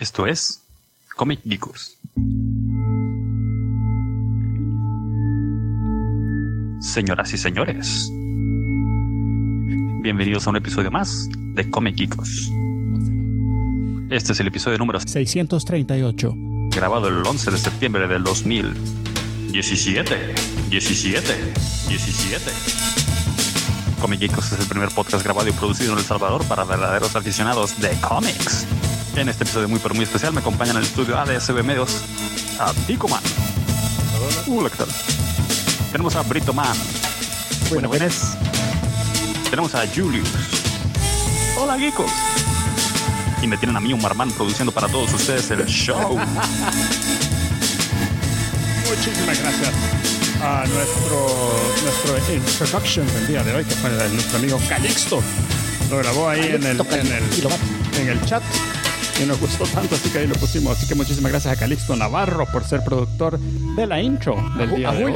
Esto es Comic Geekos. Señoras y señores, bienvenidos a un episodio más de Comic Geekos. Este es el episodio número 638, grabado el 11 de septiembre del 2017. Comic Geekos es el primer podcast grabado y producido en El Salvador para verdaderos aficionados de cómics. En este episodio muy especial me acompañan en el estudio ADSB Medios a Tico Man. Hola, ¿qué tal? Tenemos a Brito Man. Buenas. Tenemos a Julius. Hola, geekos. Y me tienen a mí, un Marman, produciendo para todos ustedes el show. Muchísimas gracias a nuestro introduction del día de hoy, que fue de nuestro amigo Calixto. Lo grabó ahí en el chat y nos gustó tanto, así que ahí lo pusimos. Así que muchísimas gracias a Calixto Navarro por ser productor de la intro del día de hoy.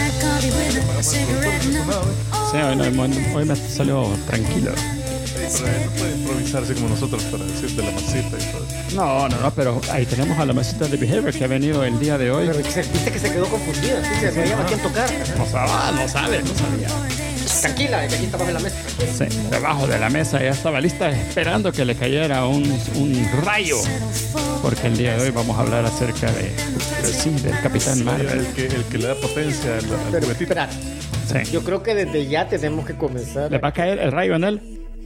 Sí, hoy me salió tranquilo. Pero no puede improvisarse como nosotros para decirte la masita y todo. No, pero ahí tenemos a la masita de Behavior que ha venido el día de hoy. Pero viste que se quedó confundida, ¿sí? Se sabía a quién tocar. No sabía. Tranquila, que aquí estamos en la mesa. Sí, debajo de la mesa ya estaba lista esperando que le cayera un rayo. Porque el día de hoy vamos a hablar acerca del Capitán Marvel. El que le da potencia al Pero juguetito. espera, Sí. yo creo que desde ya tenemos que comenzar. ¿Le va a caer el rayo en él?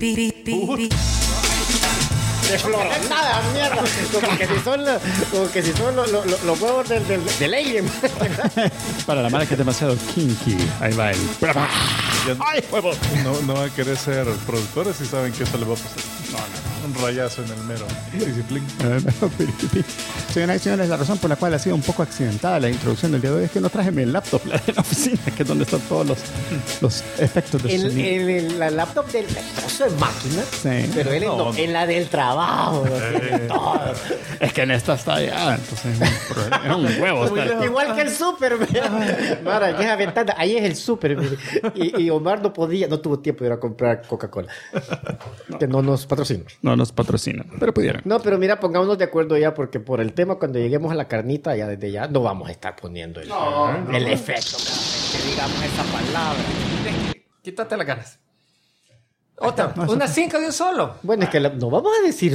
Nada, mierda. Como que si son los huevos del alien. Para la mala que es demasiado kinky. Ahí va él. ¡Ay, huevo! No va a querer ser productores si saben que eso le va a pasar. Un rayazo en el mero disciplín. Señoras y señores, la razón por la cual ha sido un poco accidentada la introducción del día de hoy es que no traje mi laptop, la de la oficina, que es donde están todos los efectos de sonido. La laptop del trozo de máquina. Sí. Pero él en la del trabajo. Todo. Es que en esta está allá, entonces es un huevo. Igual que el súper. Mara, que es ventana. Ahí es el súper. Y Omar no tuvo tiempo de ir a comprar Coca-Cola. Que no nos patrocina. No nos patrocinan, pero pudieran. No, pero mira, pongámonos de acuerdo ya, porque por el tema, cuando lleguemos a la carnita, ya desde ya, no vamos a estar poniendo el efecto. Que digamos esa palabra. Quítate las ganas. Otra, una 5 de un solo. Bueno, es que no vamos a decir.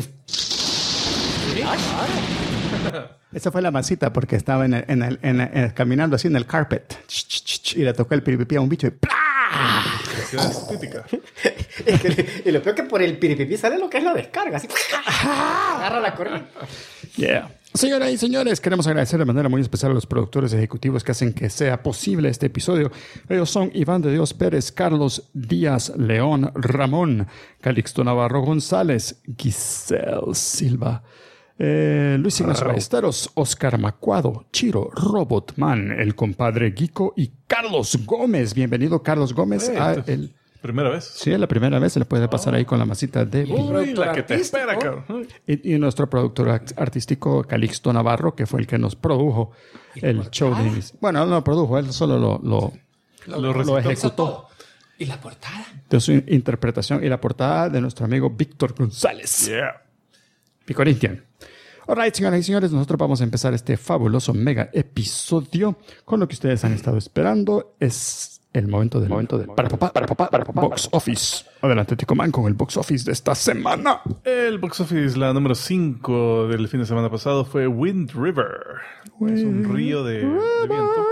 Esa fue la masita porque estaba caminando así en el carpet y le tocó el piripipi a un bicho y ¡plá! Es típica. Y lo peor que por el piripipí sale lo que es la descarga. Así, agarra la corriente. Yeah. Señoras y señores, queremos agradecer de manera muy especial a los productores ejecutivos que hacen que sea posible este episodio. Ellos son Iván de Dios Pérez, Carlos Díaz León, Ramón, Calixto Navarro González, Giselle Silva, Luis Ignacio Ballesteros, Oscar Macuado, Chiro, Robotman, el compadre Guico y Carlos Gómez. Bienvenido, Carlos Gómez, a el... ¿Primera vez? Sí, es la primera vez. Se le puede pasar ahí con la masita de... Uy, la que te espera, cabrón. Y nuestro productor artístico, Calixto Navarro, que fue el que nos produjo el show de inicio. Bueno, él no lo produjo, él solo lo ejecutó. ¿Y la portada? De su interpretación y la portada de nuestro amigo Víctor González. Yeah. Picorintian. Alright, señoras y señores, nosotros vamos a empezar este fabuloso mega episodio con lo que ustedes han estado esperando. Es el momento del para box office. Adelante, Tico Man, con el box office de esta semana. El box office, la número 5 del fin de semana pasado fue Wind River. Es un río de viento.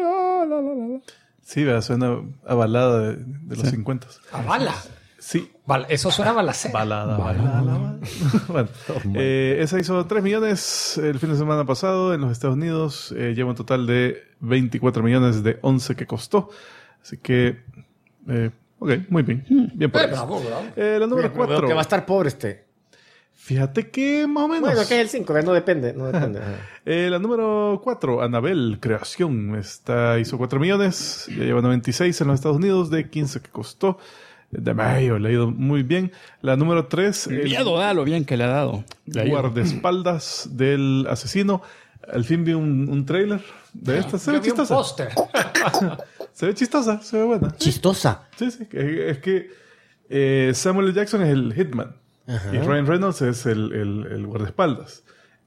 Sí, suena a balada de los 50. ¿A bala? Sí. Eso suena a balacera. Balada. Bueno, esa hizo 3 millones el fin de semana pasado en los Estados Unidos. Lleva un total de 24 millones de 11 que costó. Así que, ok, muy bien. Bien por eso. Bravo. La número 4. Que va a estar pobre este. Fíjate que más o menos. Bueno, que es el 5, no depende. La número 4, Annabelle, Creación. Hizo 4 millones. Ya lleva 96 en los Estados Unidos de 15 que costó. De medio, le ha ido muy bien. La número 3. Miedo da lo bien que le ha dado. Guardaespaldas del asesino. Al fin vi un trailer de esta. Se ve chistosa. Un póster. Se ve chistosa, se ve buena. Chistosa. Sí. Es que Samuel L. Jackson es el Hitman. Ajá. Y Ryan Reynolds es el guardaespaldas.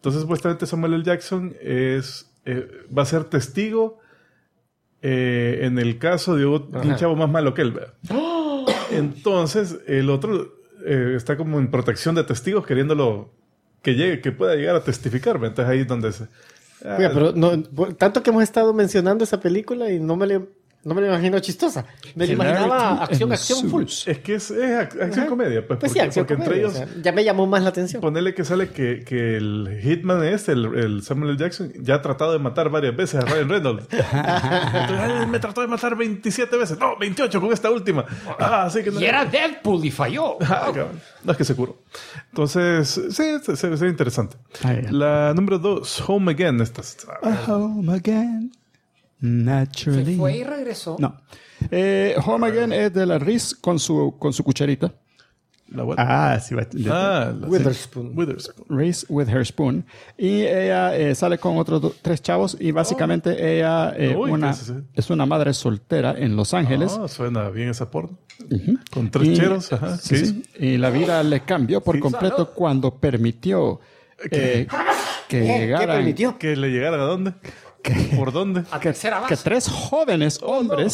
Entonces, supuestamente Samuel L. Jackson va a ser testigo en el caso de un chavo más malo que él. ¿Verdad? Entonces, el otro está como en protección de testigos, queriéndolo que pueda llegar a testificar. ¿Verdad? Entonces, ahí es donde se... Oiga, pero tanto que hemos estado mencionando esa película y no me la imagino chistosa. Me la imaginaba acción full. Es que es acción comedia. Pues Sí, acción porque comedia, entre ellos... ya me llamó más la atención. Ponerle que sale que el Hitman el Samuel L. Jackson, ya ha tratado de matar varias veces a Ryan Reynolds. Entonces, me trató de matar 27 veces. No, 28 con esta última. Así que no. Y era Deadpool y falló. No es que se curó. Entonces, sí, se ve interesante. La número 2, Home Again. Home Again. Naturally. Se fue y regresó. No. Home Again es de la Reese con su cucharita. ¿La what? Sí. Witherspoon. Reese with her spoon. Y ella sale con otros 3 chavos y básicamente ella es una madre soltera en Los Ángeles. Suena bien esa porno. Con 3 cheros. Ajá. Sí. Y la vida le cambió por completo cuando permitió que llegaran... ¿Qué permitió? ¿Que le llegaran a dónde? ¿Por dónde? A tercera base. Que 3 jóvenes hombres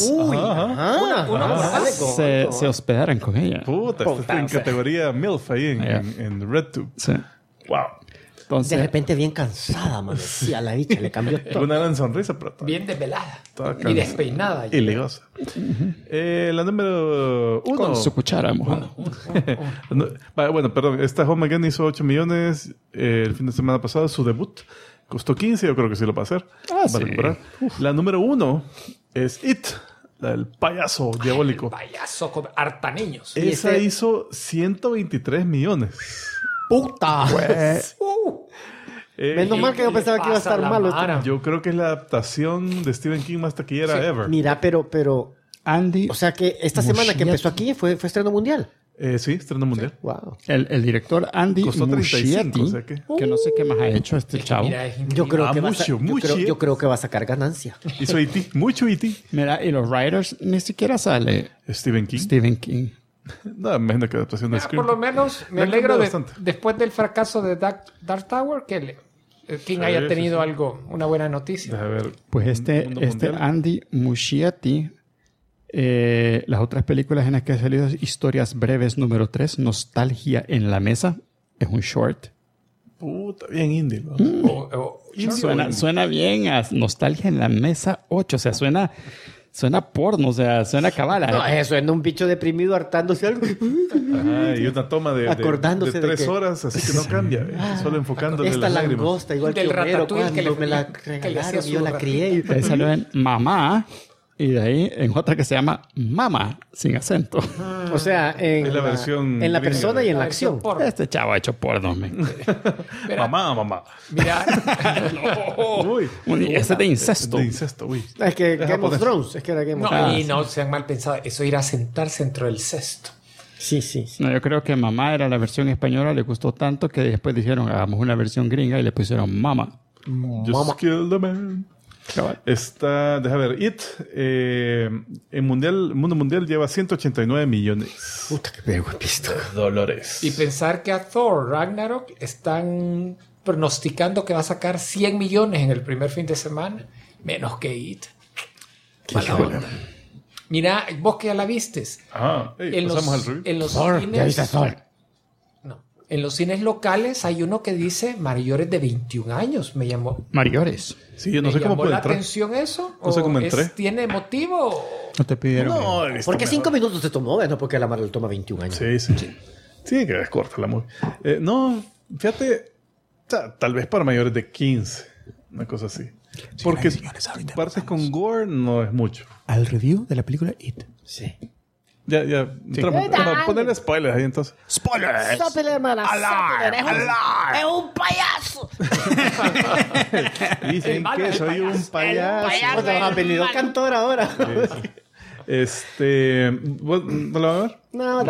se hospedaran con ella. Puta, está en categoría MILF ahí en RedTube. Sí. Wow. Entonces, De repente bien cansada, man. Sí, a la bicha le cambió todo. Una gran sonrisa, pero Bien desvelada. toda Y despeinada. y ligosa. La número 1. con su cuchara mojada. Bueno, perdón. Esta Home Again hizo 8 millones el fin de semana pasado. Su debut costó 15. Yo creo que sí lo va a hacer. Va a recuperar. La número 1 es It. El payaso diabólico. Payaso con harta niños. Esa hizo 123 millones. ¡Puta! Menos mal que yo pensaba que iba a estar malo. Yo creo que es la adaptación de Stephen King más taquillera ever. Mira, pero... Andy. O sea que esta semana que empezó aquí fue estreno mundial. Sí, estreno mundial. Wow. El director Andy Costó 35, Muschietti, o sea que no sé qué más ha hecho este chavo. Mira, es Yo creo que mucho. yo creo que va a sacar ganancia. Hizo E.T. Mucho E.T. Mira, y los writers ni siquiera sale Stephen King. Stephen King. No, imagino que adaptación de Mira, Scream. por lo menos me Le han alegro cambiado de, bastante. después del fracaso de Dark Tower que King haya tenido una buena noticia. Deja ver. Pues este Mundial. Andy Muschietti, las otras películas en las que ha salido Historias Breves número 3, Nostalgia en la Mesa, es un short. Puta, bien indie, ¿no? Suena bien a Nostalgia en la Mesa 8, o sea, suena porno, o sea, suena cabala. No, eso es un bicho deprimido hartándose algo. Ajá, y una toma de Acordándose de 3 que- horas, así que no cambia. Solo enfocándole Esta las lágrimas. langosta, igual que Del Homero, ratatouille que cuando le- me la que le hacía regalaron y yo su la ratito. crié. Ahí salió en Mamá, y de ahí en otra que se llama Mama, sin acento. O sea, Es la versión en la gringa. persona y en la acción. Este chavo ha hecho porno, men. Mamá. Mira, Uy. Ese es de incesto. De incesto, uy. Es que Es Game of japonés. Thrones. Es que era Game of no, Thrones. y no sean mal pensados. Eso ir a sentarse dentro del cesto. Sí. No, yo creo que Mamá era la versión española, le gustó tanto que después dijeron, hagamos una versión gringa y le pusieron Mama. Just kill the man. Está, deja ver, It en mundo mundial lleva 189 millones Puta, que pego he visto. de dólares. Y pensar que a Thor Ragnarok están pronosticando que va a sacar 100 millones en el primer fin de semana. Menos que It. Mala onda. Mira, vos que ya la vistes. Hey, pasamos al review. En los Thor, cines, ya viste Thor. No. En los cines locales hay uno que dice mayores de 21 años. Me llamó. Mayores. Sí, yo no ¿Me sé cómo llamó puede la entrar. atención eso? No sé ¿O cómo entré. ¿Tiene motivo? No te pidieron. No, he visto Porque mejor. 5 minutos te tomó, no porque la Marvel toma 21 años. Sí. Sí, que es corta la movie. No, fíjate, tal vez para mayores de 15. Una cosa así. Porque partes con gore no es mucho. Al review de la película It. Sí. Ya. Entramos. Para ponerle spoilers ahí entonces. ¡Spoilers! Sópele, hermana. sópele, es un payaso. Dicen que soy un payaso. Pues nos ha venido cantor ahora. ¿Vos no lo vas a ver? No.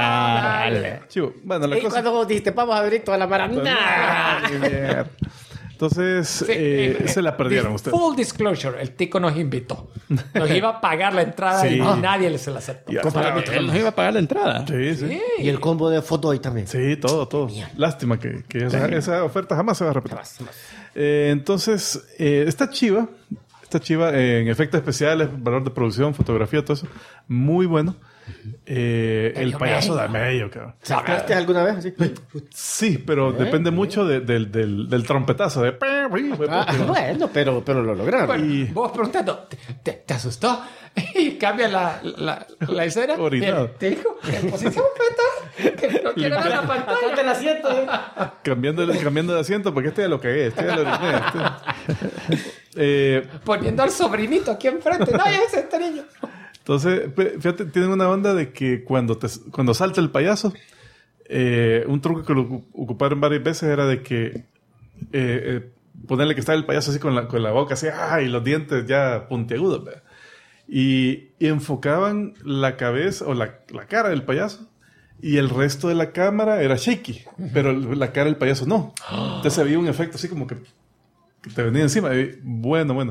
Dale. Chivo. Bueno, la Y cosa... cuando vos dijiste, vamos a abrir toda la maranda. Entonces, se la perdieron ustedes. Full disclosure, el tico nos invitó. Nos iba a pagar la entrada Sí. y nadie se la aceptó. Ya, Él nos iba a pagar la entrada. Sí. Y el combo de foto ahí también. Sí, todo. Lástima que esa oferta jamás se va a repetir. Entonces, esta chiva, en efectos especiales, valor de producción, fotografía, todo eso, muy bueno. El payaso da medio, cabrón. ¿Sacaste alguna vez así? Sí, pero depende mucho del trompetazo. Bueno, pero lo lograron. Bueno, vos preguntando, ¿te asustó? Y cambia la escena. Orinado. Te dijo, en posición feta, que no quiero ver la pantalla. Acá el asiento. Cambiando de asiento, porque este ya lo cagué, este ya lo oriné. Poniendo al sobrinito aquí enfrente. No, ya es este niño. Entonces, fíjate, tienen una onda de que cuando salta el payaso, un truco que lo ocuparon varias veces era de que ponerle que estaba el payaso así con la boca así, y los dientes ya puntiagudos, ¿verdad? Y enfocaban la cabeza o la cara del payaso y el resto de la cámara era shaky, pero la cara del payaso no. Entonces había un efecto así como que te venía encima. Bueno.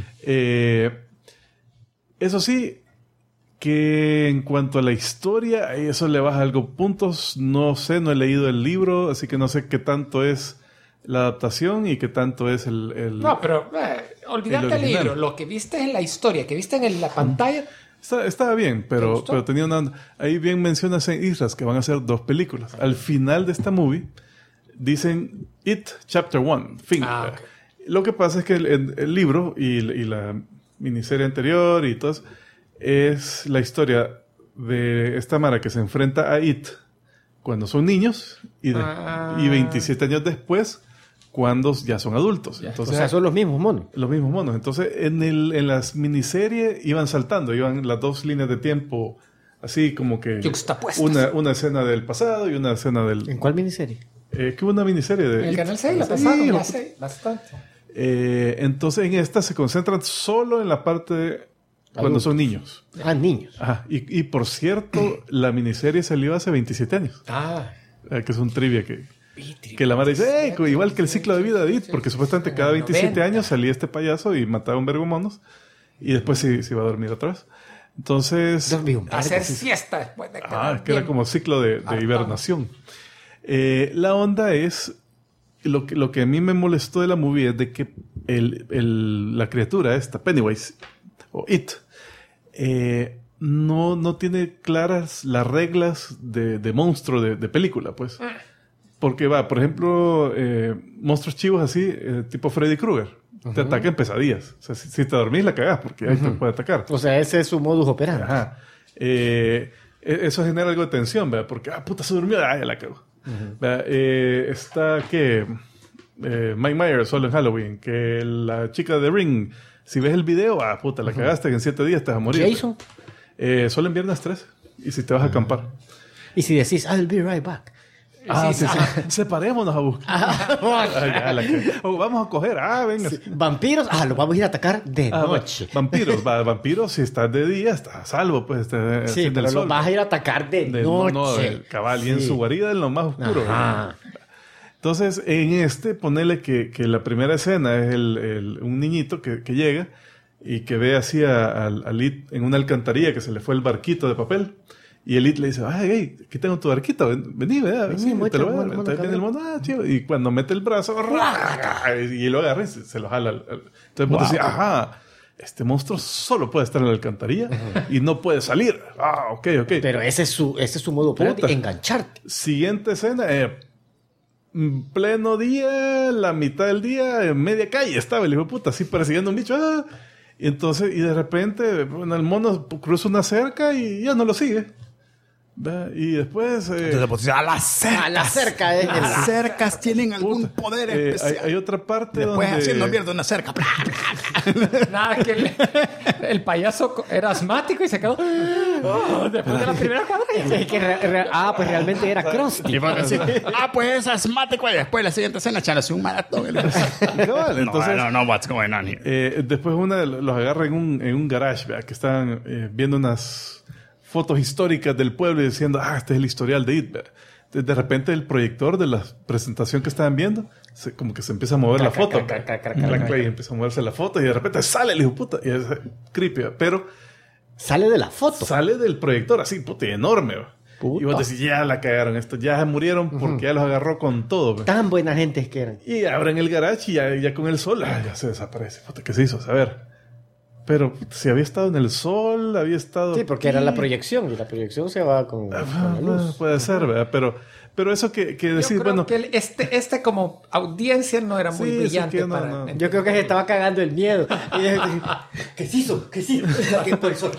Eso sí, que en cuanto a la historia, eso le baja algo puntos. No sé, no he leído el libro, así que no sé qué tanto es la adaptación y qué tanto es el No, pero olvídate el original. libro. Lo que viste en la historia, que viste en la pantalla. Estaba bien, pero gustó? tenía una... Ahí bien mencionas en Isras que van a hacer 2 películas. Al final de esta movie dicen It Chapter 1, fin. Ok. Lo que pasa es que el libro y la miniserie anterior y todo eso, es la historia de esta mara que se enfrenta a It cuando son niños y 27 años después cuando ya son adultos. O Entonces, sea, son los mismos monos. los mismos monos. Entonces, en las miniseries iban saltando, iban las 2 líneas de tiempo así como que Yuxtapuestas. una escena del pasado y una escena del... ¿En cuál miniserie? que hubo una miniserie de... En el canal 6 la Sí, pasaron, hijo la de 6, bastante. entonces, en esta se concentran solo en la parte de cuando son niños. Niños. Ajá. Y por cierto, la miniserie salió hace 27 años. Que es un trivia que la madre dice, igual que el ciclo de vida de It, porque supuestamente cada 27 años salía este payaso y mataba un vergo de monos y después se iba a dormir otra vez. Entonces... Dormí un par de Hacer cosas. siesta después de quedar que era bien. como ciclo de hibernación. La onda es... Lo que a mí me molestó de la movie es de que la criatura esta, Pennywise, o It, no tiene claras las reglas de monstruo de película, pues. Porque por ejemplo, monstruos chivos así, tipo Freddy Krueger, te atacan pesadillas. O sea, si te dormís la cagás, porque ahí te puede atacar. O sea, ese es su modus operandi. Ajá. Eso genera algo de tensión, ¿verdad? Porque, puta, se durmió, ya la cago. Está que Mike Myers solo en Halloween, que la chica de Ring, si ves el video, puta, la cagaste, que en 7 días te vas a morir. Jason. Solo en viernes 13. Y si te vas a acampar. Y si decís, I'll be right back. Separémonos a buscar. Vamos a coger. Venga. Sí. Vampiros, los vamos a ir a atacar de noche. Vampiros, si estás de día, estás a salvo, pues. Sí, pero los vas a ir a atacar de noche. No, el cabal y en su guarida en lo más oscuro. Ajá. Entonces, en ponele que la primera escena es un niñito que llega y que ve así al It en una alcantarilla que se le fue el barquito de papel. Y el It le dice, hey, aquí tengo tu barquito, vení, te lo voy a dar. Entonces viene el mono, chido. Y cuando mete el brazo, y lo agarra y se lo jala. Entonces vos decís, este monstruo solo puede estar en la alcantarilla y no puede salir. Ok. Pero ese es su modo operandi, engancharte. Siguiente escena, pleno día, la mitad del día, en media calle estaba el hijo de puta, así persiguiendo un bicho. Y entonces, y de repente, el mono cruza una cerca y ya no lo sigue. Y después... Entonces, pues, a la cerca. Las cercas tienen algún poder especial. Hay otra parte Después donde... haciendo mierda una cerca. Nada, que el payaso era asmático y se quedó después de la primera cuadra. Pues realmente era Krusty. Y van a decir, pues es asmático. Y después la siguiente escena echándose un maratón. Cabal, entonces, no, what's going on here? después los agarra en un garage, ¿verdad? Que están viendo unas fotos históricas del pueblo y diciendo, este es el historial de It. De repente el proyector de la presentación que estaban viendo como que se empieza a mover la foto. Y empieza a moverse la foto y de repente sale el hijo de puta. Y es creepy, pero... Sale de la foto. Sale del proyector así, puta, enorme. Puta. Y vos decís, ya la cagaron esto, ya murieron porque ya los agarró con todo. Tan buena gente que eran. Y abren el garage y ya con el sol, ya se desaparece. Puta, ¿qué se hizo? A ver. Pero si había estado en el sol, había estado... Sí, porque aquí. era la proyección y la proyección se va con la luz. Puede ser, ¿verdad? Pero eso que decir, Yo creo bueno... que este como audiencia no era muy Sí, brillante sí, que para... no. Yo creo que se estaba cagando el miedo. ¿Qué se hizo? ¿Qué se hizo? ¿Qué por eso?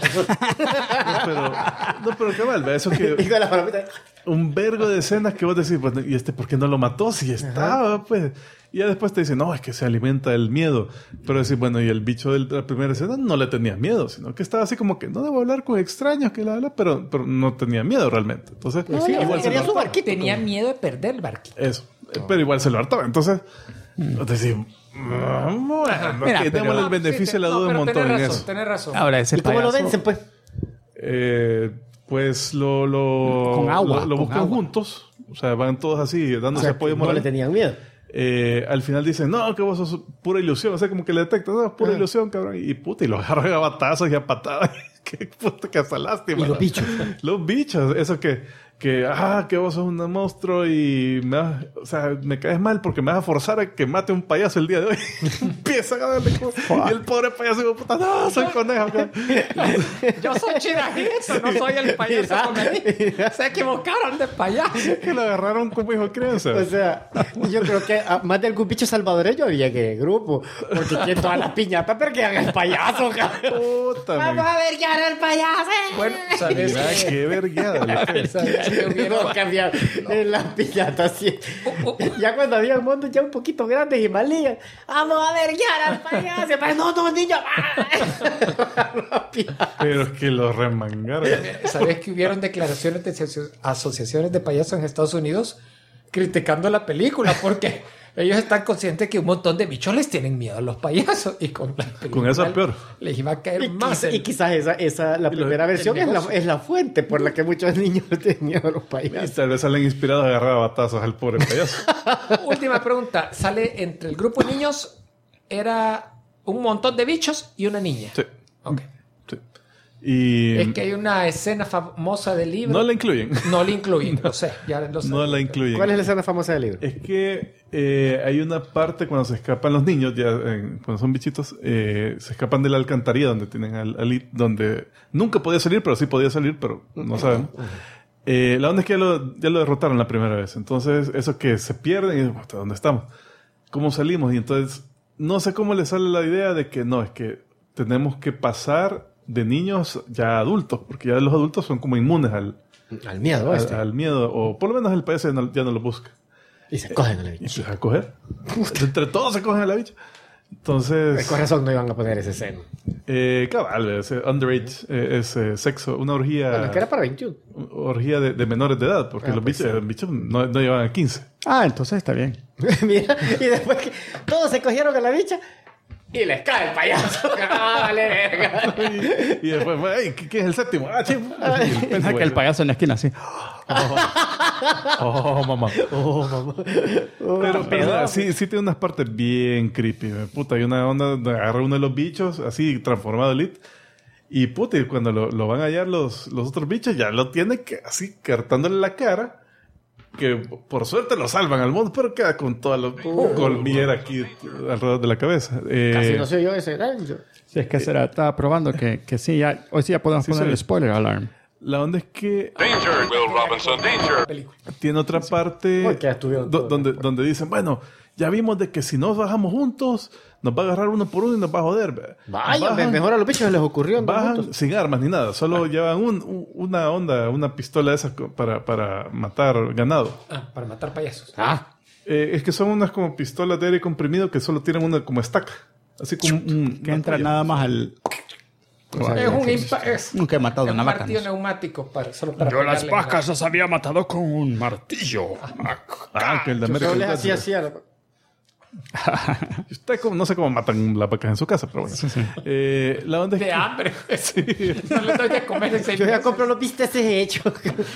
pero cabal, ¿verdad? Eso que... Y con la palomita. Un vergo de escenas que vos decís, pues, ¿y por qué no lo mató? Si estaba, pues... Y ya después te dicen, no, es que se alimenta del miedo. Pero decís, bueno, y el bicho de la primera escena no le tenía miedo, sino que estaba así como que no debo hablar con extraños, que la habla, pero no tenía miedo realmente. Entonces, Sí, igual se quería lo su hartaba. barquito. Tenía miedo de perder el barquito. Eso. Pero igual se lo hartaba. Entonces, decís, bueno, Mira, que démosle el beneficio de la duda un montón en eso. Tenés razón. Ahora, ese ¿Y cómo lo payaso- vencen, pues? Pues lo Con agua, lo con buscan agua. juntos. O sea, van todos así, dándose O sea, apoyo que no moral. le tenían miedo. Al final dicen, no, que vos sos pura ilusión. O sea, como que le detectan, no, pura ilusión, cabrón. Y puta, y lo agarran a batazos y a patadas. Qué puta, que hasta lástima. Y los bichos. Los bichos, eso que vos sos un monstruo y me caes mal porque me vas a forzar a que mate a un payaso el día de hoy. Empieza a darle y el pobre payaso digo, puta, no, soy conejo. Yo soy chirajito, no soy el payaso comedido. Se equivocaron de payaso. Que lo agarraron como hijo de crianza. O sea, yo creo que a más de algún bicho salvadoreño había que grupo. Porque tiene todas las piñatas, pero que haga el payaso, cabrón. Puta, Vamos a ver ya el payaso. Bueno, ¿sabes mira, qué? qué vergueada. ¿Sabes qué hubieron? No cambiar en las piñatas. Sí. Ya cuando había montos ya un poquito grandes y más ligas. Vamos a ver ya al payaso. No, niño. Pero es que lo remangaron. ¿Sabes que hubieron declaraciones de asociaciones de payasos en Estados Unidos criticando la película? Porque ellos están conscientes que un montón de bichos les tienen miedo a los payasos. Y con la película Con eso es peor. les iba a caer más. Y quizás la primera versión es la fuente por la que muchos niños tienen miedo a los Y payasos. tal vez salen inspirados a agarrar a batazos al pobre payaso. Última pregunta. Sale entre el grupo de niños, era un montón de bichos y una niña. Sí. Ok. Sí. Y Es que hay una escena famosa del libro. no la incluyen. No la incluyen, lo sé. Ya lo sé. No la incluyen. ¿Cuál es la escena famosa del libro? Es que hay una parte cuando se escapan los niños, cuando son bichitos, se escapan de la alcantarilla donde tienen al It, donde nunca podía salir, pero sí podía salir, pero no sabemos. La onda es que ya lo derrotaron la primera vez. Entonces, eso que se pierden, y ¿hasta dónde estamos? ¿Cómo salimos? Y entonces, no sé cómo le sale la idea de que no, es que tenemos que pasar de niños ya a adultos, porque ya los adultos son como inmunes al miedo miedo, o por lo menos el payaso ya no lo busca. Y se cogen a la Y bicha. se va a coger. Entre todos se cogen a la bicha. Entonces, Con razón no iban a poner esa escena. cabal, es underage, es sexo, una orgía, Bueno, que era para 21. orgía de menores de edad, porque los bichos no llevan a 15. Ah, entonces está bien. Mira, y después que todos se cogieron a la bicha y les cae el payaso. Vale, verga. Y después, "Ey, ¿qué es el séptimo? Ah, che". Pensaba que el payaso en la esquina así. Oh, mamá. Pero mira, sí tiene unas partes bien creepy. Puta, hay una onda de agarrar uno de los bichos, así transformado el It. Y puta, y cuando lo van a hallar los otros bichos, ya lo tiene así cartándole la cara. Que por suerte lo salvan al mundo, pero queda con toda la colmillera aquí alrededor de la cabeza. Casi no soy yo ese daño. Si es que estaba probando que sí, ya, hoy sí ya podemos poner sí. el spoiler alarm. La onda es que Danger, Will Robinson, danger. tiene otra parte Porque ya estuvieron todos donde dicen, bueno, ya vimos de que si nos bajamos juntos, nos va a agarrar uno por uno y nos va a joder. Ve. Vaya, Bajan- mejor a los bichos les ocurrió andar Bajan juntos. sin armas ni nada, solo llevan una pistola de esas para matar ganado. Para matar payasos. Es que son unas como pistolas de aire comprimido que solo tienen una como estaca. Así como Que entra nada más al... Es un Nunca he matado una vaca. martillo neumático solo para Yo las pegarle vacas las había matado con un martillo. que el de Yo American les Dad. hacía así a la... Usted no sé cómo matan las vacas en su casa, pero bueno. La onda es De que- hambre. Sí. No le doy de comer en 6 Yo ya meses. compro los bisteces hechos.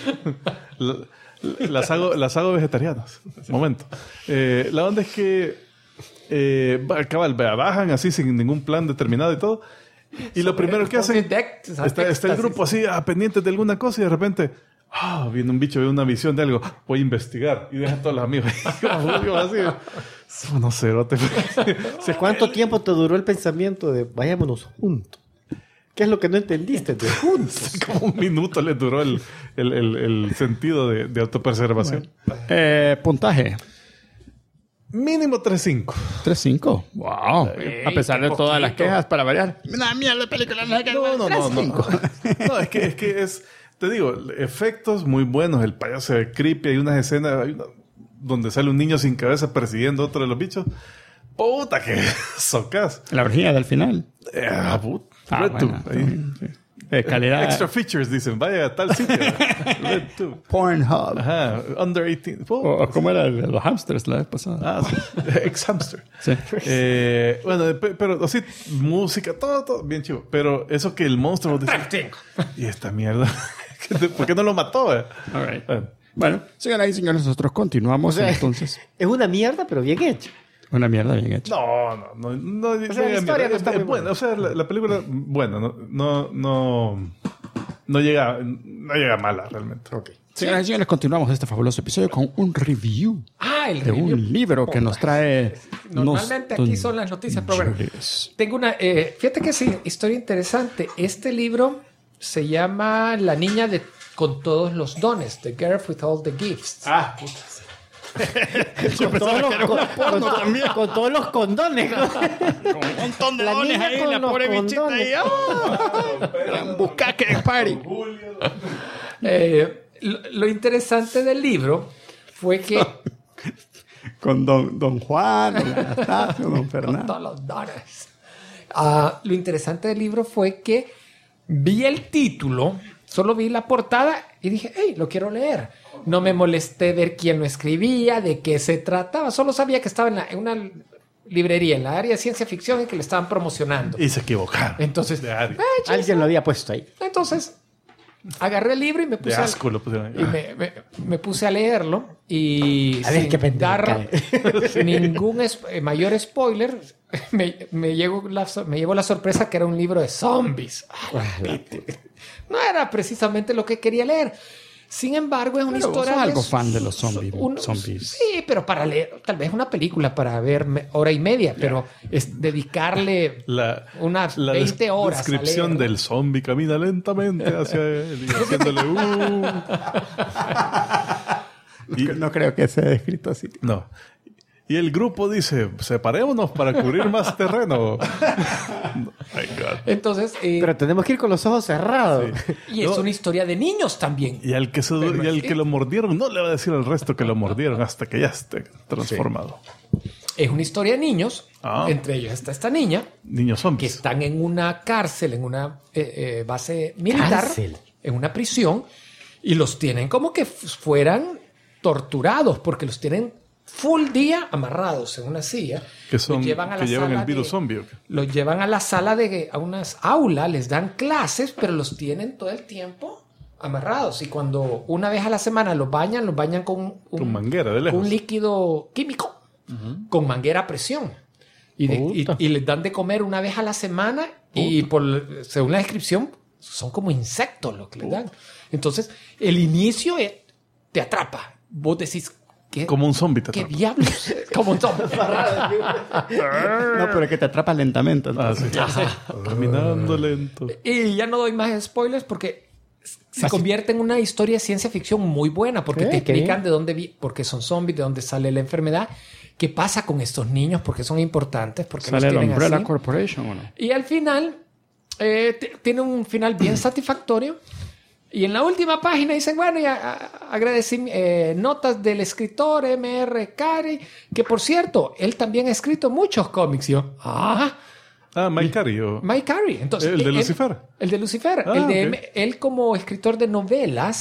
Las hago vegetarianas. Momento. La onda es que cabal, bajan así sin ningún plan determinado y todo. Y lo primero que hacen... Está el grupo así pendiente de alguna cosa y de repente... viene un bicho, ve una visión de algo. Voy a investigar. Y dejan todos los amigos. Así. No sé, no te... ¿Cuánto tiempo te duró el pensamiento de vayámonos juntos? ¿Qué es lo que no entendiste de juntos? Como un minuto le duró el sentido de autopreservación. Puntaje. Mínimo 3.5. 3.5. Wow. A pesar de qué todas las poquito. quejas para variar. Una mierda de película. No, No, es que te digo, efectos muy buenos. El payaso de creepy. Hay unas escenas donde sale un niño sin cabeza persiguiendo a otro de los bichos. Puta que socas. La orgía del final. RedTube. Bueno, Ahí. sí. Extra Extra features, dicen. Vaya a tal sitio. RedTube. Pornhub. Ajá. Under 18. O como era el de los hamsters la vez pasada. Sí. Ex-hamster. Sí. Bueno, pero así, música, todo bien chivo. Pero eso que el monstruo... Y esta mierda... ¿Por qué no lo mató? All right. Bueno, señoras y señores, nosotros continuamos entonces. Es una mierda, pero bien hecha. Una mierda bien hecha. No. O sea, la historia no está muy buena. O sea, la película, bueno, no llega mala realmente. Ok. Señoras y señores, continuamos este fabuloso episodio con un review El de review. un libro que nos trae... Normalmente aquí son las noticias, pero bueno. Tengo una... fíjate que sí, historia interesante. Este libro se llama La niña con todos los dones. The Girl with All the Gifts. Putas. Yo pensaba que era una porno también. Con todos los condones. Con un montón de La dones niña ahí, con la los pobre bichita condones. ahí. Gran buscaque de party. Lo interesante del libro fue que... Con don Juan, don Anastasio, don con Fernando. todos los dones. Lo interesante del libro fue que vi el título, solo vi la portada y dije, hey, lo quiero leer. No me molesté ver quién lo escribía, de qué se trataba. Solo sabía que estaba en una librería, en la área de ciencia ficción, y que le estaban promocionando. Y se equivocaron. Entonces, De área. Alguien lo había puesto ahí. entonces agarré el libro y me De puse asco lo pusieron y ahí. me puse a leerlo y A ver, sin qué pendejo dar ningún mayor spoiler me llegó la sorpresa que era un libro de zombies. No era precisamente lo que quería leer. Sin embargo, es una Pero vos historia sos algo de fan de los zombies. Sí, pero para leer, tal vez una película para ver hora y media, pero es dedicarle unas 20 horas. descripción a leer. del zombie camina lentamente hacia él y haciéndole No creo que sea descrito así. No. Y el grupo dice, separémonos para cubrir más terreno. My God. Entonces, Pero tenemos que ir con los ojos cerrados. y es una historia de niños también. Y al que lo mordieron no le va a decir al resto que lo mordieron hasta que ya esté transformado. Es una historia de niños. Ah. Entre ellos está esta niña Niños que zombies. están en una cárcel, en una base militar, ¿Cárcel? en una prisión, y los tienen como que fueran torturados porque los tienen full día amarrados en una silla. Que son Los llevan a la que llevan sala el virus de- zombie. ¿O qué? Los llevan a la sala a unas aulas, les dan clases, pero los tienen todo el tiempo amarrados. Y cuando una vez a la semana los bañan con Con manguera de lejos. un líquido químico, con manguera a presión. Y les dan de comer una vez a la semana y según la descripción son como insectos lo que les dan. Entonces el inicio te atrapa. Vos decís, Como un zombie te ¿qué atrapa. diablos? Como un zombie. No, pero es que te atrapa lentamente. Ah, sí. Caminando lento. Y ya no doy más spoilers porque se convierte en una historia de ciencia ficción muy buena porque te qué explican bien. de dónde por qué son zombies, de dónde sale la enfermedad, qué pasa con estos niños, porque son importantes, porque ¿Sale los la tienen Umbrella así. Corporation o no? Y al final tiene un final bien satisfactorio. Y en la última página dicen, bueno, ya agradecí notas del escritor M.R. Carey, que por cierto, él también ha escrito muchos cómics. Y yo, Mike Carey. Mike Carey. Entonces, ¿El de él- Lucifer? El de Lucifer. Ah, el de ok. él como escritor de novelas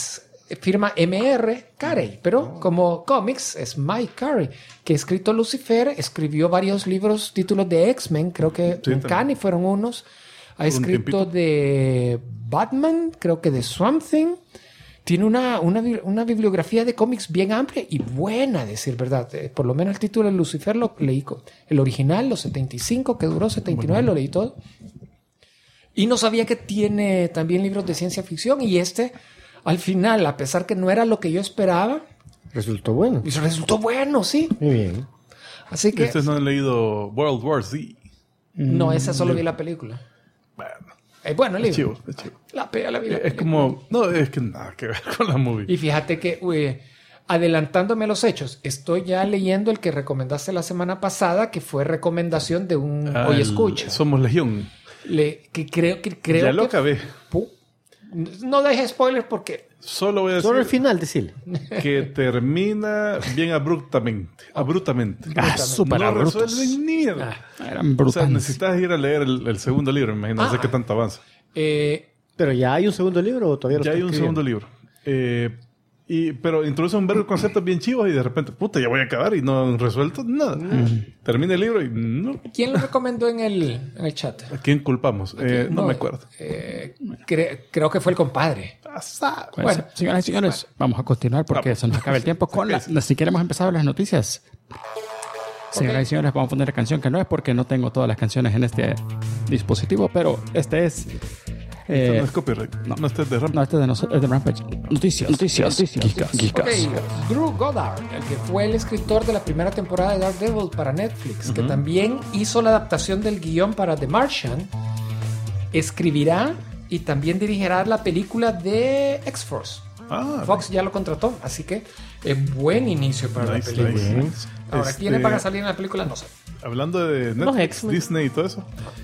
firma M.R. Carey, pero como cómics es Mike Carey, que ha escrito Lucifer, escribió varios libros, títulos de X-Men, creo que Sí, Uncanny fueron unos. Ha escrito tiempito. de Batman, creo que de Swamp Thing. Tiene una bibliografía de cómics bien amplia y buena, a decir verdad. Por lo menos el título de Lucifer lo leí. El original, los 75, que duró 79, lo leí todo. Y no sabía que tiene también libros de ciencia ficción. Y al final, a pesar que no era lo que yo esperaba, Resultó bueno. y resultó bueno, sí. Muy bien. Así que... Ustedes no han leído World War Z. No, esa solo vi la película. Bueno, Bueno, el es libro. chivo, es chivo. La pega la vida. Es como... No, es que nada que ver con la movie. Y fíjate que, adelantándome a los hechos, estoy ya leyendo el que recomendaste la semana pasada, que fue recomendación de un Hoy Escucha. Somos Legión. Que creo Ya lo que... acabé. No dejes spoilers porque... Solo voy a Solo el decir final, decirle. que termina bien abruptamente. Abruptamente. Súper No abruptos. resuelven ni mierda. Eran O sea, brutales. necesitas ir a leer el segundo libro. Me imagino, no sé qué tanto avanza. ¿Pero ya hay un segundo libro o todavía lo Ya está hay un escribiendo? segundo libro. Pero introduce un verbo de conceptos bien chivos y de repente, puta, ya voy a acabar y no han resuelto nada. Termina el libro y no. ¿Quién lo recomendó en el chat? ¿A quién culpamos? No me acuerdo. Creo que fue el compadre. Bueno, señoras y señores, vamos a continuar porque se nos acaba el tiempo con si queremos empezar las noticias. Señoras y señores, vamos a poner la canción que no es porque no tengo todas las canciones en este dispositivo, pero este es... No es copyright. No, este es de Ram. No, este es de nosotros, es de Rampage. Noticias. Geekas. Ok, Drew Goddard, el que fue el escritor de la primera temporada de Daredevil para Netflix, que también hizo la adaptación del guión para The Martian, escribirá y también dirigirá la película de X-Force. Fox ya lo contrató, así que buen inicio para la película. Nice. Ahora, ¿quiénes van a salir en la película? No sé. Hablando de Los Netflix, X-Men. Disney y todo eso.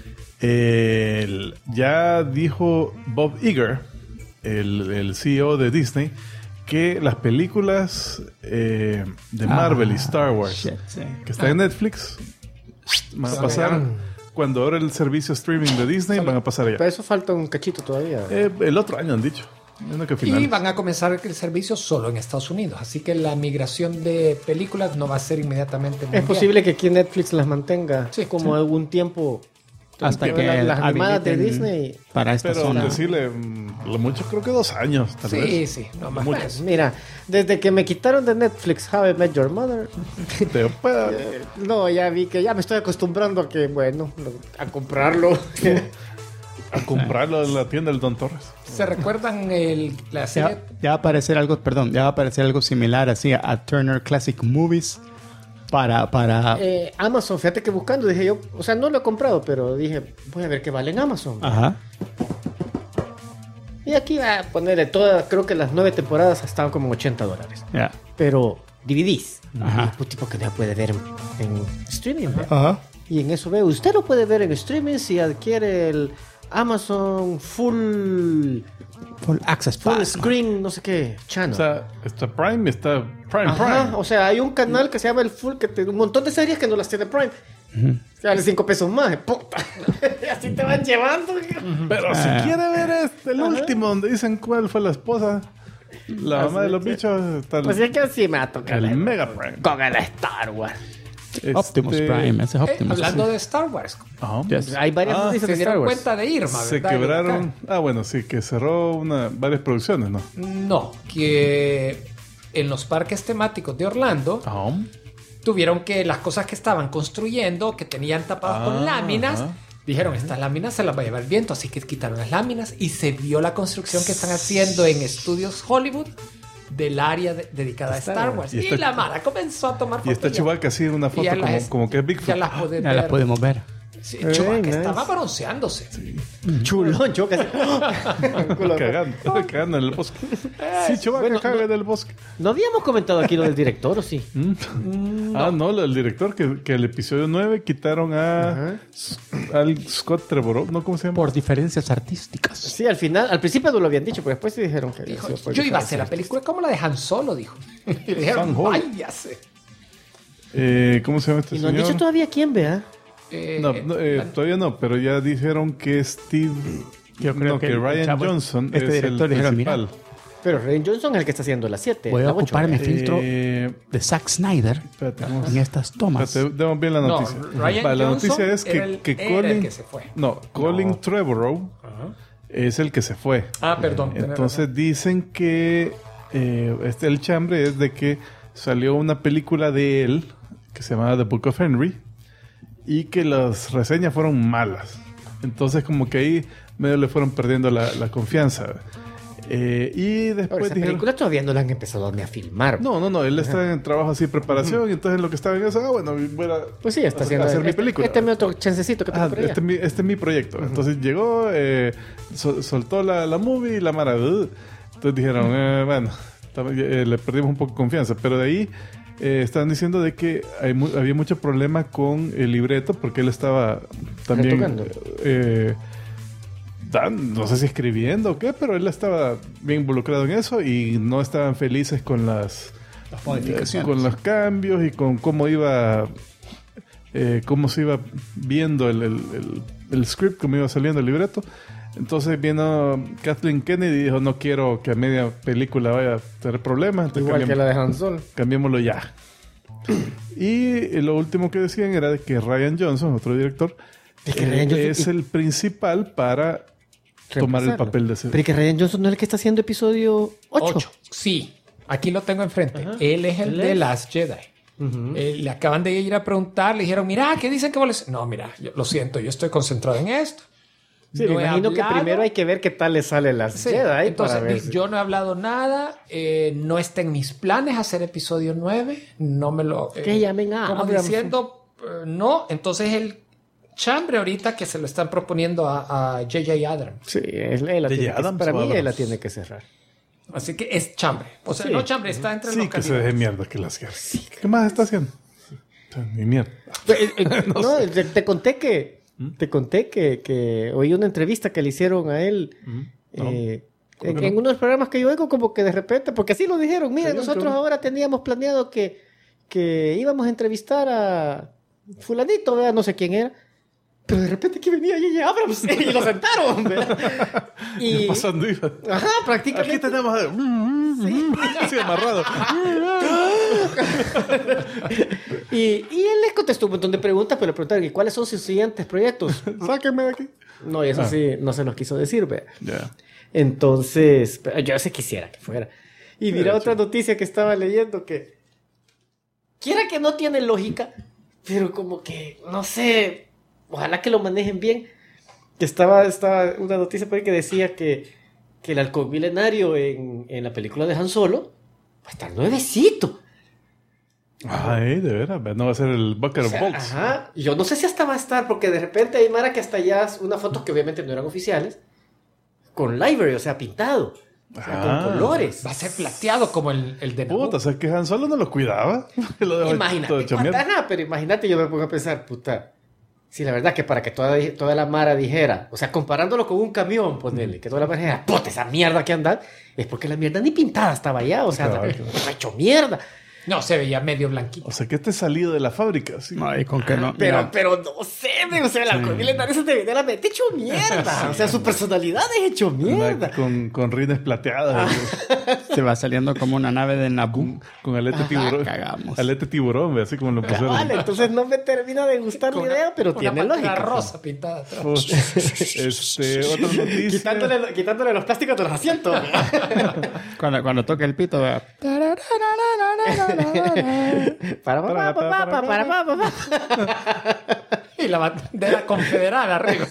Ya dijo Bob Iger, el CEO de Disney, que las películas de Marvel y Star Wars que están en Netflix van a pasar cuando ahora el servicio streaming de Disney van a pasar allá. Para eso falta un cachito todavía. El otro año han dicho. No que Y final. van a comenzar el servicio solo en Estados Unidos, así que la migración de películas no va a ser inmediatamente Es mundial. posible que aquí Netflix las mantenga Sí, como algún tiempo. Hasta que las animadas de habiliten Disney. para esta Pero zona. decirle, lo mucho creo que 2 años, tal Sí, vez. sí, no más. Mucho. Pues, Mira, desde que me quitaron de Netflix How I Met Your Mother, no, ya vi que ya me estoy acostumbrando a que, bueno, a comprarlo. A comprarlo en la tienda del Don Torres. ¿Se recuerdan la serie? Ya va a aparecer algo, ya va a aparecer algo similar así a Turner Classic Movies para Amazon, fíjate que buscando, dije yo, o sea, no lo he comprado, pero dije, voy a ver qué vale en Amazon. ajá. Y aquí va a ponerle todas, creo que las 9 temporadas estaban como $80. Ya. Pero DVDs. Ajá. Pues tipo que no puede ver en streaming. ¿verdad? Ajá. Y en eso veo, usted lo puede ver en streaming si adquiere el Amazon Full Access Full Pass. Screen, no sé qué, channel. O sea, está Prime, está Prime. Ajá, o sea, hay un canal que se llama el Full, que un montón de series que no las tiene Prime. Vale $5 más, puta. Y así te van llevando. Pero si quiere ver el último, donde dicen cuál fue la esposa, la mamá de los bichos, está Pues es que así me va a tocar. el Mega Prime. Con el Star Wars. Optimus Prime, ese es Optimus. Hablando de Star Wars, Ajá. Yes. Hay varias noticias se de Star dieron Wars. cuenta de Irma, Se ¿verdad? quebraron. Bueno, sí, que cerró varias producciones, ¿no? No, que en los parques temáticos de Orlando Ajá. tuvieron que las cosas que estaban construyendo, que tenían tapadas con láminas, ajá. dijeron, estas láminas se las va a llevar el viento, así que quitaron las láminas y se vio la construcción que están haciendo en estudios Hollywood del área dedicada a Star Wars. Y Y, esta- la Mara comenzó a tomar Y fotos. esta Chewbacca así en una foto ya las- como que es Bigfoot. Ya las puedes Ya la ver. podemos ver. Sí, Chewbacca nice. estaba bronceándose. Chulón, yo casi. Cagando en el bosque. Sí, Chewbacca bueno, caga en el bosque. ¿No habíamos comentado aquí lo del director o sí? No, el director que el episodio 9 quitaron al Scott Trevorrow, ¿no? ¿Cómo se llama? Por diferencias artísticas. Sí, al final, al principio no lo habían dicho, pero después sí dijeron que había Dijo, sido por yo iba a hacer la diferencias. película como la de Han Solo, dijo. Y dijeron, Han Solo. váyase. ¿Cómo se llama este Y no han señor? dicho todavía quién, vea. Todavía no, pero ya dijeron que Steve... Yo creo no, que que el Ryan chavo- Johnson este es director el dijeron, principal. Pero Ryan Johnson es el que está haciendo la 7. Voy a la 8. ocupar mi filtro de Zack Snyder Espérate, en estas tomas. Demos bien la No, noticia. Ryan La Johnson noticia es era el Colin... que se fue. No, Colin Trevorrow es el que se fue. Ah, perdón. tenés Entonces dicen que el chambre es de que salió una película de él que se llamaba The Book of Henry y que las reseñas fueron malas. Entonces como que ahí medio le fueron perdiendo la confianza. Y Pero después esa dijeron... película todavía no la han empezado ni a filmar. No, él está en trabajo así de preparación y entonces en lo que estaba en eso, bueno, voy a Pues sí, está haciendo hacer mi película. Este es mi otro chancecito que tengo por allá. Este es mi proyecto. Entonces llegó, soltó la movie y la mara. Entonces dijeron, bueno, le perdimos un poco de confianza. Pero de ahí estaban diciendo de que había mucho problema con el libreto porque él estaba también... Retocando. No sé si escribiendo o qué, pero él estaba bien involucrado en eso y no estaban felices con las modificaciones. con los cambios y con cómo iba cómo se iba viendo el script, cómo iba saliendo el libreto. Entonces vino Kathleen Kennedy y dijo, no quiero que a media película vaya a tener problemas. Entonces Igual que la de Han Solo. cambiémoslo ya. Y lo último que decían era de que Ryan Johnson, otro director, Es que Ryan Johnson- es el principal para tomar el Reemplazarlo. papel de ese. Pero es que Ryan Johnson no es el que está haciendo episodio 8. 8. Sí, aquí lo tengo enfrente. Él es el de Last Jedi. Le acaban de ir a preguntar, le dijeron, mira, ¿qué dicen que vos? No, mira, lo siento, yo estoy concentrado en esto. Sí, me No he imagino que hablado. primero hay que ver qué tal le sale las Sí, Jedi. entonces, para ver si- yo no he hablado nada, no está en mis planes hacer episodio 9, no me lo... Que llamen a como Abrams. diciendo, no, entonces el chambre ahorita que se lo están proponiendo a J.J. Abrams. Sí, él la ¿De tiene que- Adams para o mí Abrams? él la tiene que cerrar. Así que es chambre. O sea, Sí. no chambre, está entre Sí, los que se candidatos. deje mierda que las guerras. ¿Qué más está haciendo? Ni mierda. No, te conté que oí una entrevista que le hicieron a él en unos programas que yo oigo, como que de repente, porque así lo dijeron, mira, Sí, nosotros claro. ahora teníamos planeado que íbamos a entrevistar a fulanito, ¿verdad? No sé quién era. Pero de repente que venía J.J. Abrams y lo sentaron, ¿verdad? Y, Pasando iba. ajá, prácticamente. Aquí tenemos así amarrado. Y él les contestó un montón de preguntas, pero le preguntaron, ¿y cuáles son sus siguientes proyectos? Sáquenme de aquí. No, y eso sí, no se nos quiso decir, ¿verdad? Ya. Entonces, pero yo sí quisiera que fuera. Y mira otra noticia que estaba leyendo que quiera que no tiene lógica, pero como que, no sé, ojalá que lo manejen bien. Que estaba una noticia por ahí que decía que el halcón milenario en la película de Han Solo va a estar nuevecito. Ay, de veras. No va a ser el Bucket O of sea, Bolts. ajá. Yo no sé si hasta va a estar, porque de repente hay Mara que hasta ya unas fotos que obviamente no eran oficiales, con livery, o sea, pintado. O sea, Ah. con colores. Va a ser plateado como el de Naboo. Puta, o sea que Han Solo no lo cuidaba. Lo dejó todo Imagínate, hecho mierda. ajá, pero imagínate, yo me pongo a pensar, puta, si la verdad que para que toda la Mara dijera, o sea, comparándolo con un camión, ponele, que toda la Mara dijera, puta, esa mierda que anda, es porque la mierda ni pintada estaba allá, o sea, Claro. está hecho mierda. No, se veía medio blanquito. O sea que este es salido de la fábrica. ¿Sí? Ay, con que no. Pero Mira, no sé, o sea, el halcón milenario se te viene a la mente hecho mierda. O sea, su personalidad es hecho mierda. Con rines plateadas. se va saliendo como una nave de Naboo. Con alete tiburón. cagamos. Alete tiburón, así como lo pusieron. Vale, entonces no me termina de gustar la idea, pero tiene una lógica. rosa pintada atrás. Otra noticia. Quitándole los plásticos de los asientos. Cuando toque el pito, vea. Para. Y la bandera confederada arriba.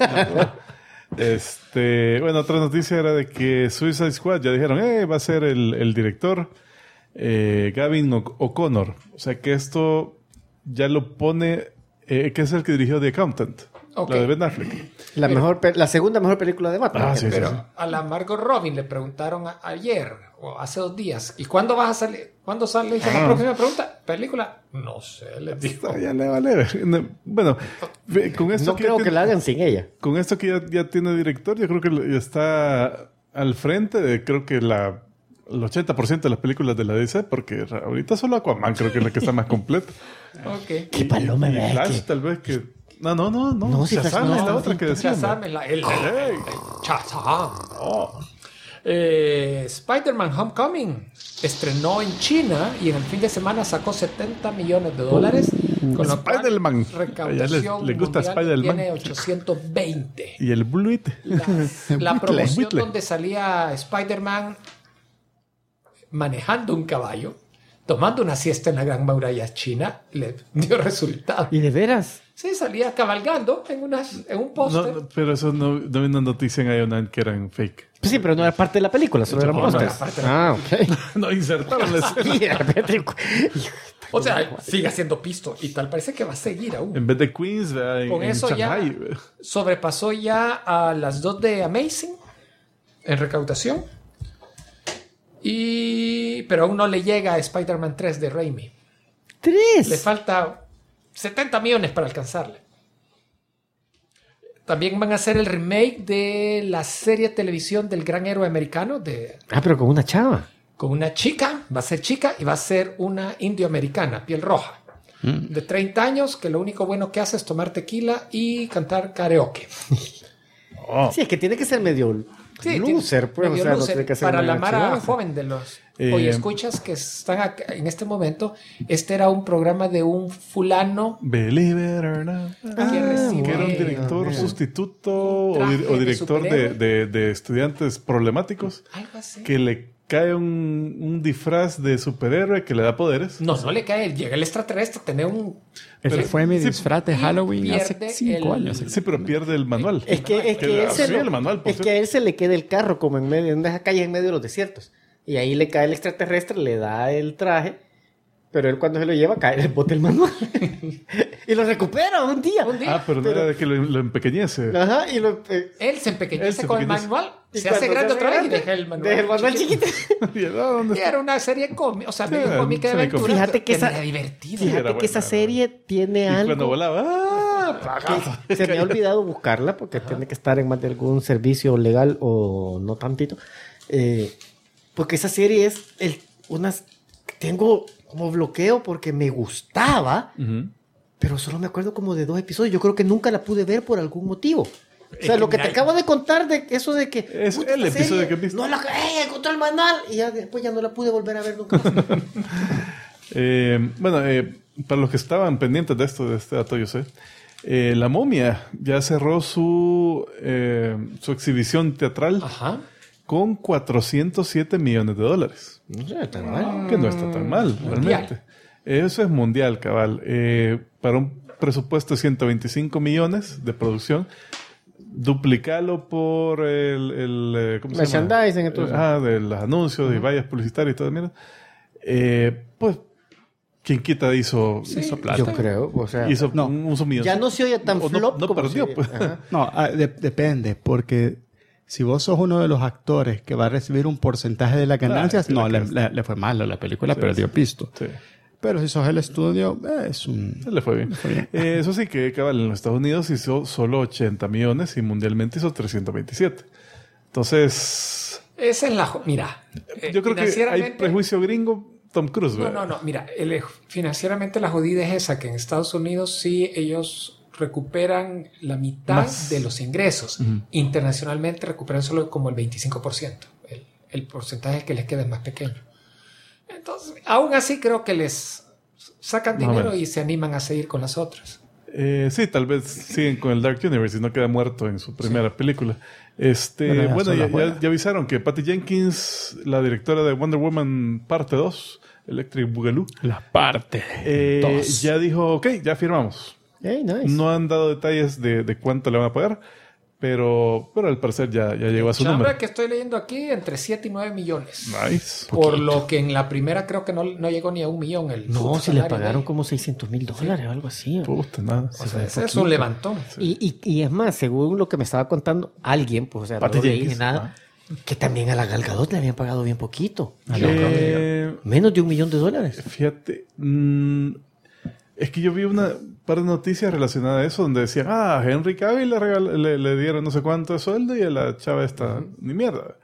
Bueno, otra noticia era de que Suicide Squad ya dijeron, va a ser el director Gavin O'Connor. O sea que esto ya lo pone, que es el que dirigió The Accountant, Ok. la de Ben Affleck. La segunda mejor película de Batman. Ah, sí, Pero sí. a la Margot Robin le preguntaron ayer o hace 2 días, ¿y cuándo vas a salir? ¿Cuándo sale la próxima pregunta? ¿Película? No sé, les digo. Ah, ya le vale ver. Bueno, con esto No creo que la hagan sin ella. Con esto que ya tiene director, yo creo que ya está al frente de, creo que el 80% de las películas de la DC, porque ahorita solo Aquaman creo que es la que está más completa. Ok. Qué paloma, Y ¿verdad? Flash tal vez que... No, No, sí, Shazam Flash, es la no, otra que decían. Shazam, ¿no? el Shazam. Spider-Man Homecoming estrenó en China y en el fin de semana sacó $70 millones. Con lo cual, Spider-Man. recaudación ¿Le gusta mundial Spider-Man? tiene 820. Y el Bullet. La promoción Whitley. donde salía Spider-Man manejando un caballo, tomando una siesta en la Gran Muralla China, le dio resultado. ¿Y de veras? Sí, salía cabalgando en un póster. No, pero eso no vi una noticia en Ionine que eran fake. Pues sí, pero no era parte de la película, solo era No, póster. no era parte de la ok. No insertaron la escena. Y de repente... O sea, sigue siendo pisto y tal parece que va a seguir aún. En vez de Queens, ¿verdad? Con en eso Shanghai, ya ¿verdad? sobrepasó ya a las 2 de Amazing en recaudación. Pero aún no le llega a Spider-Man 3 de Raimi. Le ¡Tres! falta 70 millones para alcanzarle. También van a hacer el remake de la serie de televisión del gran héroe americano Pero con una chava. con una chica, va a ser chica y va a ser una indioamericana, piel roja, de 30 años, que lo único bueno que hace es tomar tequila y cantar karaoke. Sí, es que tiene que ser medio Sí, loser, pues. medio O sea, no loser. tiene que ser Para una la mara chivaza. joven de los hoy escuchas que están acá, en este momento, este era un programa de un fulano Believe it or not. que recibe Que era un director sustituto un traje o de director superhéroe. de estudiantes problemáticos algo así. que le cae un disfraz de superhéroe que le da poderes. No le cae, llega el extraterrestre, tener un... Ese fue mi sí, disfraz de y Halloween hace pierde 5 el- años. Sí, pero pierde el manual. Es que él se sí, el manual, por es que a él se le queda el carro como en medio, en una calle en medio de los desiertos. Y ahí le cae el extraterrestre, le da el traje, pero él cuando se lo lleva cae, le bota el manual. Y lo recupera un día. Un día. pero no era de que lo empequeñece. Ajá, y lo... Él se Él empequeñece se con el empequeñece. manual, y se hace cuando grande otra vez y grande, deja el manual. deja el manual chiquito. Y, ¿dónde Y está? era una serie cómica, o sea, Sí, medio cómica de semi-cómica. aventura. Fíjate que pero esa- era divertida. Sí, era Fíjate que buena, esa era serie tiene Y algo... cuando volaba, que se me ha olvidado buscarla porque tiene que estar en más de algún servicio legal o no tantito. Porque esa serie es tengo como bloqueo porque me gustaba, pero solo me acuerdo como de 2 episodios. Yo creo que nunca la pude ver por algún motivo. O sea, lo que te acabo de contar de eso de que... Es puta, el esta episodio serie, que viste. No la... encontré el manual! Y ya después ya no la pude volver a ver nunca más. para los que estaban pendientes de este dato, yo sé, La Momia ya cerró su exhibición teatral Ajá. con $407 millones. No sé, tan mal. Que no está tan mal, realmente. Eso es mundial, cabal. Para un presupuesto de 125 millones de producción, duplicalo por el ¿cómo se llama? Merchandising, entonces. De los anuncios y vallas publicitarias y todo, mira. Pues, quien quita hizo plata. Yo creo, o sea... Hizo no. un sumido. Ya no se oye tan O no- flop no como perdió, se- pues. Ajá. No, depende, porque si vos sos uno de los actores que va a recibir un porcentaje de las ganancias, sí, no, la le fue mal a la película, Sí, perdió sí. pisto. Sí. Pero si sos el estudio, es un... Le fue bien. Eso sí que, cabal, en los Estados Unidos hizo solo 80 millones y mundialmente hizo 327. Entonces, Esa es Mira. yo creo que hay financieramente- prejuicio gringo, Tom Cruise, No, ¿verdad? no. Mira, financieramente la jodida es esa, que en Estados Unidos sí ellos recuperan la mitad Más. de los ingresos. Internacionalmente recuperan solo como el 25%. El porcentaje que les queda es más pequeño. Entonces, aún así creo que les sacan Más o dinero menos. y se animan a seguir con las otras. Sí, tal vez siguen con el Dark Universe y no queda muerto en su primera película. Bueno, ya Bueno, son las ya buenas. avisaron que Patty Jenkins, la directora de Wonder Woman parte 2, Electric Boogaloo, La parte. dos. ya dijo, ok, ya firmamos. Hey, nice. No han dado detalles de cuánto le van a pagar, pero al parecer ya llegó a su Chambra número. que estoy leyendo aquí, entre 7 y 9 millones. Nice. Por lo que en la primera creo que no llegó ni a 1 millón. No, si le pagaron como $600,000 o algo así. Puta, nada. O sea, ese es un levantón. Y es más, según lo que me estaba contando alguien, pues, o sea, Patty no leí Jenkins, nada, que también a la Gal Gadot le habían pagado bien poquito. Menos Menos de $1 millón. Fíjate, es que yo vi una par de noticias relacionadas a eso donde decían, a Henry Cavill le dieron no sé cuánto de sueldo y a la chava esta ni mierda.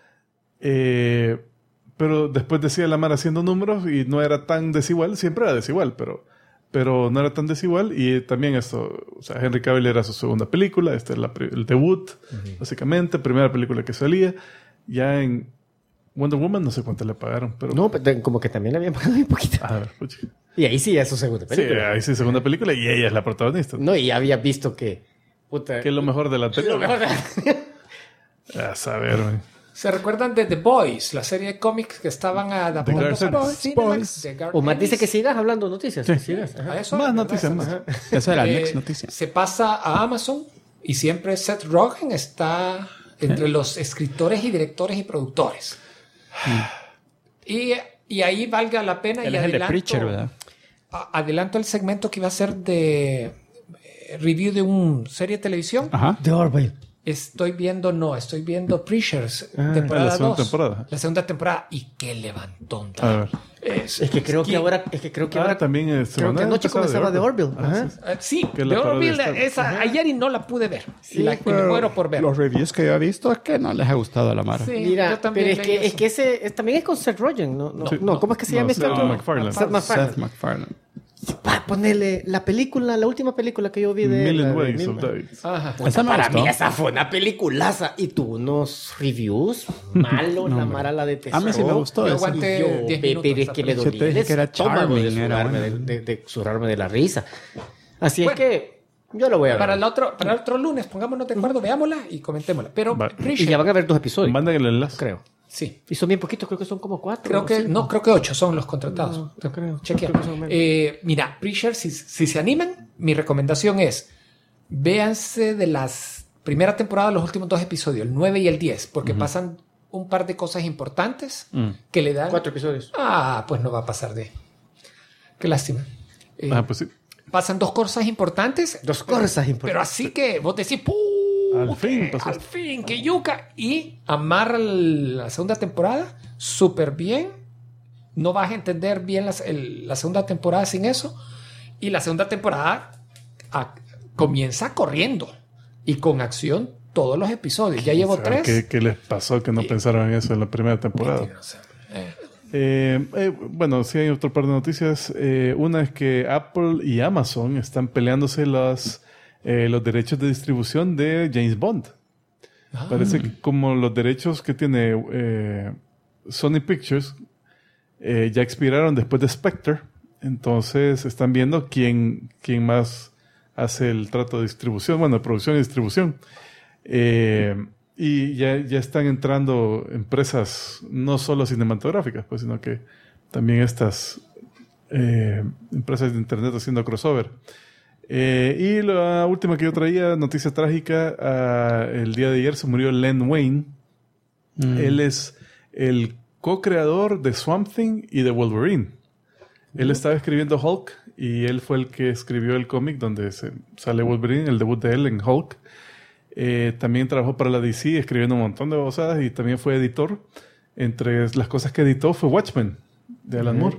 Pero después decía la Mara haciendo números y no era tan desigual, siempre era desigual, pero no era tan desigual. Y también esto, o sea, Henry Cavill era su segunda película, este es el debut, básicamente, primera película que salía. Ya en Wonder Woman no sé cuánto le pagaron, pero... No, pero como que también le habían pagado un poquito. A ver, pucha. Y ahí sí es su segunda Sí, película. ahí sí, segunda película y ella es la protagonista. No, y había visto que... Puta, Que es lo mejor de la lo anterior. mejor de- A saber, man. ¿Se recuerdan de The Boys, la serie de cómics que estaban adaptando Garden para Boys, Cinemax? The Garden Omar dice Boys. que sigas hablando noticias. Que sigas. Ajá. A eso, Más ¿verdad? noticias, más. Esa era la Eh, next noticia. Se pasa a Amazon y siempre Seth Rogen está entre los escritores y directores y productores. Y ahí valga la pena Él y es el de adelanto, Preacher, ¿verdad? adelanto el segmento que iba a ser de review de una serie de televisión. Ajá. The Orville. Estoy viendo Preachers, temporada la segunda 2. temporada. La segunda temporada. Y qué levantón. A ver. Es que creo que ahora... Es que creo que ahora... También Creo que anoche comenzaba The Orville. Ajá. Sí, Que The la parodia Orville, está- esa, ayer y no la pude ver. Sí, y me muero por ver. Los reviews que yo he visto es que no les ha gustado a la Mara. Sí, Mira, yo también pero es leí que, eso. ese también es con Seth Rogen, ¿no? No, Sí. no, ¿cómo es que se No, llama este Seth otro? MacFarlane. Seth MacFarlane. Seth MacFarlane. Pa, ponerle la película, la última película que yo vi de Million la de Ways Mil- of David. Ajá. Esa me Para gustó. mí esa fue una peliculaza y tuvo unos reviews malos, la Mara la detestó. A mí sí me gustó Yo esa. aguanté Y yo, 10 pero minutos es que me esa película. dolía Yo te dije el que era estómago de charming, era zurrarme bueno. de zurrarme de la risa. Así Bueno. es que yo lo voy a ver. Para el otro lunes, pongámonos de acuerdo, veámosla y comentémosla. Pero Vale. Y Preacher, ya van a ver 2 episodios, Manden el enlace. creo. sí. Y son bien poquitos, creo que son como 4. Creo que 8 son los contratados. No creo. Chequea. Creo que son menos. Mira, Preacher, si se animan, mi recomendación es véanse de las primera temporada los últimos 2 episodios, el 9 y el 10, porque pasan un par de cosas importantes que le dan... 4 episodios. Pues no va a pasar de... Qué lástima. Pues sí. Pasan 2 cosas importantes. 2 cosas Pero importantes. así que vos decís, Al fin pasó al esto. fin, que yuca. Y amarra la segunda temporada súper bien. No vas a entender bien la segunda temporada sin eso. Y la segunda temporada comienza corriendo y con acción todos los episodios. Ya llevo 3. ¿Qué les pasó que no pensaron en eso en la primera temporada? Bueno, sí hay otro par de noticias. Una es que Apple y Amazon están peleándose los derechos de distribución de James Bond. Parece que como los derechos que tiene Sony Pictures ya expiraron después de Spectre, entonces están viendo quién más hace el trato de distribución, bueno, de producción y distribución. Y ya están entrando empresas no solo cinematográficas, pues, sino que también estas empresas de internet haciendo crossover. Y la última que yo traía, noticia trágica, el día de ayer se murió Len Wein. Él es el co-creador de Swamp Thing y de Wolverine. Él estaba escribiendo Hulk y él fue el que escribió el cómic donde sale Wolverine, el debut de él en Hulk. También trabajó para la DC escribiendo un montón de babosadas y también fue editor. Entre las cosas que editó fue Watchmen de Alan Moore.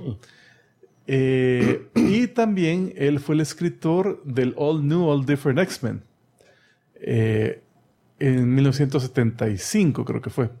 Y también él fue el escritor del All New, All Different X-Men. En 1975 creo que fue.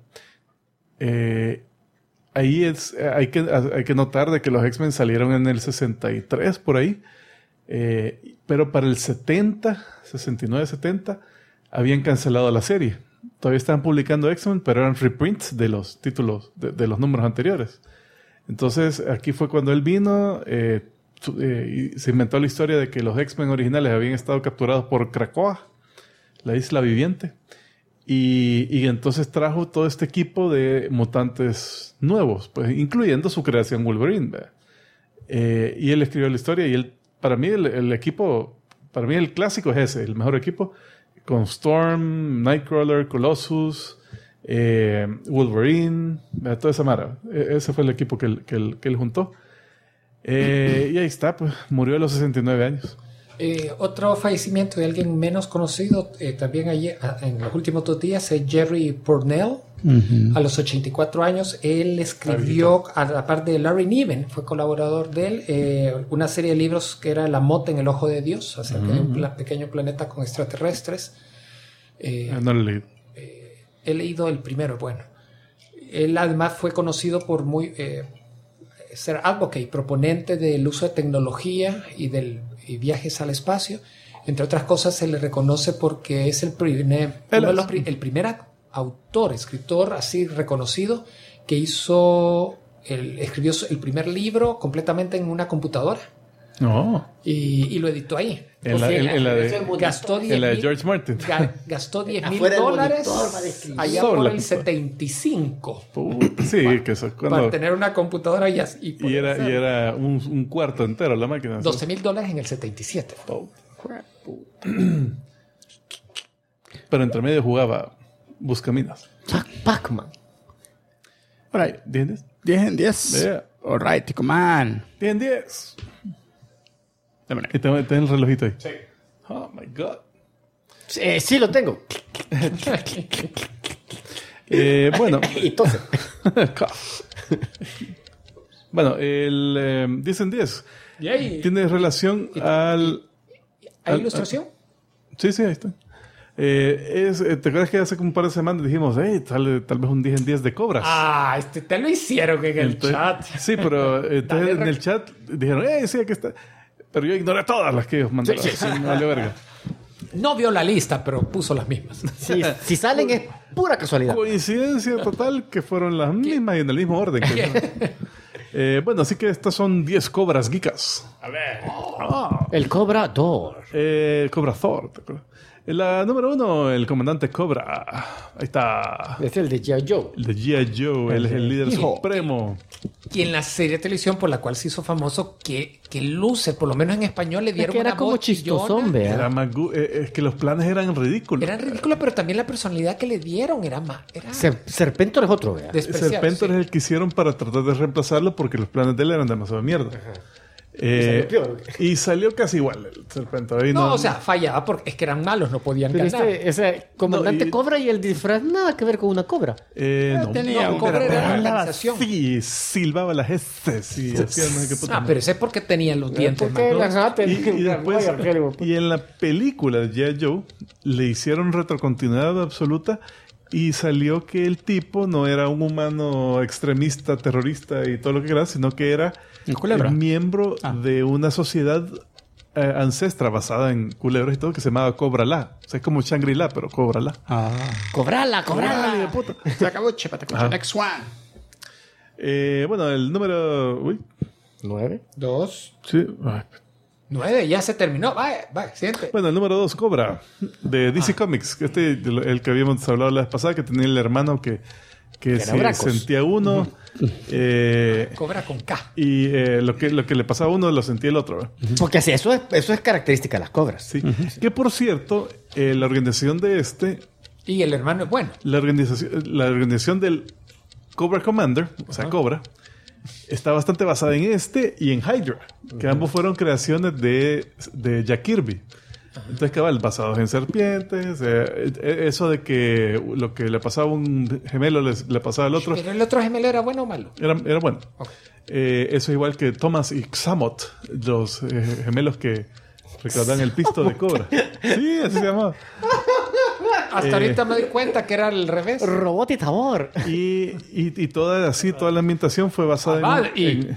Ahí hay que notar de que los X-Men salieron en el 63 por ahí. Pero para el 69-70 habían cancelado la serie. Todavía estaban publicando X-Men, pero eran reprints de los títulos, de los números anteriores. Entonces, aquí fue cuando él vino y se inventó la historia de que los X-Men originales habían estado capturados por Krakoa, la isla viviente. Y entonces trajo todo este equipo de mutantes nuevos, pues, incluyendo su creación Wolverine. Y él escribió la historia y para mí el equipo, para mí el clásico es ese, el mejor equipo, con Storm, Nightcrawler, Colossus, Wolverine, toda esa mara. Ese fue el equipo que él juntó. Y ahí está, pues murió a los 69 años. Otro fallecimiento de alguien menos conocido también ayer, en los últimos 2 días, es Jerry Pournelle. A los 84 años. Él escribió, a la par de Larry Niven, fue colaborador de él, una serie de libros que era La Mota en el Ojo de Dios, acerca de un pequeño planeta con extraterrestres. No lo leí. He leído el primero, bueno. Él además fue conocido por ser advocate, proponente del uso de tecnología y viajes al espacio. Entre otras cosas, se le reconoce porque es el primer escritor así reconocido, que escribió el primer libro completamente en una computadora. No. Y lo editó ahí. En la de Gastó George Martin. Gastó $10,000 Afuera del monitor, va a describir. allá Sola. por el 75 Sí, que eso. para Cuando, tener una computadora y y era un cuarto entero la máquina. $12,000 en el 77. Pero entre medio jugaba Buscaminas. Pac-Man. All right. 10 10 en 10. Yeah. All right, Tico Man. 10. Démosle. Y tenés el relojito ahí. Sí. Oh my God. Sí, lo tengo. Bueno. Y entonces. Bueno, el 10 en 10 Yay. tiene relación al... ¿Hay ilustración? Sí, ahí está. ¿Te acuerdas que hace como un par de semanas dijimos, tal vez un 10 en 10 de cobras? Ah, te lo hicieron en el Entonces- chat. Sí, pero entonces en el chat dijeron, sí, aquí está. Pero yo ignoré todas las que ellos mandaron. Sí, me valió verga. No vio la lista, pero puso las mismas. Sí, si salen es pura casualidad. Coincidencia total que fueron las mismas y en el mismo orden. Bueno, así que estas son 10 cobras geekas. A ver. El Cobrador. Cobra Thor, ¿te acuerdas? La número 1, el comandante Cobra. Ahí está. Es el de G.I. Joe. El de G.I. Joe, él es el líder supremo. Y en la serie de televisión por la cual se hizo famoso, que luce, por lo menos en español, le Es dieron que una era como voz chistosón, chillona. vea. Era más es que los planes eran ridículos. Eran ridículas, pero también la personalidad que le dieron era más. Era Serpentor es otro, vea. despreciable. Serpentor Sí. es el que hicieron para tratar de reemplazarlo porque los planes de él eran demasiado mierda. salió peor. Y salió casi igual el Serpentor. Ahí No, o sea, fallaba porque es que eran malos, no podían Pero ganar. ese comandante No, y- Cobra y el disfraz nada que ver con una cobra. no, tenía un Cobra era la hablaba organización. así, silbaba las heces y hacía no sé qué puta Ah, pero ese es porque tenían los dientes más Porque gruesos. y después, y en la película de G.I. Joe le hicieron retrocontinuidad absoluta y salió que el tipo no era un humano extremista, terrorista y todo lo que era, sino que era ¿Un culebra? miembro de una sociedad ancestra basada en culebras y todo que se llamaba Cobra-La. O sea, es como Shangri-La, pero Cobra-La. Cobrala. ¡Órale, puta! Se acabó, chepatacucha. Next one. Bueno, el número... Uy, 9. 2, sí. Ay. 9, ya se terminó. Vaya, siente. Bueno, el número 2, Cobra, de DC Comics. Que el que habíamos hablado la vez pasada, que tenía el hermano que era si Bracos. sentía uno. Cobra con K. Y lo que le pasaba a uno lo sentía el otro. ¿verdad? Porque así, eso es característica de las cobras. Sí. Que por cierto, la organización de Y el hermano es bueno. la organización del Cobra Commander, o sea, Cobra, está bastante basada en y en Hydra, que ambos fueron creaciones de Jack Kirby. Entonces, cabal, basados en serpientes, eso de que lo que le pasaba a un gemelo le pasaba al otro, Pero el otro gemelo era bueno o malo. era bueno. Ok. Eso es igual que Thomas y Xamot, los gemelos que recaudan el pisto de Cobra. Sí, así se llamaba. Hasta ahorita me doy cuenta que era al revés. Robot y sabor. Y toda la ambientación fue basada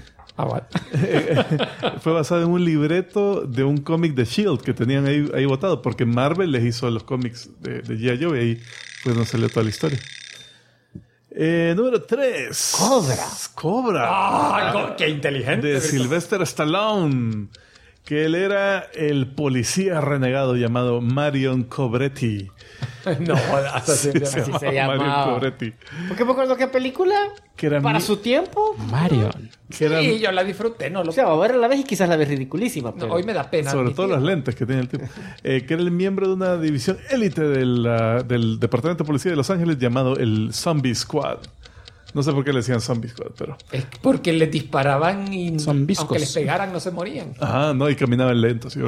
fue basada en un libreto de un cómic de S.H.I.E.L.D. que tenían ahí botado, porque Marvel les hizo los cómics de G.I. Joe y ahí fue donde salió toda la historia. Número 3. Cobra. ¡Ah! ¡Qué inteligente! De Sylvester Stallone. Que él era el policía renegado llamado Marion Cobretti. No, así se llamaba. Marion Cobretti. ¿Por qué me acuerdo qué película? Que era Para mi- su tiempo. Marion. que era- Sí, yo la disfruté. No, O sea, va a ver a la vez y quizás la ves ridiculísima. no, Pero... hoy me da pena. sobre todo admitirlo. las lentes que tiene el tipo. Que era el miembro de una división élite del Departamento de Policía de Los Ángeles llamado el Zombie Squad. No sé por qué le decían Zombie Squad, pero... Es porque les disparaban y Son viscos. aunque les pegaran no se morían. Ajá, no, y caminaban lento. Así.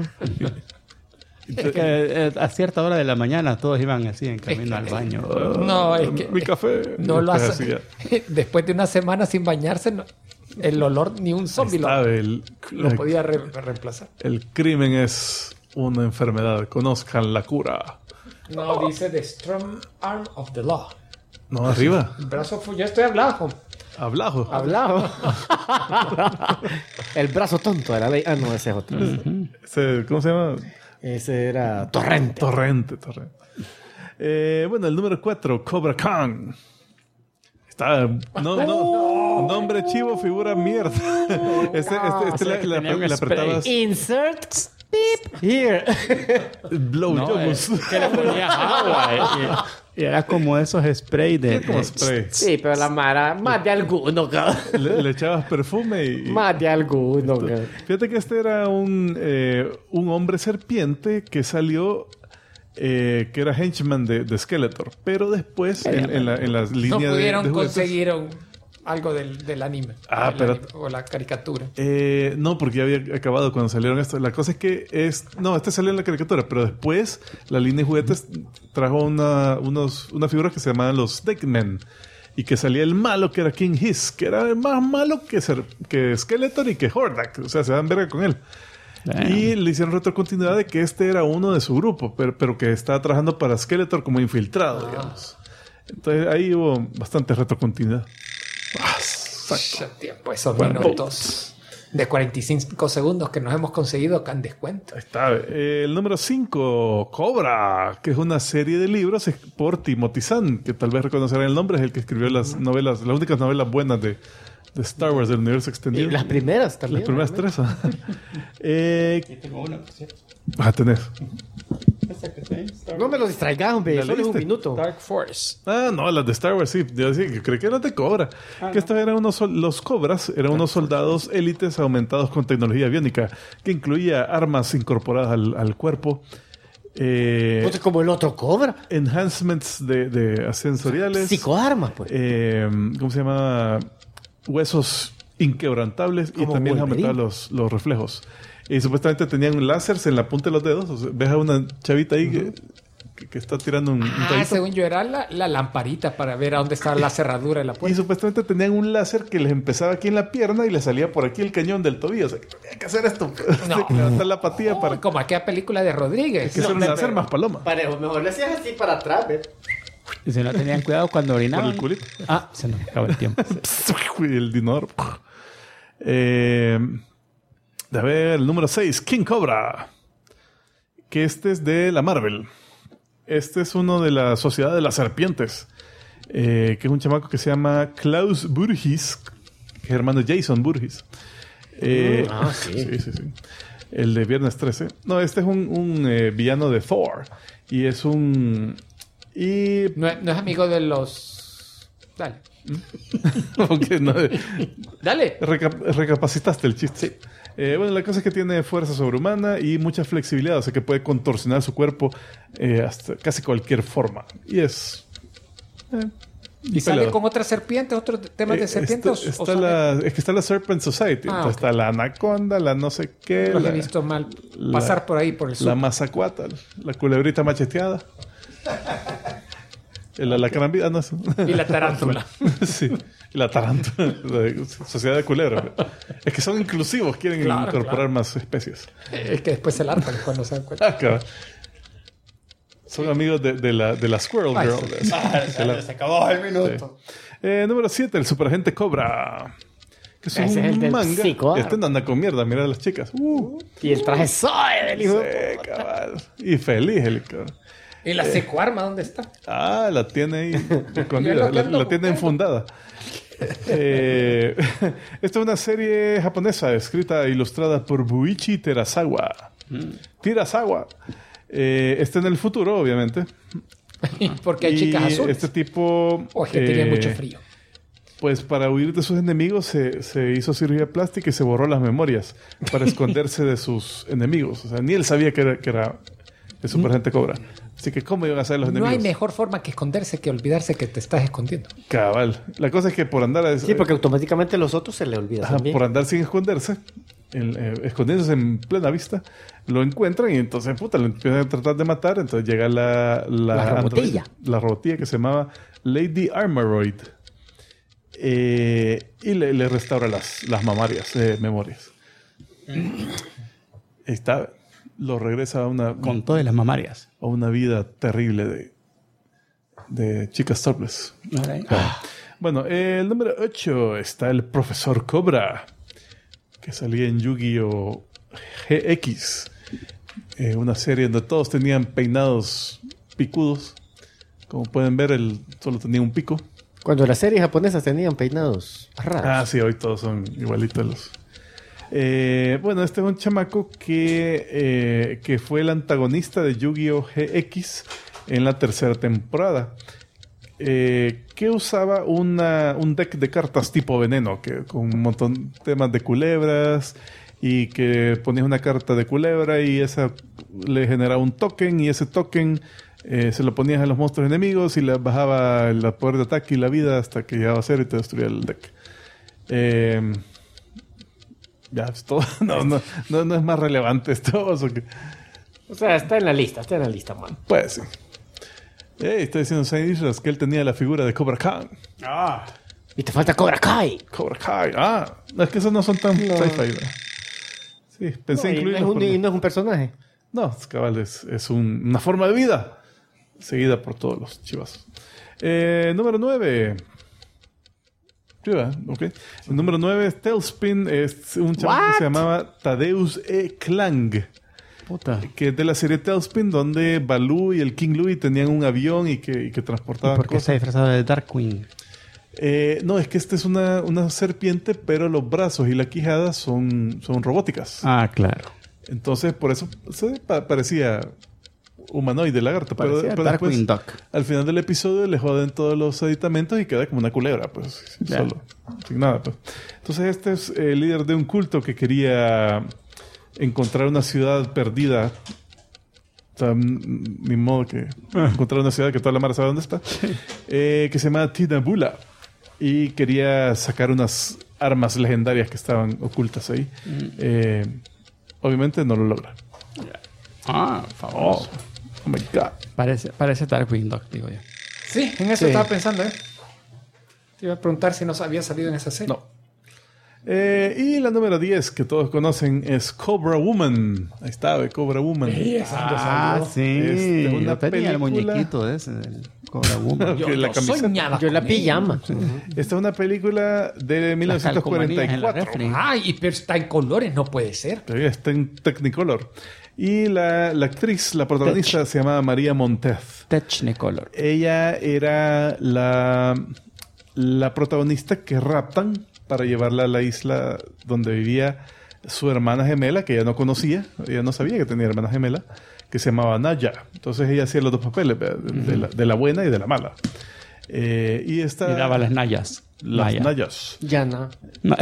Es que a cierta hora de la mañana todos iban así en camino al baño. No, es que Mi café. no lo Pues hace. así ya. Después de una semana sin bañarse, el olor ni un zombie Sabe, lo podía reemplazar. el crimen es una enfermedad. Conozcan la cura. No, dice The Strong Arm of the Law. No, arriba. El brazo ya estoy hablando. Hablajo. Hablado. El brazo tonto de la ley. Ah, no, ese es otro. ¿Cómo se llama? Ese era Torrente. Torrente. Bueno, el número 4, Cobra Khan. Está... Nombre chivo, figura mierda. Le apretabas... Insert beep here. Blow Jones. Que le ponías agua. Y era como esos spray de... Como spray. Sí, pero la Mara, más de alguno, cabrón. Le echabas perfume y... Más de alguno, cabrón. Fíjate que este era un hombre serpiente que salió... que era henchman de Skeletor. Pero después, en las líneas No pudieron de juguetes, conseguir algo del anime. Ah, Del pero- anime, o la caricatura. no, porque ya había acabado cuando salieron estos. La cosa es que este salió en la caricatura, pero después la línea de juguetes trajo una figura que se llamaban los Stickmen. Y que salía el malo, que era King Hiss, que era más malo que Skeletor y que Hordak. O sea, se dan verga con él. Y le hicieron retrocontinuidad de que este era uno de su grupo, pero que estaba trabajando para Skeletor como infiltrado, digamos. Entonces ahí hubo bastante retrocontinuidad. Ese tiempo, esos minutos de 45 segundos que nos hemos conseguido acá en descuento. Ahí está. El número 5, Cobra, que es una serie de libros por Timothy Zahn, que tal vez reconocerán el nombre, es el que escribió las novelas, las únicas novelas buenas de Star Wars, del universo Y extendido. las primeras también. Las primeras realmente. 3. Tengo una, por cierto. Tenés. No me lo distraigas, hombre. ¿La Solo es un leíste? minuto. Dark Force. No, las de Star Wars, sí. Yo decía que creí que eran de Cobra. Que estos eran los Cobras eran unos soldados élites aumentados con tecnología biónica, que incluía armas incorporadas al cuerpo, Entonces, como el otro cobra. enhancements de sensoriales, Psicoarmas, pues. ¿cómo se llama? Huesos inquebrantables y Como también les Wolverine. aumentaba los reflejos. Y supuestamente tenían láseres en la punta de los dedos. O sea, ves a una chavita ahí que está tirando un rayito. Según yo era la lamparita para ver a dónde estaba la cerradura de la Y puerta. supuestamente tenían un láser que les empezaba aquí en la pierna y les salía por aquí el cañón del tobillo. O sea, que tenía que hacer esto. Levantar la patilla para Como aquella película de Rodríguez. que sea un láser más paloma. Mejor le hacías así para atrás, ¿ves? Y si no tenían cuidado cuando Por orinaban. el culito. Se nos acaba el tiempo. Y el dinor. A ver, el número 6, King Cobra. Que este es de la Marvel. Este es uno de la Sociedad de las Serpientes. Que es un chamaco que se llama Klaus Burgis, que es hermano de Jason Burgis. Sí. Sí. El de Viernes 13. No, este es un villano de Thor. Y es un... Y... No es amigo de los... Dale. Porque no, Dale. recapacitaste el chiste. Bueno, la cosa es que tiene fuerza sobrehumana y mucha flexibilidad, o sea que puede contorsionar su cuerpo hasta casi cualquier forma. Y es... ¿Y sale con otras serpientes, otros temas de serpientes? Es que está la Serpent Society. Entonces ok. está la anaconda, la no sé qué. Los la, he visto mal pasar por ahí, por el la sur. mazacuata, la culebrita macheteada. El alacrán, no sé. Y la tarántula. Sí, y la tarántula, la sociedad de culebras. Es que son inclusivos, quieren Claro, incorporar claro. más especies. Es que después se largan cuando se dan cuenta. Cabrón. Son amigos de la Squirrel Ay, Girl. Se acabó el minuto. Número 7, el superagente Cobra. Que es Ese es el un del manga. psico, Este no anda con mierda, mira a las chicas. Y el traje soy del hijo. Sí, cabal. Y feliz el cabrón. ¿Y la secuarma dónde está? La tiene ahí escondida, Yo lo que ando la tiene enfundada. Esta es una serie japonesa escrita e ilustrada por Buichi Terasawa. Terasawa. Está en el futuro, obviamente. Porque hay Y chicas azules. este tipo... O es que tenía mucho frío. Pues para huir de sus enemigos se hizo cirugía plástica y se borró las memorias para esconderse de sus enemigos. O sea, ni él sabía que era el superagente Cobra. Así que, ¿cómo iban a ser los No enemigos? hay mejor forma que esconderse que olvidarse que te estás escondiendo. Cabal. La cosa es que por andar... Sí, porque automáticamente los otros se le olvidan también. por andar sin esconderse, escondiéndose en plena vista, lo encuentran y entonces, lo empiezan a tratar de matar. Entonces llega la robotilla. la robotilla que se llamaba Lady Armoroid. Y le restaura las memorias. Ahí está. Lo regresa Con todas las mamarias. a una vida terrible de chicas topless. Bueno, el número 8 está el Profesor Cobra, que salía en Yu-Gi-Oh! GX. Una serie donde todos tenían peinados picudos Como pueden ver, él solo tenía un pico. Cuando las series japonesas tenían peinados raros. Ah, sí, hoy todos son igualitos los... bueno, este es un chamaco que fue el antagonista de Yu-Gi-Oh! GX en la tercera temporada. Que usaba un deck de cartas tipo veneno, con un montón de temas de culebras, y que ponías una carta de culebra y esa le generaba un token, y ese token se lo ponías a los monstruos enemigos y le bajaba el poder de ataque y la vida hasta que llegaba a cero y te destruía el deck. Ya, es todo. No es más relevante esto. O sea, está en la lista, man. Pues sí. Está diciendo Saint Isras que él tenía la figura de Cobra Kai. Y te falta Cobra Kai. Cobra Kai. No, es que esos no son tan sci-fi, ¿verdad? Sí, pensé incluirlo. Y no es un personaje. No, cabal, es una forma de vida seguida por todos los chivas. Número 9. Ok. El número 9 es Tailspin. Es un chaval que se llamaba Thaddeus E. Klang. Puta. Que es de la serie Tailspin, donde Baloo y el King Louie tenían un avión y que transportaban ¿Por qué está disfrazado de Darkwing? No, es que esta es una serpiente, pero los brazos y la quijada son robóticas. Ah, claro. Entonces, por eso parecía humanoide, lagarto. Pero Darkwing después, Duck. al final del episodio, le joden todos los aditamentos y queda como una culebra, pues. Solo. Sin nada, pues. Entonces, este es el líder de un culto que quería encontrar una ciudad perdida. O sea, ni modo que encontrar una ciudad que toda la mara sabe dónde está. Que se llama Tidabula. Y quería sacar unas armas legendarias que estaban ocultas ahí. Obviamente no lo logra. Famoso. Oh my God. Parece Darkwing Duck, digo yo. Sí, en eso estaba pensando, ¿eh? Te iba a preguntar si nos había salido en esa serie. No. Y la número 10 que todos conocen es Cobra Woman. Ahí está, Cobra Woman. Sí. Una Yo tenía el película. muñequito de ese, del Cobra Woman. Que la camiseta. soñaba Yo la con pijama. Esta es una película de Las calcomanías en la 1944. refri. Ay, pero está en colores, no puede ser. Todavía está en Technicolor. Y la actriz, la protagonista, se llamaba María Montez. Technicolor. Ella era la protagonista que raptan para llevarla a la isla donde vivía su hermana gemela, que ella no conocía. Ella no sabía que tenía hermana gemela, que se llamaba Naya. Entonces ella hacía los dos papeles, de la buena y de la mala. Y daba las nayas. Las Nayas. Yana.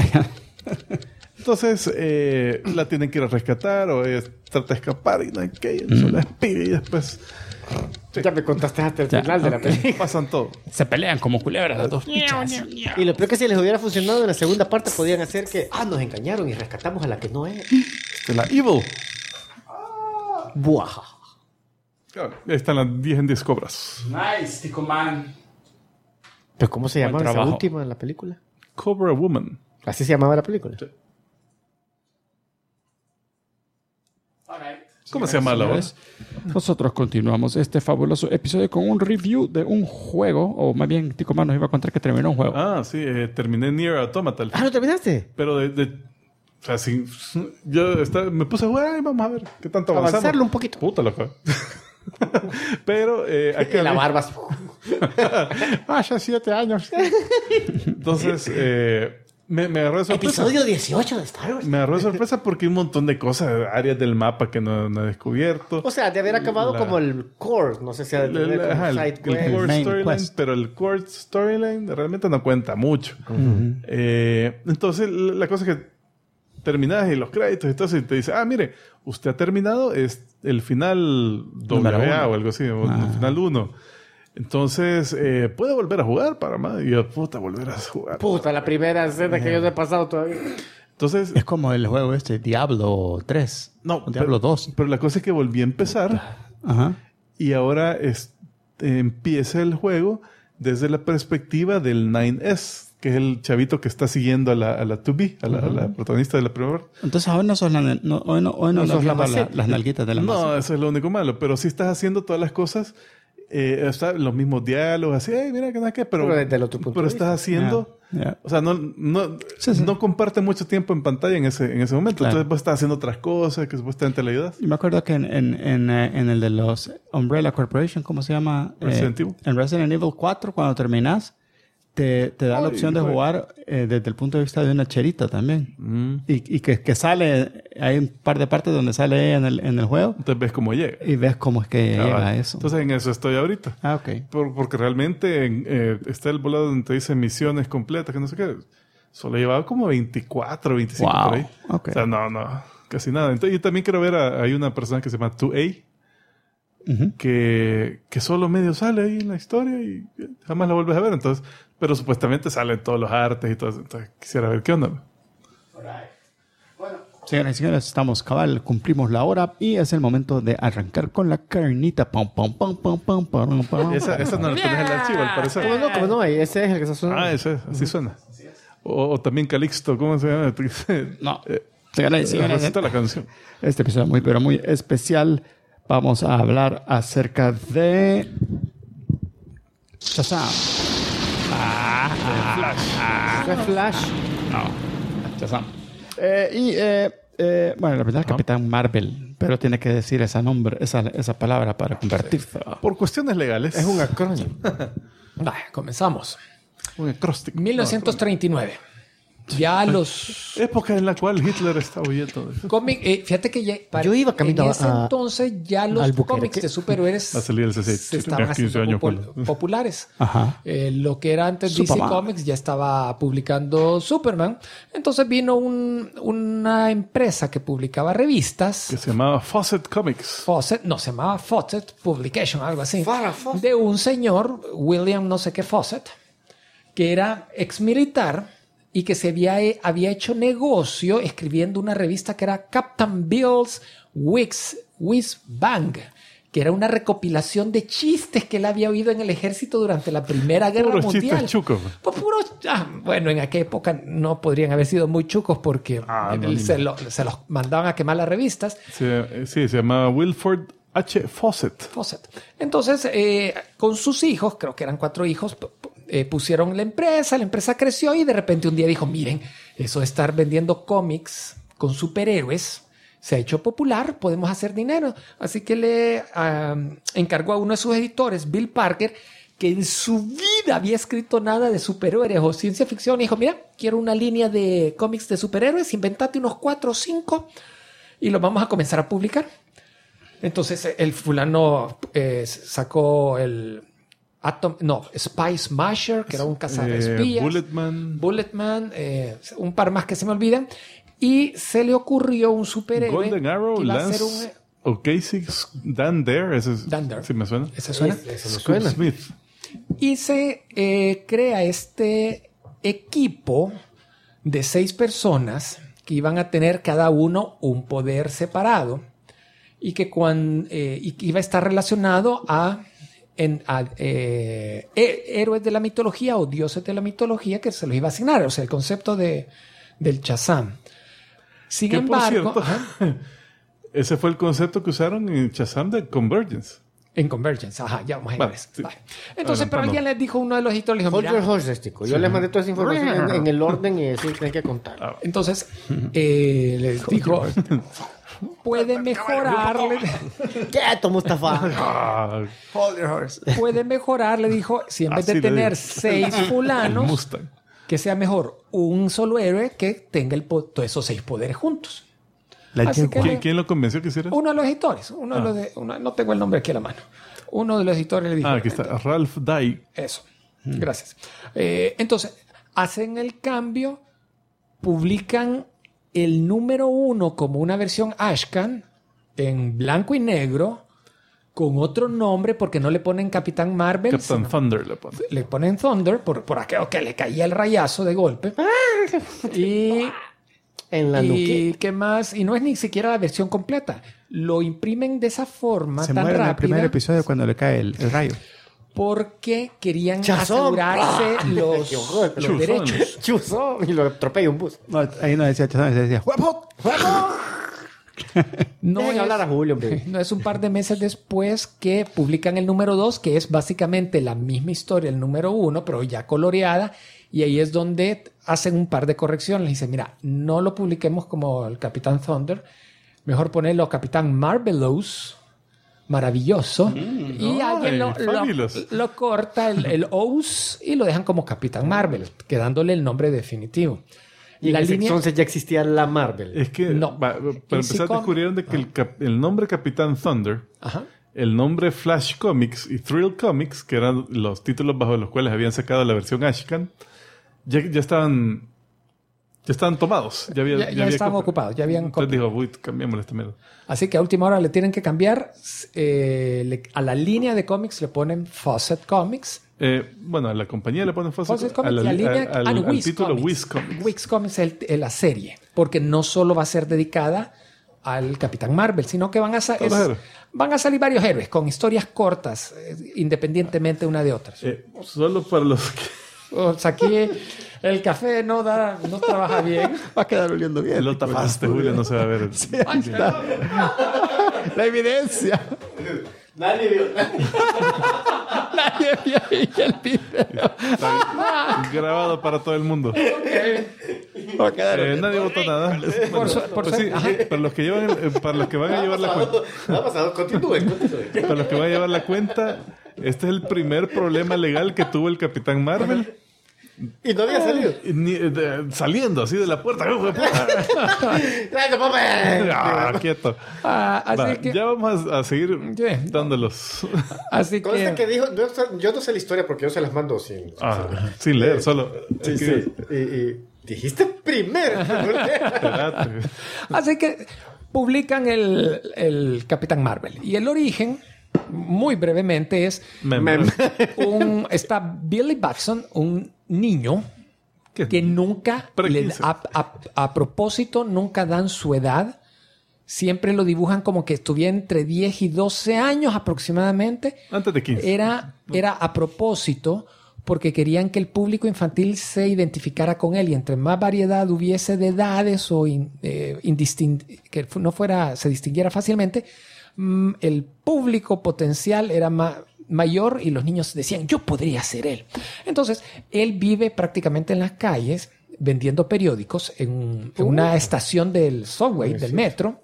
Entonces la tienen que ir a rescatar, o ella trata de escapar y no hay que se la despide, y después Ya me contaste hasta el Ya, final de la ok. película. pasan todo. Se pelean como culebras las dos pichas. Y lo peor que si les hubiera funcionado en la segunda parte, podían hacer que, nos engañaron y rescatamos a la que no es. De la Evil. Buah. Claro, ahí están las 10 en 10 cobras. Nice, Tico Man. ¿Pero cómo se Buen llamaba esa trabajo. última en la película? Cobra Woman. Así se llamaba la película. ¿Cómo se llama la voz? Nosotros continuamos este fabuloso episodio con un review de un juego, o más bien Tico Man nos iba a contar que terminó un juego. Sí, terminé Nier Automata. ¿Lo terminaste? Pero o sea, me puse a jugar y vamos a ver qué tanto avanzamos. Avanzarlo un poquito. Puta loco. Pero Que la barba. Ya 7 años. entonces me agarró de sorpresa. Episodio 18 de Star Wars. Me agarró de sorpresa porque hay un montón de cosas, áreas del mapa que no he descubierto. O sea, de haber acabado como el core. No sé si ha de tener como Ajá, side el quest. core main storyline, quest. pero el core storyline realmente no cuenta mucho. Entonces, la cosa es que terminas y los créditos y todo eso, y te dice, mire, usted ha terminado es el final Número WA uno. o algo así, o el final 1. Entonces, puede volver a jugar para más. Y yo, volver a jugar. Puta, la primera escena que yo no he pasado todavía. Entonces, Es como el juego Diablo 3. no, o Diablo 2. Pero la cosa es que volví a empezar Ajá. y ahora empieza el juego desde la perspectiva del 9S, que es el chavito que está siguiendo a la 2B, a la protagonista de la primera parte. Entonces hoy no sos hoy no sos la lavas maceta. las nalguitas de la No, masa. eso es lo único malo. Pero sí estás haciendo todas las cosas, los mismos diálogos, así, mira que nada que, pero Pero desde el otro punto pero de estás haciendo Ya. O sea, no comparte mucho tiempo en pantalla en ese momento. Claro. Entonces vos estás haciendo otras cosas que supuestamente le ayudas. Y me acuerdo que en el de los Umbrella Corporation, ¿cómo se llama? Resident Evil. En Resident Evil 4, cuando terminas, te da la opción de jugar desde el punto de vista de una cherita también. Y que sale, hay un par de partes donde sale en el juego Entonces ves cómo llega. y ves cómo es que llega a eso. Entonces en eso estoy ahorita. Ah, ok. Porque realmente está el volado donde te dice misiones completas, que no sé qué. Solo llevaba como 24, 25 Wow. por ahí. Ok. O sea, no, casi nada. Entonces, yo también quiero ver, hay una persona que se llama 2A, que solo medio sale ahí en la historia y jamás la vuelves a ver. Entonces, pero supuestamente salen todos los artes y todo eso. Entonces quisiera ver qué onda. Señoras y señores, estamos cabal, cumplimos la hora y es el momento de arrancar con la carnita. Pam, pam, pam, pam, pam, pam, pam. Esa no la tienes en el archivo, al parecer. ¿Cómo no? Ese es el que está sonando. Ah, ese es, así suena. O también Calixto, ¿cómo se llama? No. Señoras y señores, Recita la canción. este episodio muy, pero muy especial. Vamos a hablar acerca de Shazam. Fue Flash. No, Shazam. Bueno, la verdad es Capitán Marvel, pero tiene que decir esa palabra para convertirse. Por cuestiones legales. Es un acrónimo. Vale, comenzamos. un acróstico. 1939. Ya los Época en la cual Hitler estaba huyendo. fíjate que ya Yo iba camino en ese a- entonces ya los Albuquerque. cómics de superhéroes Va a salir el C6. se Si estaban tenías 15 haciendo años, pues. populares. Ajá. Lo que era antes DC Superman. Comics ya estaba publicando Superman. Entonces vino una empresa que publicaba revistas. Que se llamaba Fawcett Comics. Fawcett, no, se llamaba Fawcett Publication, algo así. Farrah Fawcett. De un señor, William no sé qué Fawcett, que era ex militar y que se había hecho negocio escribiendo una revista que era Captain Bill's Whiz Bang, que era una recopilación de chistes que él había oído en el ejército durante la Primera Guerra Puros Mundial. chistes chucos. Pues bueno, en aquella época no podrían haber sido muy chucos porque se los mandaban a quemar las revistas. Sí, se llamaba Wilford H. Fawcett. Entonces, con sus hijos, creo que eran 4 hijos, pusieron la empresa creció y de repente un día dijo, miren, eso de estar vendiendo cómics con superhéroes se ha hecho popular, podemos hacer dinero. Así que le encargó a uno de sus editores, Bill Parker, que en su vida había escrito nada de superhéroes o ciencia ficción, y dijo, mira, quiero una línea de cómics de superhéroes, inventate unos 4 o 5 y los vamos a comenzar a publicar. Entonces el fulano sacó el Spy Smasher, que era un cazadespías. Bulletman, un par más que se me olvidan. Y se le ocurrió un superhéroe. Golden Arrow, que iba a Lance ser O'Casey, Dan Dare. Ese es, Dan Dare. ¿Sí me suena? ¿Ese suena? Eso me Scott suena. Smith. Y se crea este equipo de 6 personas que iban a tener cada uno un poder separado y que iba a estar relacionado a héroes de la mitología o dioses de la mitología que se los iba a asignar. O sea, el concepto del Shazam. Sin Que por embargo, cierto, ese fue el concepto que usaron en Shazam de Convergence. en Convergence, ya vamos a ir Vale, a eso. sí. Vale. Entonces, pero Adelantando. alguien les dijo, uno de los editores, le dijo, Hold mira, your horses, tico. Yo les mandé toda esa información en el orden y así tienen que contar. entonces les dijo, puede mejorarle. ¡Quieto, Mustafa! Ah, Puede mejorar, le dijo, si en vez Así de le tener digo. 6 el fulanos, Mustang. que sea mejor un solo héroe que tenga todos esos 6 poderes juntos. Así que ¿Quién lo convenció que hiciera? uno de los editores, no tengo el nombre aquí a la mano. Uno de los editores le dijo, Aquí está. Ralph Dye. eso, gracias. Entonces, hacen el cambio, publican el número 1 como una versión Ashcan en blanco y negro con otro nombre porque no le ponen Capitán Marvel, Captain sino Thunder le pone. le ponen Thunder por aquello que le caía el rayazo de golpe. y En la nuque. ¿qué más? Y no es ni siquiera la versión completa. Lo imprimen de esa forma Se tan muere en el primer rápida episodio cuando le cae el rayo. porque querían Chazón. asegurarse los Chuzón. derechos. Chuzó y lo atropella un bus. No, ahí no decía Shazam, decía ¡Huevo! No Dejen es, hablar a Julio, hombre. no es un par de meses después que publican el número 2, que es básicamente la misma historia, el número 1, pero ya coloreada Y ahí es donde hacen un par de correcciones. Dicen, mira, no lo publiquemos como el Capitán Thunder. Mejor ponerlo Capitán Marvelous, maravilloso. Y alguien lo corta el O's y lo dejan como Capitán Marvel, quedándole el nombre definitivo. Y en ese entonces ya existía la Marvel. Es que, No. para empezar, descubrieron de que el nombre Capitán Thunder, Ajá. el nombre Flash Comics y Thrill Comics, que eran los títulos bajo los cuales habían sacado la versión Ashcan, ya estaban tomados. Ya Ya estaban ocupados, ya habían Entonces dijo, uy, cambiémosle esta mierda. Así que a última hora le tienen que cambiar. A la línea de cómics le ponen Fawcett Comics. Bueno, a la compañía le ponen Fawcett a Comics, la línea al Wiz título Comics. Wiz Comics. Wiz Comics es la serie, porque no solo va a ser dedicada al Capitán Marvel, sino que van a salir varios héroes con historias cortas, independientemente una de otras. Solo para los que... O sea, aquí el café no trabaja bien. Va a quedar oliendo bien. Lo tapaste, Julio, no se va a ver. Sí, ahí está. La evidencia. Nadie vio. Nadie vio ahí el video. Está grabado para todo el mundo. Va a quedar oliendo. Nadie votó nada. Para los que van a llevar la cuenta. Nada pasado. Continúen. Para los que van a llevar la cuenta, este es el primer problema legal que tuvo el Capitán Marvel. Y no había salido. Saliendo así de la puerta. Quieto. Así que, ya vamos a seguir Yeah. dándolos. así Consta que que dijo, yo no sé la historia porque yo se las mando sin Sin leer, solo. Sí, Es que- sí. Y dijiste primero. Espérate. Así que publican el Capitán Marvel. Y el origen, muy brevemente, es está Billy Batson, un niño ¿Qué? que nunca, Pre-15. a propósito, nunca dan su edad. Siempre lo dibujan como que estuviera entre 10 y 12 años aproximadamente. Antes de 15. Era a propósito porque querían que el público infantil se identificara con él y entre más variedad hubiese de edades o que no se distinguiera fácilmente, el público potencial era mayor y los niños decían, yo podría ser él. Entonces, él vive prácticamente en las calles vendiendo periódicos en una estación del subway, del metro.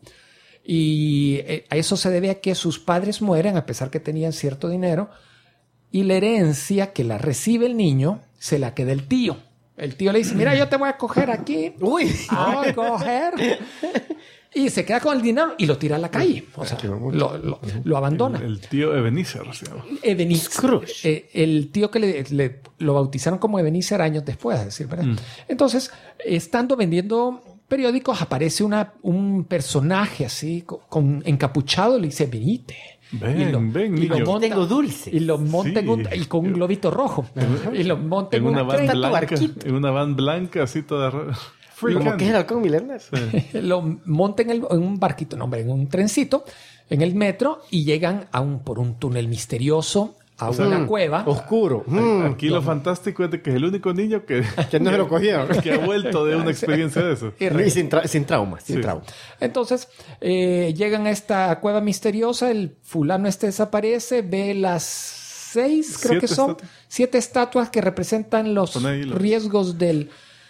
Y a eso se debe a que sus padres mueren a pesar que tenían cierto dinero. Y la herencia que la recibe el niño se la queda el tío. El tío le dice, mira, yo te voy a coger aquí. Uy. A coger. Y se queda con el dinero y lo tira a la calle. O sea, lo abandona. El tío Ebenezer, se llama. Ebenezer. El tío que lo bautizaron como Ebenezer años después, es decir, ¿verdad? Entonces, estando vendiendo periódicos, aparece un personaje así, encapuchado, le dice, venite. Ven, niño. Tengo dulce. Y lo monta Sí. con un globito rojo. Y lo monta En una van cresta, tu blanca. barquito. En una van blanca, así toda rara. Como que es el halcón milenar. lo montan en un barquito, no, hombre, en un trencito, en el metro, y llegan por un túnel misterioso a una cueva. Oscuro. Aquí lo fantástico es de que es el único niño que Que no se lo cogieron. ha vuelto de una experiencia de eso. Y sin trauma. Sin Sí. trauma. Entonces, llegan a esta cueva misteriosa, el fulano desaparece, ve las 6, creo que son, 7 estatuas que representan los Pon ahí los- riesgos sins.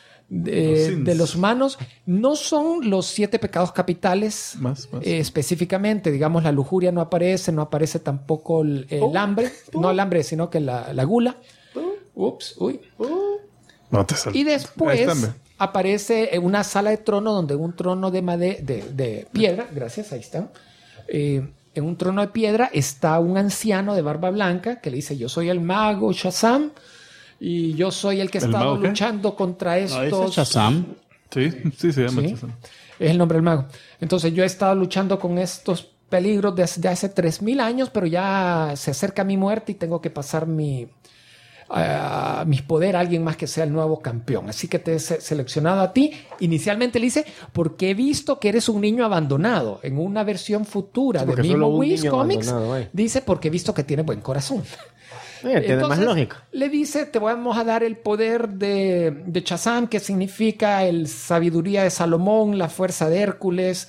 de los humanos. No son los 7 pecados capitales Más. específicamente, digamos, la lujuria no aparece tampoco el hambre, no el hambre, sino que la gula. Ups, uy. No te sal- Y Ahí después están, ve. aparece en una sala de trono donde un trono de piedra, gracias, ahí están. En un trono de piedra está un anciano de barba blanca que le dice, yo soy el mago Shazam y yo soy el que ha ¿El estado mago qué? luchando contra No, dice estos... Shazam. Sí, se llama Sí. Shazam. Es el nombre del mago. Entonces yo he estado luchando con estos peligros desde hace 3000 años, pero ya se acerca mi muerte y tengo que pasar mis poderes a alguien más que sea el nuevo campeón. Así que te he seleccionado a ti. Inicialmente le dice, porque he visto que eres un niño abandonado. En una versión futura Sí, del porque solo mismo un Wiz niño Comics, abandonado, dice, porque he visto que tiene buen corazón. Tiene más Entonces, lógica. le dice, te vamos a dar el poder de Shazam, que significa el sabiduría de Salomón, la fuerza de Hércules,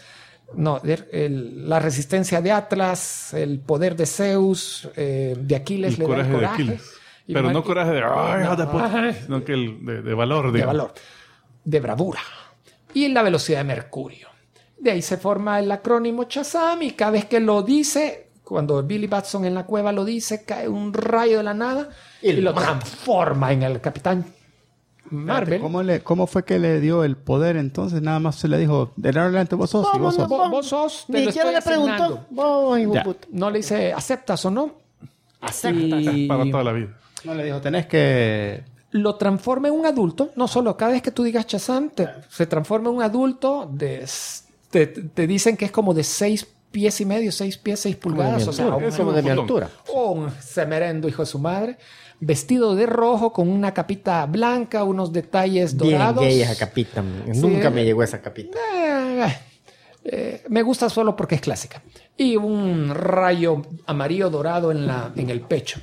la resistencia de Atlas, el poder de Zeus, de Aquiles El le da el coraje de coraje. Aquiles. Pero no y- coraje de, ay, no, hija de puta", ajá. sino que de valor, de digamos. valor, de bravura. Y la velocidad de mercurio. De ahí se forma el acrónimo Shazam y cada vez que lo dice, cuando Billy Batson en la cueva lo dice, cae un rayo de la nada y lo transforma en el Capitán Marvel. ¿Cómo fue que le dio el poder entonces? Nada más se le dijo, de ahora en adelante vos sos y vos sos. Vos sos, te Ni lo siquiera estoy le asignando. preguntó. Voy, hijo de Ya. puta. No le dice, ¿aceptas o no? Acepta. Y Para toda la vida. No le dijo, tenés que... lo transforma en un adulto. No solo cada vez que tú digas Shazam, se transforma en un adulto. Te dicen que es como de 6 pies y medio, 6 pies, 6 pulgadas. O sea, Es como de mi un altura. un semerendo hijo de su madre. Vestido de rojo con una capita blanca, unos detalles Bien dorados. gay esa capita. Nunca me llegó esa capita. Me gusta solo porque es clásica. Y un rayo amarillo dorado en el pecho.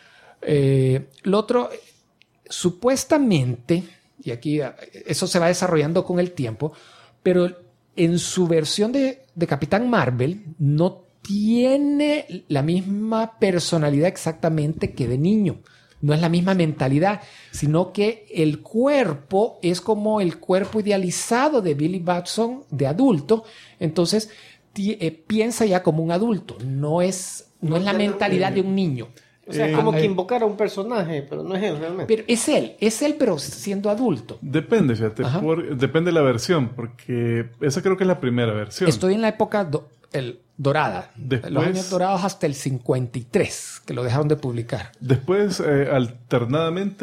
Lo otro, supuestamente, y aquí eso se va desarrollando con el tiempo, pero en su versión de Capitán Marvel no tiene la misma personalidad exactamente que de niño. No es la misma mentalidad, sino que el cuerpo es como el cuerpo idealizado de Billy Batson de adulto. Entonces piensa ya como un adulto. No es la mentalidad de un niño. O sea, como que invocar a un personaje, pero no es él realmente. Pero es él, pero siendo adulto. Depende, fíjate. Ajá. Depende de la versión, porque esa creo que es la primera versión. Estoy en la época dorada. Después- Los años dorados hasta el 53, que lo dejaron de publicar. Después, alternadamente,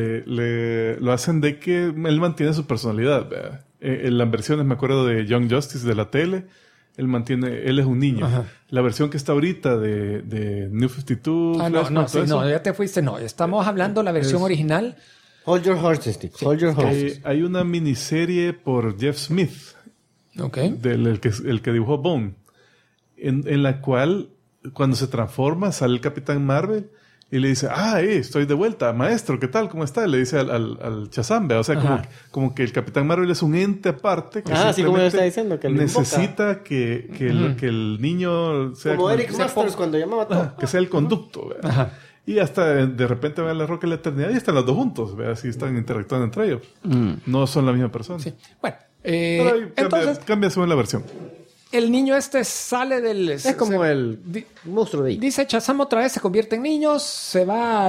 lo hacen de que él mantiene su personalidad. ¿Verdad? En las versiones, me acuerdo de Young Justice de la tele, él es un niño. Ajá. La versión que está ahorita de New 52, No, ya te fuiste. No, estamos hablando de la versión original. Hold your horses, Dick. Hold your horses. hay una miniserie por Jeff Smith, Ok. el que dibujó Bone, en la cual, cuando se transforma, sale el Capitán Marvel y le dice, estoy de vuelta, maestro, ¿qué tal? ¿Cómo está? Le dice al Shazam, ¿verdad? O sea, como que el Capitán Marvel es un ente aparte que Así como yo simplemente estaba diciendo, que lo necesita que el niño sea Como Eric que Masters cuando llamaba todo. que sea el conducto, ¿verdad? Y hasta de repente ve a la Roca de la Eternidad y están los dos juntos, ¿verdad? Así están interactuando entre ellos. No son la misma persona. Sí. Bueno, Pero ahí entonces cambia según la versión. el niño sale del... Es como el monstruo de ahí. Dice Shazam otra vez, se convierte en niños, se va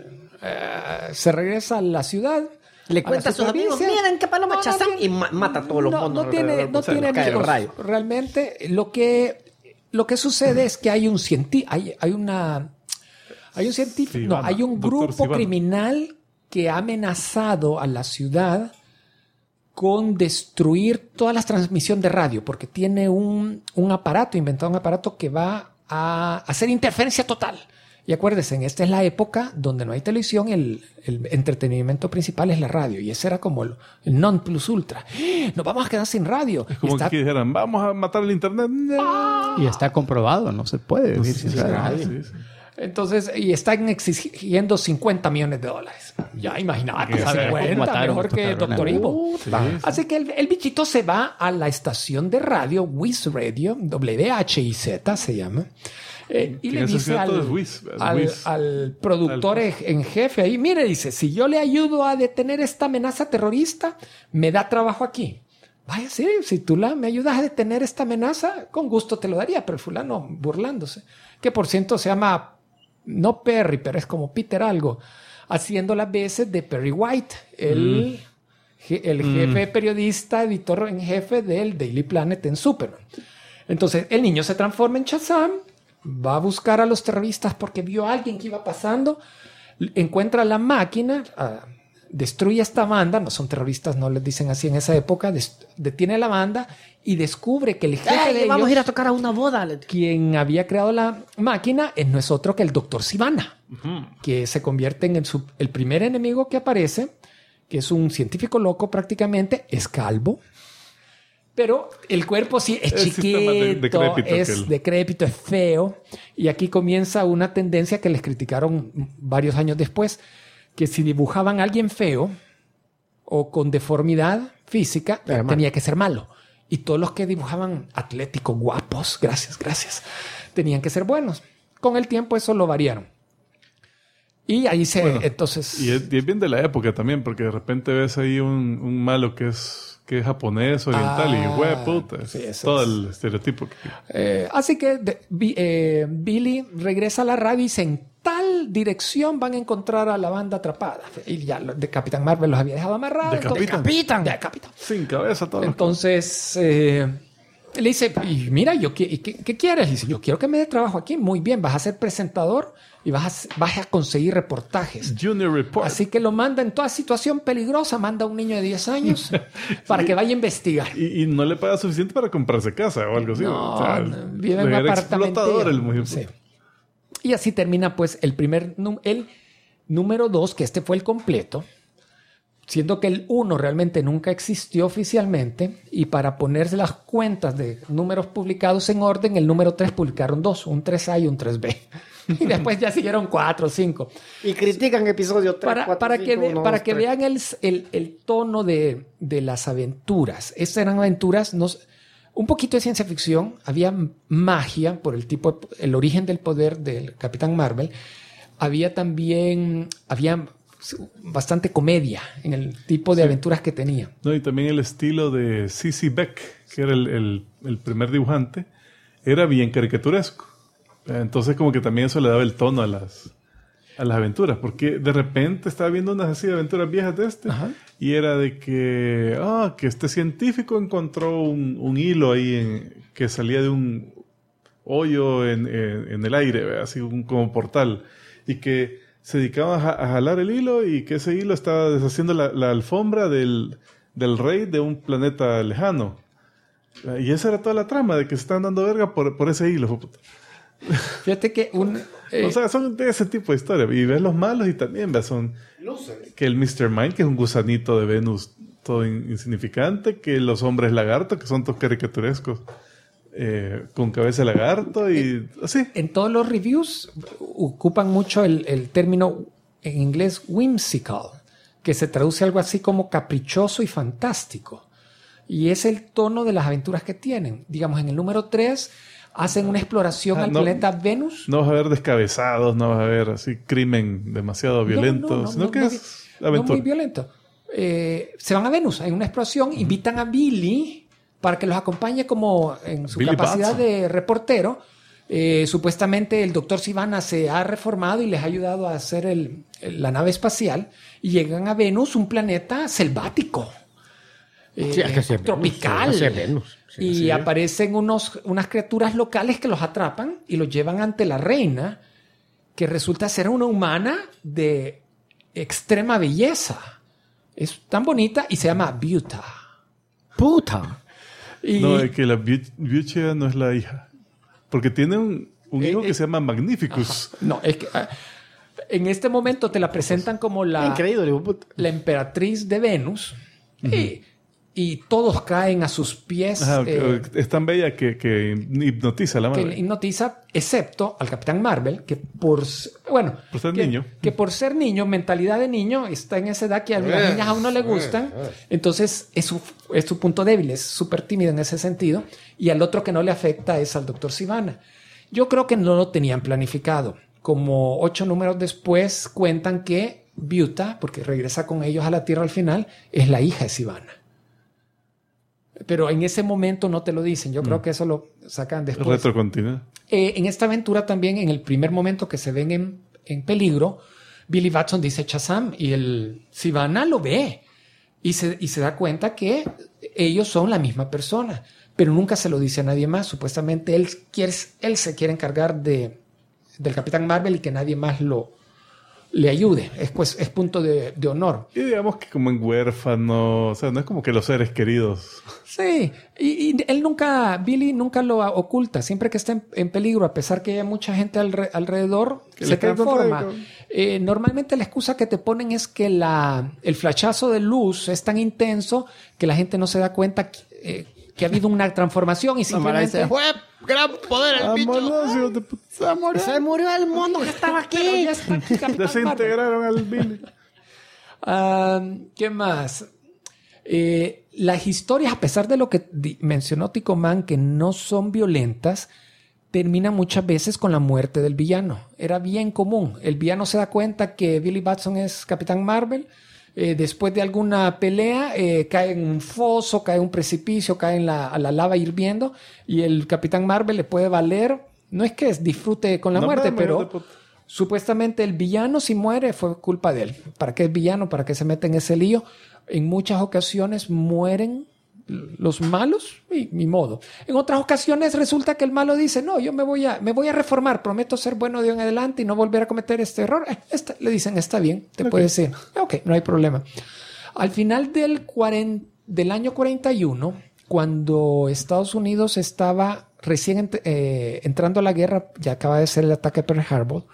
se regresa a la ciudad. Le a cuenta la a sus amigos, superficie. miren qué paloma Shazam, y mata a todos los monos. No tiene alrededor, porque amigos. cae el rayo. Realmente lo que sucede es que hay un científico, Sivana, hay un Dr. grupo Sivana. criminal que ha amenazado a la ciudad con destruir toda la transmisión de radio, porque tiene inventado un aparato que va a hacer interferencia total. Y acuérdense, esta es la época donde no hay televisión, el entretenimiento principal es la radio, y ese era como el non plus ultra. Nos vamos a quedar sin radio. Es como Y está- que dijeran, vamos a matar el internet. No. Y está comprobado, no se puede vivir sin radio. Sí, sí. Entonces, y están exigiendo $50 millones. Ya imagínate, Ya sabes, 50, mataron, mejor que mataron. Doctor Evil. Sí, Así que el bichito se va a la estación de radio, Wiz Radio, WHIZ se llama, y le En ese dice cierto es Wiz, Wiz. al productor en jefe ahí, mire, dice, si yo le ayudo a detener esta amenaza terrorista, me da trabajo aquí. Vaya, sí, si tú me ayudas a detener esta amenaza, con gusto te lo daría, pero el fulano burlándose, que por cierto se llama, no Perry, pero es como Peter algo, haciendo las veces de Perry White, el jefe periodista, editor en jefe del Daily Planet en Superman. Entonces, el niño se transforma en Shazam, va a buscar a los terroristas porque vio a alguien que iba pasando, encuentra la máquina, destruye esta banda, no son terroristas, no les dicen así en esa época, detiene la banda y descubre que el jefe de Vamos a ellos, ir a tocar a una boda. quien había creado la máquina, no es otro que el Dr. Sivana, que se convierte en el primer enemigo que aparece, que es un científico loco prácticamente, es calvo, pero el cuerpo sí es Sí está más chiquito, decrépito que es él. decrépito, es feo, y aquí comienza una tendencia que les criticaron varios años después, que si dibujaban a alguien feo o con deformidad física, Era malo. tenía que ser malo. Y todos los que dibujaban atléticos, guapos, gracias, tenían que ser buenos. Con el tiempo eso lo variaron. Y ahí Bueno, entonces... Y es bien de la época también, porque de repente ves ahí un malo que es japonés, oriental, y puta, sí, eso todo es. el estereotipo. Así que Billy regresa a la radio y dice, en tal dirección van a encontrar a la banda atrapada. Y ya de Capitán Marvel los había dejado amarrados. Decapitan. Decapitan. Sin cabeza todo. Entonces le dice, y mira, ¿qué quieres? Y dice, yo quiero que me dé trabajo aquí. Muy bien, vas a ser presentador y vas a conseguir reportajes. Junior Report. Así que lo manda en toda situación peligrosa, manda a un niño de 10 años para que vaya a investigar. Y no le paga suficiente para comprarse casa o algo así. No, O sea, vive en un era apartamento. explotador el mujer. Sí. Y así termina pues el número 2, que este fue el completo, siendo que el 1 realmente nunca existió oficialmente, y para ponerse las cuentas de números publicados en orden, el número 3 publicaron 2, un 3A y un 3B. Y después ya siguieron 4, 5. Y critican episodio 3, 4, Para 5, que, 1, 2, para que 3. vean el tono de las aventuras. Estas eran aventuras, un poquito de ciencia ficción, había magia por el origen del poder del Capitán Marvel. Había bastante comedia en el tipo de aventuras que tenía. No, y también el estilo de C.C. Beck, que era el primer dibujante, era bien caricaturesco. Entonces como que también eso le daba el tono a las aventuras, porque de repente estaba viendo unas así de aventuras viejas de Ajá. y era de que este científico encontró un hilo ahí que salía de un hoyo en el aire, ¿verdad? Así como portal, y que se dedicaban a jalar el hilo, y que ese hilo estaba deshaciendo la alfombra del rey de un planeta lejano. Y esa era toda la trama, de que se estaban dando verga por ese hilo. Fíjate que O sea, son de ese tipo de historia. Y ves los malos y también ves que el Mr. Mind, que es un gusanito de Venus todo insignificante, que los hombres lagarto, que son todos caricaturescos, con cabeza de lagarto y así. en todos los reviews ocupan mucho el término en inglés whimsical, que se traduce algo así como caprichoso y fantástico. Y es el tono de las aventuras que tienen. Digamos, en el número 3 hacen una exploración al planeta Venus. No vas a ver descabezados, no vas a ver así crimen demasiado violento, sino que es aventura. No muy violento. Se van a Venus, hay una explosión, invitan a Billy para que los acompañe como en su Billy capacidad Batson. de reportero. Supuestamente el doctor Sivana se ha reformado y les ha ayudado a hacer la nave espacial, y llegan a Venus, un planeta selvático. Sí, es que sí, tropical. sí, es Venus. Sí, y sí. aparecen unas criaturas locales que los atrapan y los llevan ante la reina, que resulta ser una humana de extrema belleza. Es tan bonita y se llama Buta. Puta. Y No, es que la Bucha no es la hija. Porque tiene un hijo que se llama Magnificus. no, es que en este momento te la presentan como Increíble, puta. la emperatriz de Venus. Y todos caen a sus pies. Ajá, es tan bella que hipnotiza a la Que madre. hipnotiza, excepto al Capitán Marvel, que por ser niño. que por ser niño, mentalidad de niño, está en esa edad que a las niñas aún no le gustan. Entonces es su punto débil, es súper tímido en ese sentido. Y al otro que no le afecta es al Dr. Sivana. Yo creo que no lo tenían planificado. Como 8 números después cuentan que Buta, porque regresa con ellos a la Tierra al final, es la hija de Sivana. Pero en ese momento no te lo dicen. Yo creo que eso lo sacan después. Retrocontinua. En esta aventura también, en el primer momento que se ven en peligro, Billy Batson dice Shazam, y el Sivana lo ve y se da cuenta que ellos son la misma persona, pero nunca se lo dice a nadie más. Supuestamente él se quiere encargar del Capitán Marvel y que nadie más le ayude. Es punto de honor. Y digamos que como en Huérfano, o sea, no es como que los seres queridos. Sí, y Billy nunca lo oculta. Siempre que está en peligro, a pesar que haya mucha gente alrededor, Que se le cae transforma. todo. Normalmente la excusa que te ponen es que el flashazo de luz es tan intenso que la gente no se da cuenta que ha habido una transformación y simplemente... Gran poder el bicho. Vámonos, hijos de puta. Se murió el mono que estaba Pero aquí. ya está aquí Capitán Marvel. Desintegraron al Billy. ¿Qué más? Las historias, a pesar de lo que mencionó Tico Man, que no son violentas, termina muchas veces con la muerte del villano. Era bien común. El villano se da cuenta que Billy Batson es Capitán Marvel. Después de alguna pelea, cae en un foso, cae en un precipicio, cae a la lava hirviendo. Y el Capitán Marvel le puede valer. No es que disfrute con la muerte, pero supuestamente el villano, si muere, fue culpa de él. ¿Para qué es villano? ¿Para qué se mete en ese lío? En muchas ocasiones mueren los malos y mi modo. En otras ocasiones resulta que el malo dice, no, yo me voy a reformar, prometo ser bueno de hoy en adelante y no volver a cometer este error. Le dicen, está bien, te puedes ir. Ok, no hay problema. Al final del año 41, cuando Estados Unidos estaba recién entrando a la guerra, ya acaba de ser el ataque a Pearl Harbor,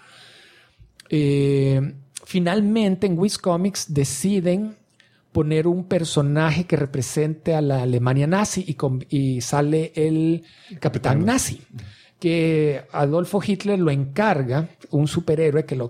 finalmente en Wiz Comics deciden poner un personaje que represente a la Alemania nazi y sale el Capitán Nazi, que Adolfo Hitler lo encarga, un superhéroe que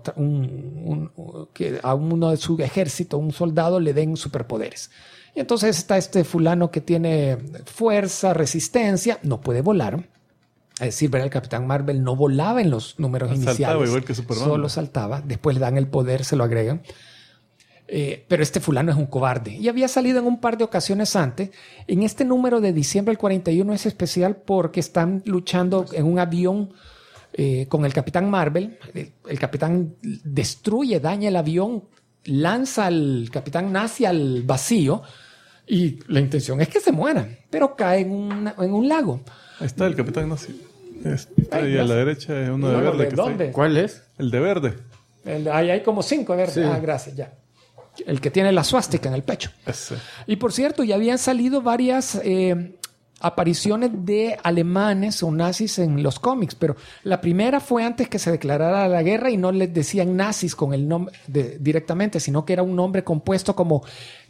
a uno de su ejército, un soldado, le den superpoderes. Y entonces está este fulano que tiene fuerza, resistencia, no puede volar. Es decir, el Capitán Marvel no volaba en los números iniciales. Saltaba igual que Superman. Solo saltaba. Después le dan el poder, se lo agregan. Pero este fulano es un cobarde. Y había salido en un par de ocasiones antes. En este número de diciembre del 41 es especial porque están luchando en un avión con el Capitán Marvel. El Capitán destruye, daña el avión, lanza al Capitán Nazi al vacío y la intención es que se mueran, pero cae en un lago. Ahí está el Capitán Nazi. Está ahí a la derecha es uno de verde. Que ¿dónde? Está ¿Cuál es? El de verde. Ahí hay como 5 verdes. Sí. Gracias, ya. El que tiene la suástica en el pecho. Ese. Y por cierto, ya habían salido varias apariciones de alemanes o nazis en los cómics, pero la primera fue antes que se declarara la guerra y no les decían nazis con el nombre directamente, sino que era un nombre compuesto como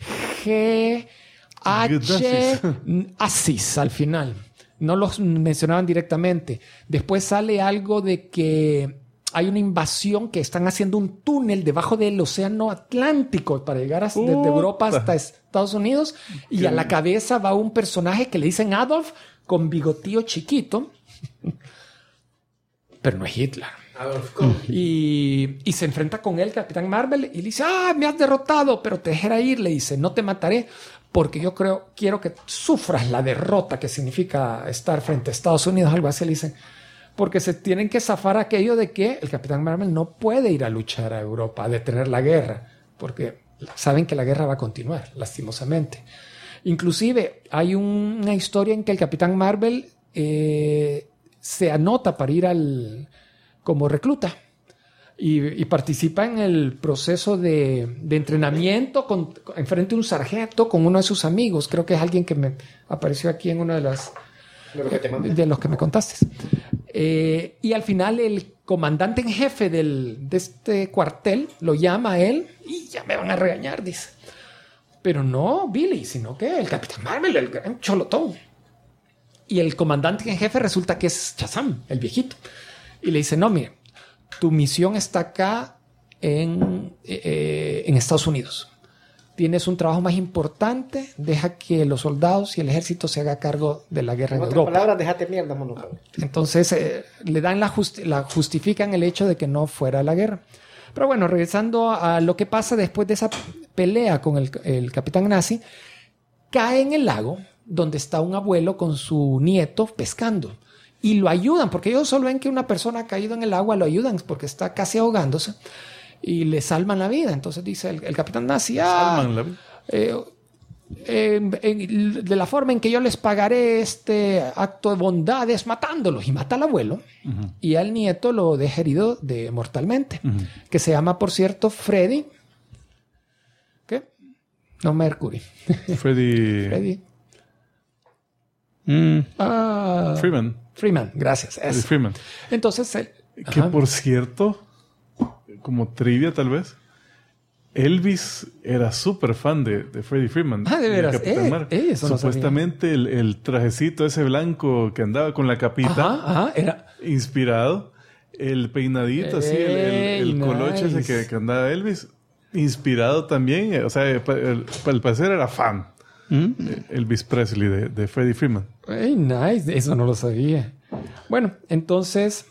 G-H-Asis al final. No los mencionaban directamente. Después sale algo de que hay una invasión, que están haciendo un túnel debajo del océano Atlántico para llegar desde Europa hasta Estados Unidos. Y a la cabeza va un personaje que le dicen Adolf con bigotío chiquito. Pero no es Hitler. Adolf. Y se enfrenta con él, Capitán Marvel, y le dice, me has derrotado, pero te dejaré ir. Le dice, no te mataré porque yo quiero que sufras la derrota que significa estar frente a Estados Unidos. Algo así le dicen. Porque se tienen que zafar aquello de que el Capitán Marvel no puede ir a luchar a Europa, a detener la guerra, porque saben que la guerra va a continuar, lastimosamente. Inclusive hay una historia en que el Capitán Marvel se anota para ir como recluta y participa en el proceso de entrenamiento enfrente de un sargento con uno de sus amigos. Creo que es alguien que me apareció aquí en uno de los que me contaste. Y al final el comandante en jefe de este cuartel lo llama a él y ya me van a regañar, dice. Pero no Billy, sino que el Capitán Marvel, el gran cholotón. Y el comandante en jefe resulta que es Shazam, el viejito. Y le dice, no, mire, tu misión está acá en Estados Unidos. Tienes un trabajo más importante, deja que los soldados y el ejército se haga cargo de la guerra en Europa. En otras palabras, déjate mierda, mono. Entonces le dan justifican el hecho de que no fuera a la guerra. Pero bueno, regresando a lo que pasa después de esa pelea con el Capitán Nazi, cae en el lago donde está un abuelo con su nieto pescando. Y lo ayudan, porque ellos solo ven que una persona ha caído en el agua, lo ayudan porque está casi ahogándose. Y le salvan la vida. Entonces dice el Capitán Nazi, salvan la vida. De la forma en que yo les pagaré este acto de bondad es matándolos. Y mata al abuelo. Uh-huh. Y al nieto lo deja herido mortalmente. Uh-huh. Que se llama, por cierto, Freddy. ¿Qué? No, Mercury. Freddy. Freeman, gracias. Freeman. Entonces, que por cierto, como trivia tal vez, Elvis era súper fan de Freddie Freeman. De veras. Supuestamente el trajecito ese blanco que andaba con la capita, era inspirado. El peinadito, así, el coloche ese que andaba Elvis, inspirado también. O sea, al parecer era fan. Elvis Presley de Freddie Freeman. Nice. Eso no lo sabía. Bueno, entonces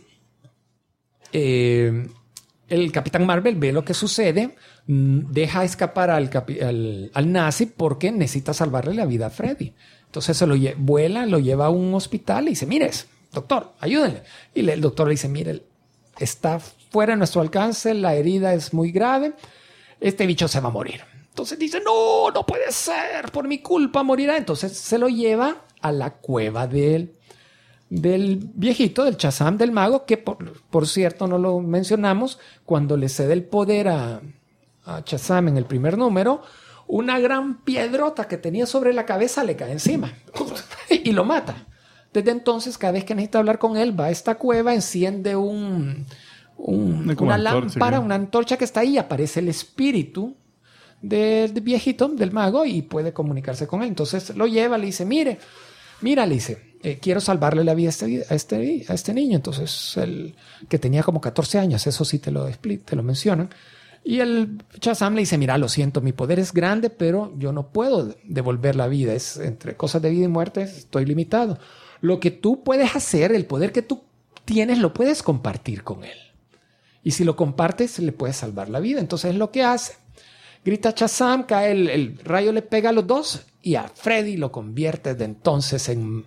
el Capitán Marvel ve lo que sucede, deja escapar al nazi porque necesita salvarle la vida a Freddy. Entonces se lo vuela, lo lleva a un hospital y dice, mire, doctor, ayúdenle. Y el doctor le dice, mire, está fuera de nuestro alcance, la herida es muy grave, este bicho se va a morir. Entonces dice, no puede ser, por mi culpa morirá. Entonces se lo lleva a la cueva del viejito, del Shazam, del mago, que por cierto no lo mencionamos, cuando le cede el poder a Shazam en el primer número, una gran piedrota que tenía sobre la cabeza le cae encima y lo mata. Desde entonces, cada vez que necesita hablar con él, va a esta cueva, enciende una lámpara, una antorcha que está ahí, aparece el espíritu del viejito, del mago, y puede comunicarse con él. Entonces lo lleva, le dice, mira, le dice, quiero salvarle la vida a este niño. Entonces, el que tenía como 14 años, eso sí te lo mencionan. Y el Shazam le dice, mira, lo siento, mi poder es grande, pero yo no puedo devolver la vida. Es entre cosas de vida y muerte, estoy limitado. Lo que tú puedes hacer, el poder que tú tienes, lo puedes compartir con él. Y si lo compartes, le puedes salvar la vida. Entonces es lo que hace. Grita Shazam, cae el rayo, le pega a los dos y a Freddy lo convierte de entonces en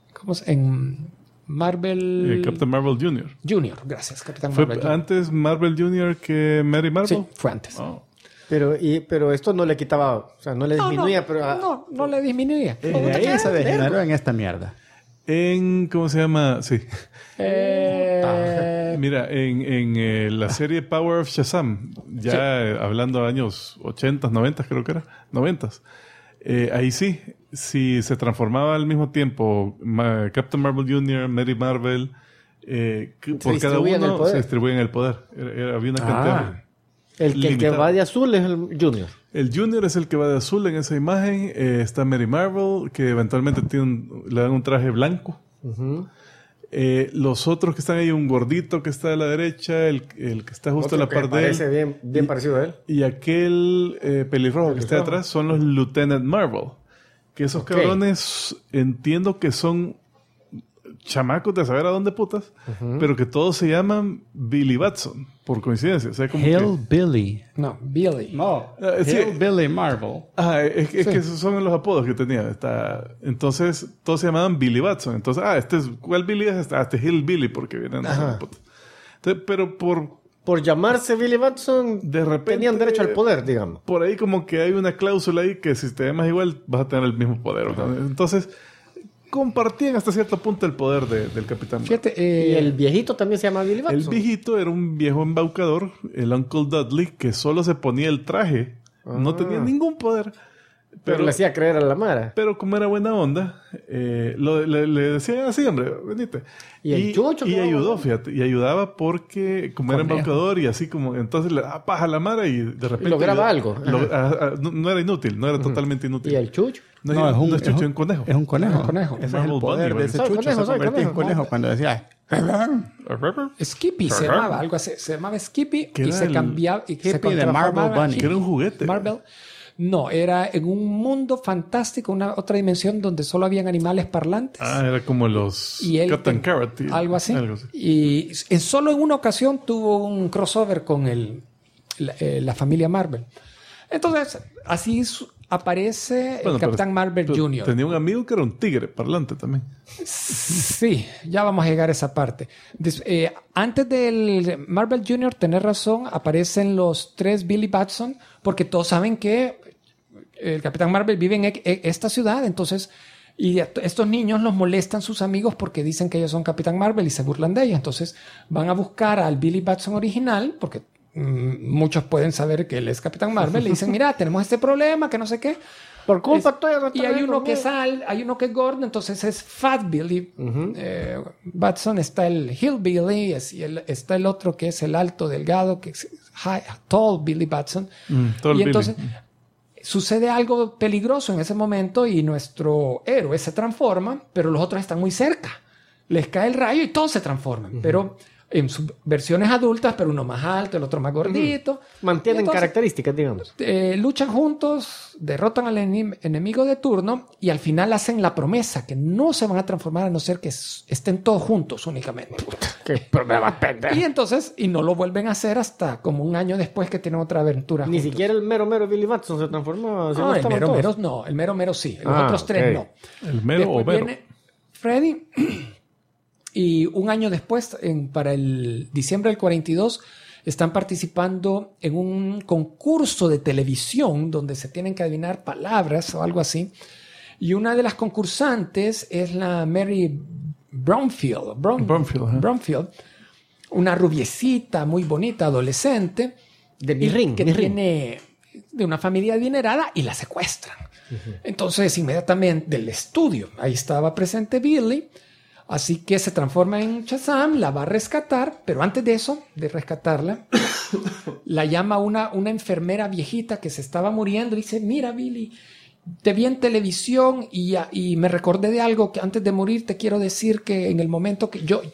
Marvel... Captain Marvel Jr. Junior, gracias, Capitán ¿Fue Marvel Jr. antes Marvel Jr. que Mary Marvel? Sí, fue antes. Oh. Pero esto no le quitaba, o sea, no le disminuía. No le disminuía. Y de ahí se degeneró en esta mierda. ¿Cómo se llama? Sí. Mira, en la serie Power of Shazam, ya hablando de años 80, 90 creo que era, 90. Ahí sí se transformaba al mismo tiempo Captain Marvel Jr., Mary Marvel, por cada uno se distribuían el poder. Había una cantidad el que va de azul es el Junior. El Junior es el que va de azul en esa imagen. Está Mary Marvel, que eventualmente le dan un traje blanco. Uh-huh. Los otros que están ahí, un gordito que está a la derecha, el que está justo a la par de él. Parece bien parecido a él. Y aquel pelirrojo que está detrás son los Lieutenant Marvel. Que esos cabrones entiendo que son chamacos de saber a dónde putas, pero que todos se llaman Billy Batson, por coincidencia. O sea, como Hillbilly. No, Billy. No, sí. Hillbilly Marvel. Es que esos son los apodos que tenía. Entonces, todos se llamaban Billy Batson. Entonces, ¿cuál Billy es? Este es Hillbilly, porque vienen de puta. Entonces, pero por llamarse Billy Batson, de repente tenían derecho al poder, digamos. Por ahí como que hay una cláusula ahí que si te llamas igual, vas a tener el mismo poder. Entonces, compartían hasta cierto punto el poder del Capitán Marvel. Fíjate, y el viejito también se llama Billy Batson. El viejito era un viejo embaucador, el Uncle Dudley, que solo se ponía el traje. No tenía ningún poder. Pero le hacía creer a la Mara. Pero como era buena onda, le decía así, hombre, venite. Y el chucho. Y ayudó, fíjate. Y ayudaba porque, como era embaucador y así como... Entonces le daba paja a la Mara y de repente... lograba algo. No era inútil, no era totalmente inútil. ¿Y el chucho? No, es un chucho, un conejo. Es un conejo. Es Ese es el poder de ese chucho. Se convertía en conejo cuando decía... Skippy se llamaba, algo así. Se llamaba Skippy y se cambiaba. Skippy de Marvel Bunny. Que era un juguete. Marvel. No, era en un mundo fantástico, una otra dimensión donde solo habían animales parlantes. Era como los Captain Carrot. Algo así. Y solo en una ocasión tuvo un crossover con la familia Marvel. Entonces, así aparece el Capitán Marvel Jr. Tenía un amigo que era un tigre parlante también. Sí, ya vamos a llegar a esa parte. Antes del Marvel Jr., tenés razón, aparecen los 3 Billy Batson, porque todos saben que el Capitán Marvel vive en esta ciudad, entonces, y estos niños los molestan sus amigos porque dicen que ellos son Capitán Marvel y se burlan de ellos. Entonces van a buscar al Billy Batson original, porque muchos pueden saber que él es Capitán Marvel, le dicen, mira, tenemos este problema, que no sé qué. Por culpa tuya. Y hay uno que hay uno que es gordo, entonces es Fat Billy Batson, está el Hillbilly, está el otro que es el alto, delgado, que es Tall Billy Batson. Y entonces sucede algo peligroso en ese momento y nuestro héroe se transforma, pero los otros están muy cerca. Les cae el rayo y todos se transforman. Pero en sus versiones adultas, pero uno más alto, el otro más gordito. Mantienen Entonces, características, digamos. luchan juntos, derrotan al enemigo de turno y al final hacen la promesa que no se van a transformar a no ser que estén todos juntos únicamente. Qué problema pendejo. Y entonces, y no lo vuelven a hacer hasta como un año después que tienen otra aventura Ni juntos. siquiera el mero Billy Batson se transformó. No, el mero no. El mero sí. Los otros tres ok. no. El mero Después o mero. viene Freddy. Y un año después, para el diciembre del 42, están participando en un concurso de televisión donde se tienen que adivinar palabras o algo así. Y una de las concursantes es la Mary Bromfield. Bromfield, una rubiecita muy bonita, adolescente. De mi ring. Que tiene de una familia adinerada y la secuestran. Entonces, inmediatamente del estudio, ahí estaba presente Billy. Así que se transforma en Shazam, la va a rescatar, pero antes de eso, de rescatarla, la llama una enfermera viejita que se estaba muriendo y dice, mira Billy, te vi en televisión y me recordé de algo que antes de morir te quiero decir que en el momento que yo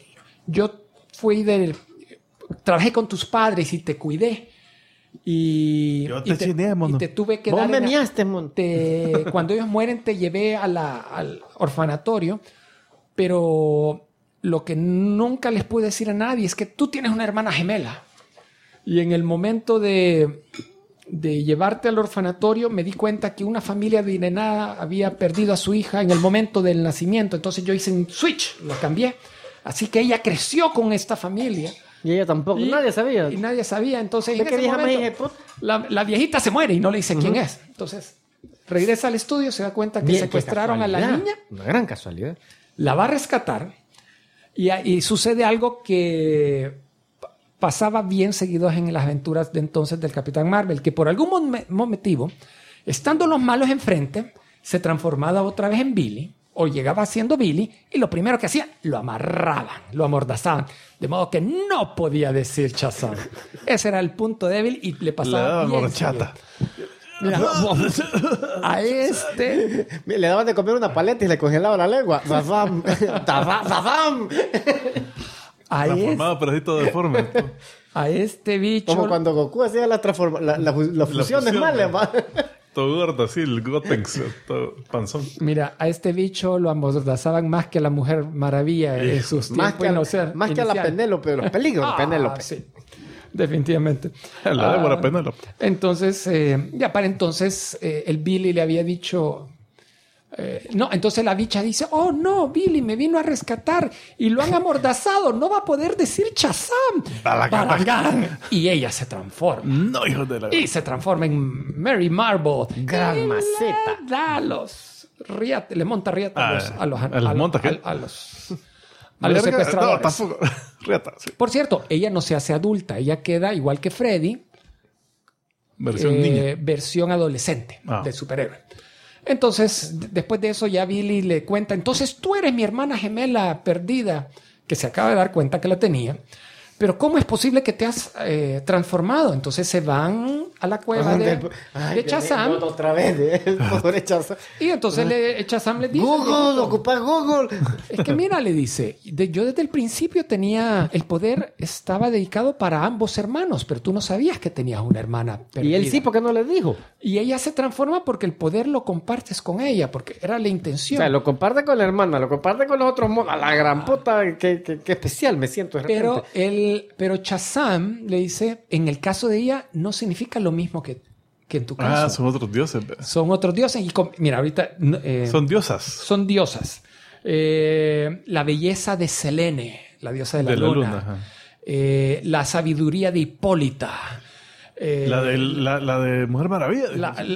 trabajé con tus padres y te cuidé. Y te tuve que dar... Vos me miaste, cuando ellos mueren te llevé al orfanatorio. Pero lo que nunca les pude decir a nadie es que tú tienes una hermana gemela. Y en el momento de llevarte al orfanatorio me di cuenta que una familia adinerada había perdido a su hija en el momento del nacimiento. Entonces yo hice un switch, lo cambié. Así que ella creció con esta familia. Y ella tampoco, nadie sabía. Y nadie sabía. Entonces en ¿De qué ese vieja momento, me dije, la viejita se muere y no le dice quién es. Entonces regresa al estudio, se da cuenta que secuestraron a la niña. Una gran casualidad. La va a rescatar y sucede algo que pasaba bien seguido en las aventuras de entonces del Capitán Marvel, que por algún motivo, estando los malos enfrente, se transformaba otra vez en Billy, o llegaba siendo Billy, y lo primero que hacía, lo amarraban, lo amordazaban, de modo que no podía decir Shazam. Ese era el punto débil y le pasaba bien horchata. Mira, a le daban de comer una paleta y le congelaban la lengua. ¡Zazam! ¡Zazam! Transformado, pero así todo deforme. A este bicho... Como cuando Goku hacía las fusiones malas. Todo gordo, así, el Gotenks, todo panzón. Mira, a este bicho lo amordazaban más que a la Mujer Maravilla en sus tiempos. Más que a la Penélope, de los peligros de Penélope. Sí. Definitivamente. La Débora Penélope. Entonces, ya para entonces, el Billy le había dicho... no, entonces la bicha dice, oh no, Billy me vino a rescatar y lo han amordazado, no va a poder decir Shazam. Baragán. Y ella se transforma. No, hijo de la... Y se transforma en Mary Marble. Gran maceta. Le monta riata a los secuestradores. No, tampoco. Riata, sí. Por cierto, ella no se hace adulta, ella queda igual que Freddy, Versión niña. versión adolescente de superhéroe. Entonces, después de eso ya Billy le cuenta, entonces tú eres mi hermana gemela perdida, que se acaba de dar cuenta que la tenía, pero ¿cómo es posible que te has transformado? Entonces se van a la cueva de Shazam. Otra vez, pobre Shazam. Y entonces Shazam le dice... Google, ocupa Google. Es que mira, le dice, yo desde el principio tenía, el poder estaba dedicado para ambos hermanos, pero tú no sabías que tenías una hermana perdida. Y él sí, ¿por qué no le dijo? Y ella se transforma porque el poder lo compartes con ella, porque era la intención. O sea, lo comparte con la hermana, lo comparte con los otros monos. A la gran puta, qué especial me siento de repente. Pero Shazam le dice, en el caso de ella, no significa lo mismo que en tu caso. Son otros dioses. Son otros dioses. Y mira, ahorita... son diosas. Son diosas. La belleza de Selene, la diosa de la luna. La sabiduría de Hipólita. La de Mujer Maravilla.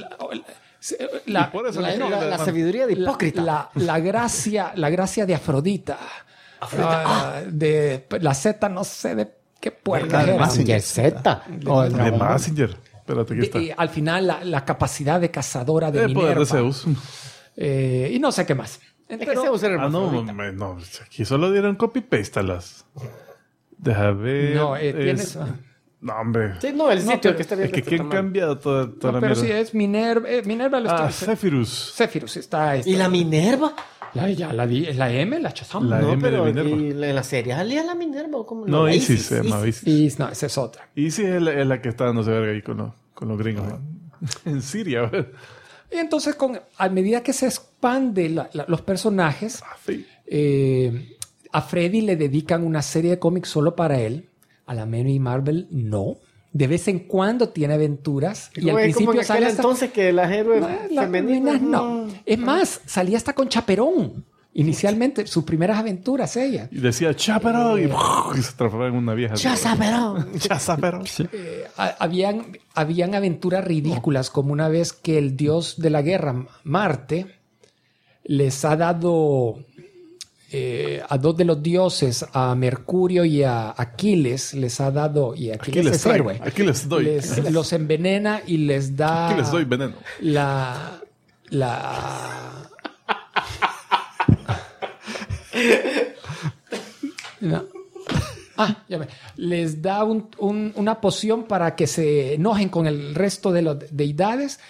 La sabiduría de Hipócrita. La gracia de Afrodita. De la Z, no sé de qué puerta era. Mazinger Z. De Mazinger. Espérate, aquí está. Y al final la capacidad de cazadora de Minerva. Poder de Zeus. Y no sé qué más. No, aquí solo dieron copy-paste a las... Deja ver... No, tienes... No, hombre. Sí, no, el sitio que está bien. Es que han cambiado toda la pero mierda. sí es Minerva. Minerva lo está... Zephyrus. Zephyrus está... ¿Y la Minerva? La M, la Shazam. La No, M de pero Minerva. y en la serie salía la Minerva. ¿O cómo? No, la Isis se llama Isis. Y no, esa es otra. Isis es la que está dándose verga ahí con los gringos. En Siria, ¿verdad? Y entonces, a medida que se expande los personajes, Sí. a Freddy le dedican una serie de cómics solo para él. A la Mary Marvel, no. De vez en cuando tiene aventuras. Y al Como principio en sale aquel hasta... entonces que las héroes Las femeninas no. Es más, salía hasta con Chaperón. Inicialmente, sus primeras aventuras, ella. Y decía, chaperón, y se transformaba en una vieja. Chaperón. Chaperón. Habían aventuras ridículas, como una vez que el dios de la guerra, Marte, les ha dado a dos de los dioses, a Mercurio y a Aquiles, les ha dado, y Aquiles es traigo, héroe, aquí les doy. los envenena y les da Aquí les doy veneno. No. Ya ve. Les da una poción para que se enojen con el resto de las deidades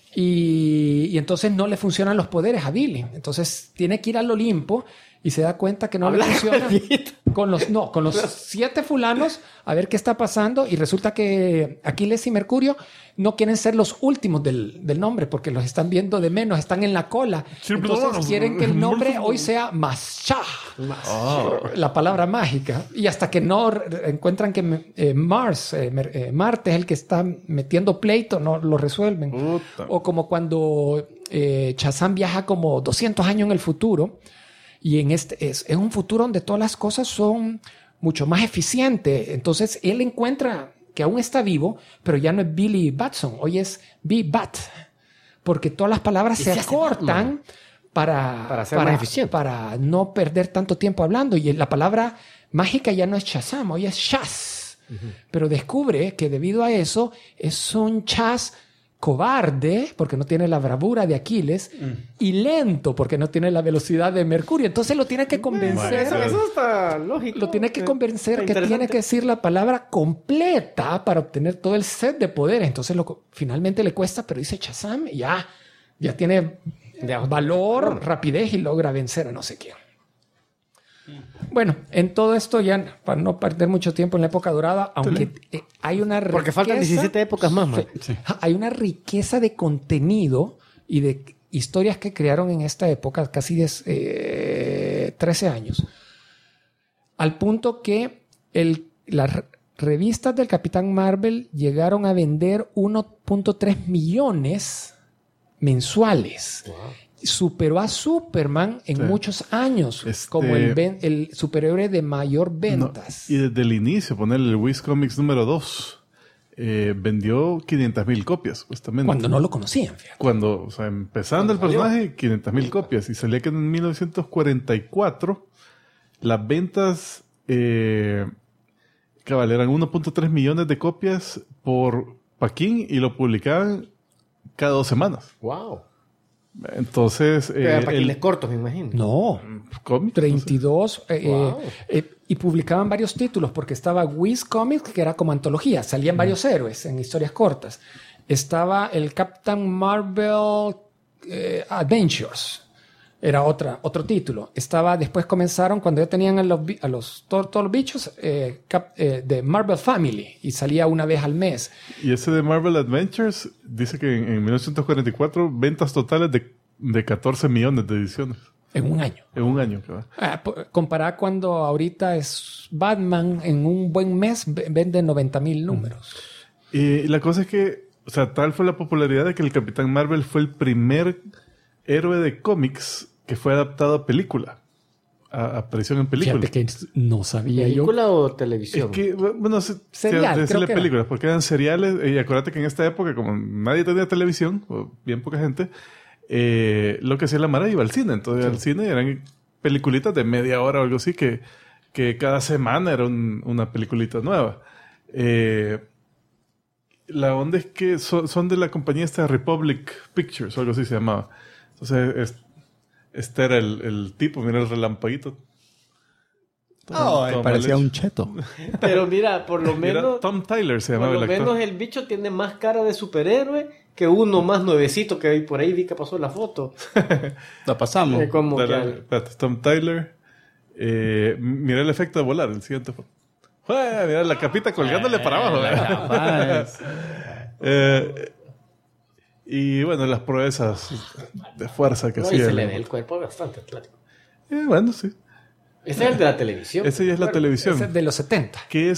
y entonces no le funcionan los poderes a Billy. Entonces tiene que ir al Olimpo y se da cuenta que no le funciona con los 7 fulanos a ver qué está pasando, y resulta que Aquiles y Mercurio no quieren ser los últimos del nombre porque los están viendo de menos, están en la cola. Entonces quieren que el nombre hoy sea Masha, la palabra mágica, y hasta que no encuentran que Marte es el que está metiendo pleito, no lo resuelven. Puta. O como cuando Shazam viaja como 200 años en el futuro, y en es un futuro donde todas las cosas son mucho más eficientes. Entonces él encuentra que aún está vivo, pero ya no es Billy Batson, hoy es B-Bat, porque todas las palabras se acortan para ser más eficiente, para no perder tanto tiempo hablando. Y la palabra mágica ya no es Shazam, hoy es Shaz. Pero descubre que debido a eso es un Shaz cobarde, porque no tiene la bravura de Aquiles, y lento, porque no tiene la velocidad de Mercurio. Entonces lo tiene que convencer. Eso está lógico. Lo tiene que convencer Está que tiene que decir la palabra completa para obtener todo el set de poderes. Entonces finalmente le cuesta, pero dice Shazam y ya tiene valor, rapidez y logra vencer a no sé quién. Bueno, en todo esto ya, para no perder mucho tiempo en la época dorada, aunque hay una riqueza... Porque faltan 17 épocas más, man. Sí. Hay una riqueza de contenido y de historias que crearon en esta época, casi de 13 años, al punto que las revistas del Capitán Marvel llegaron a vender 1.3 millones mensuales. Wow. Superó a Superman en muchos años como el superhéroe de mayor ventas. No, y desde el inicio, ponerle el Wiz Comics número 2, vendió 500,000 copias, justamente. Cuando no lo conocían, fíjate. Cuando, o sea, empezando el personaje, 500,000 copias. Y salía que en 1944 las ventas cabal, eran 1.3 millones de copias por Paquín y lo publicaban cada 2 semanas. ¡Wow! Entonces... paquines cortos, me imagino. No, ¿cómics? 32. Wow. Y publicaban varios títulos porque estaba Wiz Comics, que era como antología. Salían varios héroes en historias cortas. Estaba el Captain Marvel Adventures. Era otro título. Después comenzaron, cuando ya tenían todos los bichos, de Marvel Family, y salía una vez al mes. Y ese de Marvel Adventures dice que en 1944 ventas totales de 14 millones de ediciones. En un año. En un año, claro. Comparado cuando ahorita es Batman, en un buen mes vende 90,000 números. Y la cosa es que, o sea, tal fue la popularidad de que el Capitán Marvel fue el primer héroe de cómics que fue adaptado a película. A aparición en película. Fíjate que no sabía ¿Película yo. o televisión? Es que, bueno, Serial, decirle creo que películas, porque eran seriales. Y acuérdate que en esta época, como nadie tenía televisión, o bien poca gente, lo que hacía la mara iba al cine. Entonces, al cine eran peliculitas de media hora o algo así, que cada semana era una peliculita nueva. La onda es que son de la compañía esta Republic Pictures, o algo así se llamaba. Entonces, este era el tipo, mira el relampaguito. Parecía un cheto. Pero mira, por lo menos... Tom Tyler se llamaba por lo el actor. menos el bicho tiene más cara de superhéroe que uno más nuevecito que por ahí vi que pasó la foto. La pasamos. Como que Espérate, Tom Tyler. Mira el efecto de volar, el siguiente foto. Mira la capita colgándole para abajo. Y bueno, las proezas de fuerza que no, y hacía. se le ve el cuerpo bastante atlético. Bueno, sí. Ese es el de la televisión. Ese ya es la televisión. Ese es de los 70. Que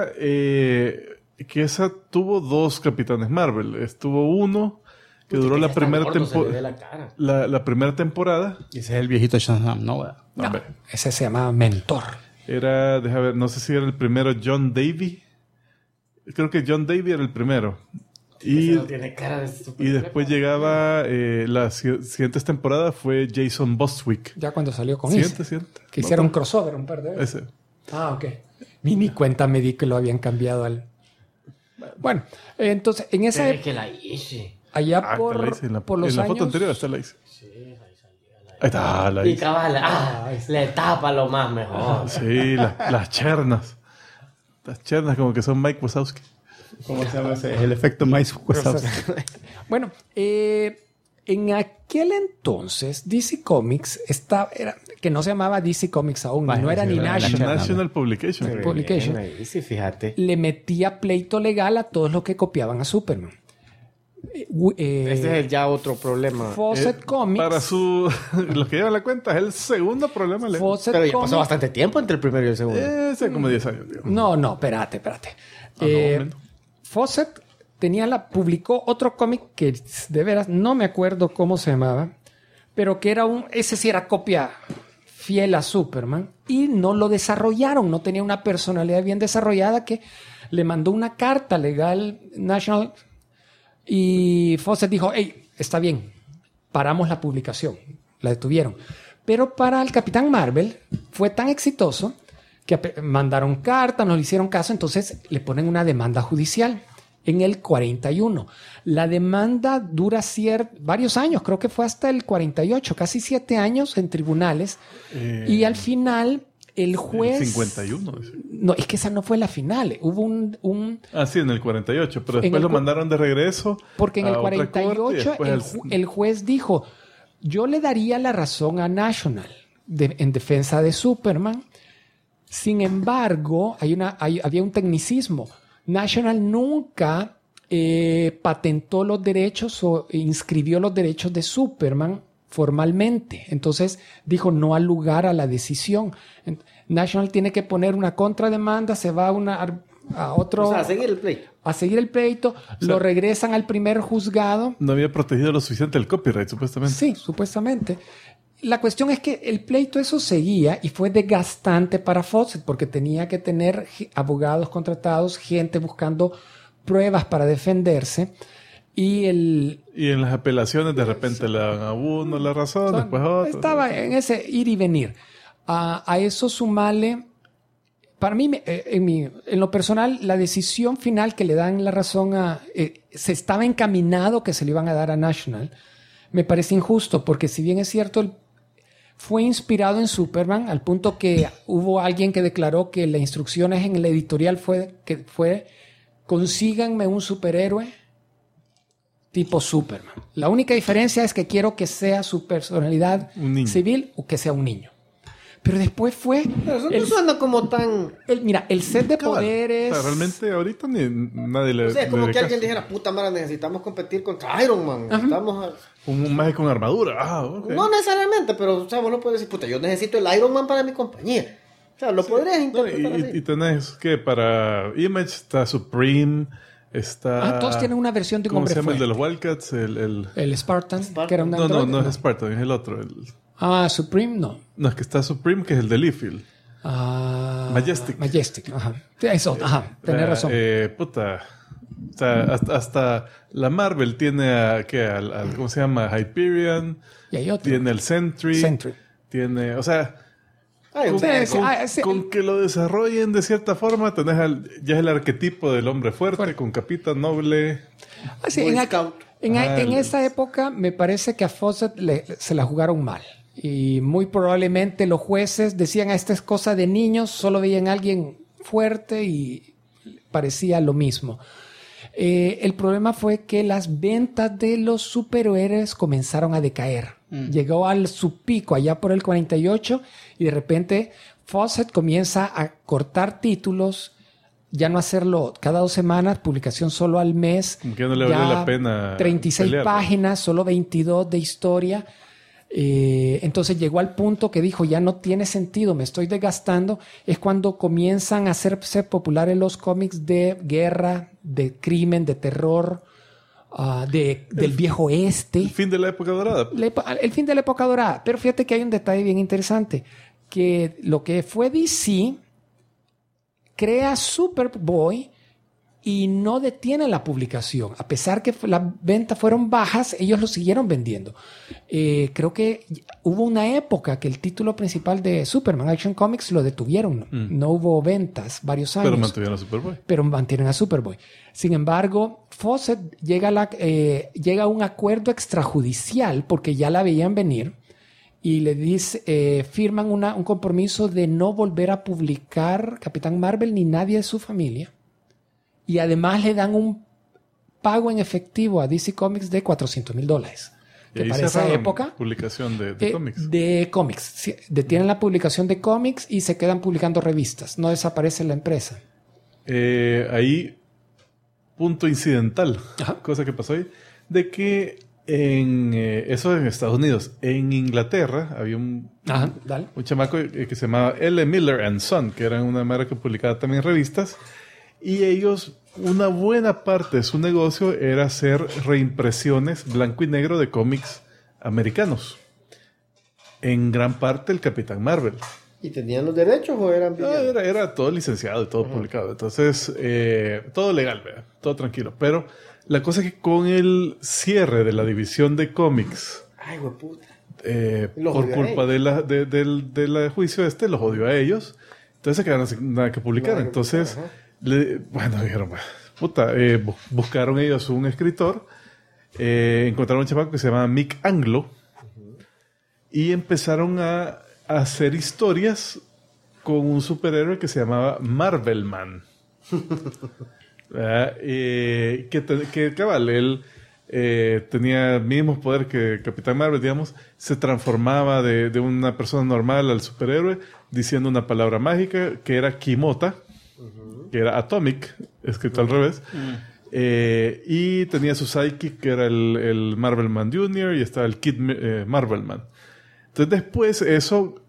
esa tuvo 2 Capitanes Marvel. Estuvo uno que duró la primera temporada. La primera temporada. Ese es el viejito Shazam, ¿no? No, Hombre. ese se llamaba Mentor. Era, déjame ver, no sé si era el primero John Davy. Creo que John Davy era el primero. Ese no tiene cara de Y después llegaba las siguientes temporadas fue Jason Bostwick. Ya cuando salió con ese. Siguiente. Que hicieron un crossover un par de veces. Ese. Ah, ok. Ni cuenta me di que lo habían cambiado al... Bueno, entonces, en esa Pero es época, que la hice. allá Te la hice por los en la años... foto anterior está la hice. Ahí está, la Y hice. cabal, le tapa lo más mejor. Sí, las chernas. Las chernas como que son Mike Wazowski. ¿Cómo se llama ese? El efecto Mice Wazowski. Bueno, en aquel entonces DC Comics que no se llamaba DC Comics aún, Bueno, no era sí, ni era National. National Publication. Sí. Publication. Ahí sí, fíjate. Le metía pleito legal a todos los que copiaban a Superman. Ese es ya otro problema. Fawcett Comics. Para los que llevan la cuenta, es el segundo problema legal. Fawcett Pero ya Comics- pasó bastante tiempo entre el primero y el segundo. Hace como 10 años, digo. No, espérate. menos. Fawcett publicó otro cómic que de veras no me acuerdo cómo se llamaba, pero que ese sí era copia fiel a Superman y no lo desarrollaron, no tenía una personalidad bien desarrollada que le mandó una carta legal National y Fawcett dijo, hey, está bien, paramos la publicación, la detuvieron. Pero para el Capitán Marvel fue tan exitoso que mandaron cartas, no le hicieron caso, entonces le ponen una demanda judicial en el 41. La demanda dura varios años, creo que fue hasta el 48, casi 7 años en tribunales. Y al final el juez... El 51. Dice. No, es que esa no fue la final. Hubo un Sí, en el 48, pero En después el lo cu- mandaron de regreso. porque en el a otra corte y 48 después el juez dijo, yo le daría la razón a National en defensa de Superman. Sin embargo, había un tecnicismo. National nunca patentó los derechos o inscribió los derechos de Superman formalmente. Entonces dijo no al lugar a la decisión. National tiene que poner una contrademanda, se va a otro... O sea, a seguir el pleito. A seguir el pleito, lo regresan al primer juzgado. no había protegido lo suficiente el copyright, supuestamente. Sí, supuestamente. La cuestión es que el pleito eso seguía y fue desgastante para Fawcett porque tenía que tener abogados contratados, gente buscando pruebas para defenderse y Y en las apelaciones de repente le dan a uno la razón, después a otro. estaba en ese ir y venir. A eso sumale, para mí, en lo personal, la decisión final que le dan la razón se estaba encaminado que se le iban a dar a National. Me parece injusto porque si bien es cierto, fue inspirado en Superman al punto que hubo alguien que declaró que las instrucciones en el editorial fue consíganme un superhéroe tipo Superman. La única diferencia es que quiero que sea su personalidad Un niño. civil o que sea un niño. Pero después fue... Pero eso no suena como tan... Mira, el set de Cabal. poderes... O sea, realmente ahorita nadie le. O sea, es como le que alguien caso. dijera, puta madre, necesitamos competir contra Iron Man. Necesitamos... Un mago con armadura. Ok. No necesariamente, pero o sea, vos no puedes decir, puta, yo necesito el Iron Man para mi compañía. O sea, lo podrías No, interpretar así. y tenés que para Image está Supreme, está. todos tienen una versión de un ¿Cómo hombre se llama el de los fuerte. Wildcats? El Spartan, Spartan. que era un No, androide. es Spartan, es el otro. Supreme, no. No, es que está Supreme, que es el de Liefeld. Majestic. Majestic, ajá. Eso, tenés razón. Puta. O sea, hasta la Marvel tiene al ¿cómo se llama? Hyperion. Y hay otro. Tiene el Sentry. Tiene, o sea, Ay, con, o sea, con que lo desarrollen de cierta forma, tenés ya es el arquetipo del hombre fuerte, con capita noble. Sí, Boy en Scout. en esa época me parece que a Fawcett se la jugaron mal. Y muy probablemente los jueces decían, esta es cosa de niños, solo veían a alguien fuerte y parecía lo mismo. El problema fue que las ventas de los superhéroes comenzaron a decaer. Llegó al su pico allá por el 48 y de repente Fawcett comienza a cortar títulos, ya no hacerlo cada 2 semanas, publicación solo al mes. Como que ya no le valió la pena 36 pelear, ¿no? páginas, solo 22 de historia. Entonces llegó al punto que dijo, ya no tiene sentido, me estoy desgastando. Es cuando comienzan a hacerse populares los cómics de guerra, de crimen, de terror, del viejo oeste. El fin de la época dorada. El fin de la época dorada. Pero fíjate que hay un detalle bien interesante, que lo que fue DC crea Superboy y no detiene la publicación. A pesar que las ventas fueron bajas, ellos lo siguieron vendiendo. Creo que hubo una época que el título principal de Superman Action Comics lo detuvieron. No hubo ventas varios años. Pero mantuvieron a Superboy. Pero mantienen a Superboy. Sin embargo, Fawcett llega a un acuerdo extrajudicial porque ya la veían venir y le dice, firman un compromiso de no volver a publicar Capitán Marvel ni nadie de su familia. Y además le dan un pago en efectivo a DC Comics de $400,000. Que para esa época... publicación de cómics. De cómics. Sí, detienen la publicación de cómics y se quedan publicando revistas. No desaparece la empresa. Ahí, punto incidental, cosa que pasó ahí, de que eso en Estados Unidos. En Inglaterra había un chamaco que se llamaba L. Miller and Son, que era una marca que publicaba también revistas. Y ellos, una buena parte de su negocio era hacer reimpresiones blanco y negro de cómics americanos. En gran parte el Capitán Marvel. ¿Y tenían los derechos o eran villanos? No, era todo licenciado y todo publicado. Entonces, todo legal, ¿verdad? Todo tranquilo. Pero la cosa es que con el cierre de la división de cómics, ay, hueputa. por culpa del juicio los odió a ellos. Entonces se quedaron sin nada que publicar. Entonces... dijeron, buscaron ellos un escritor, encontraron un chamaco que se llamaba Mick Anglo y empezaron a hacer historias con un superhéroe que se llamaba Marvelman. Que cabal, él tenía el mismo poder que Capitán Marvel, digamos, se transformaba de una persona normal al superhéroe diciendo una palabra mágica que era Kimota, que era Atomic, escrito al revés. Y tenía su sidekick, que era el Marvelman Jr., y estaba el Kid Marvelman. Entonces después eso,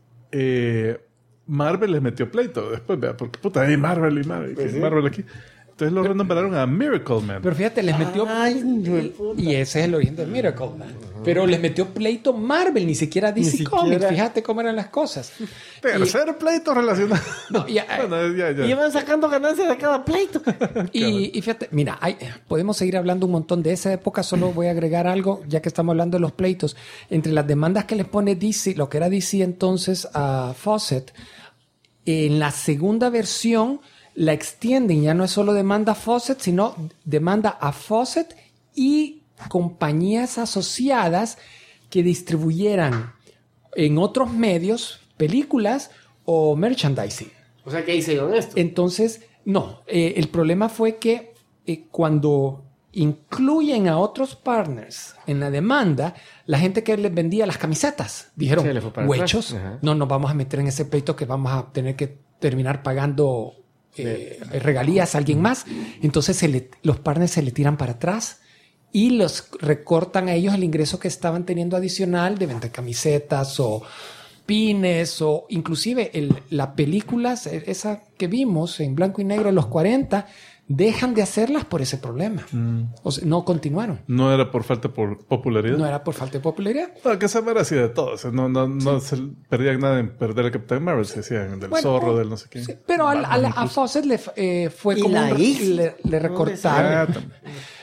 Marvel les metió pleito. Después, vea, porque puta, hay Marvel y Marvel, pues sí. Marvel aquí. Entonces lo renombraron a Miracle Man. Pero fíjate, les metió... y ese es el origen de Miracle Man. Pero les metió pleito Marvel, ni siquiera DC Comics. Fíjate cómo eran las cosas. Tercer pleito relacionado. No, ya. Y iban sacando ganancias de cada pleito. y fíjate, mira, podemos seguir hablando un montón de esa época. Solo voy a agregar algo, ya que estamos hablando de los pleitos. Entre las demandas que les pone DC, lo que era DC entonces a Fawcett, en la segunda versión... la extienden, ya no es solo demanda a Fawcett, sino demanda a Fawcett y compañías asociadas que distribuyeran en otros medios películas o merchandising. O sea, ¿qué hicieron esto? Entonces, no. El problema fue que cuando incluyen a otros partners en la demanda, la gente que les vendía las camisetas dijeron, huechos, no nos vamos a meter en ese pleito que vamos a tener que terminar pagando... regalías a alguien más. Entonces los partners se le tiran para atrás y los recortan a ellos el ingreso que estaban teniendo adicional de vender camisetas o pines o inclusive la película esa que vimos en blanco y negro en los 40 dejan de hacerlas por ese problema. O sea, no continuaron. ¿No era por falta de popularidad? No era por falta de popularidad. No, que esa era así de todo. O sea, no se perdían nada en perder a Capitán Marvel. Se decían del zorro, del no sé qué. Sí, pero a Fawcett le fue como le recortaron.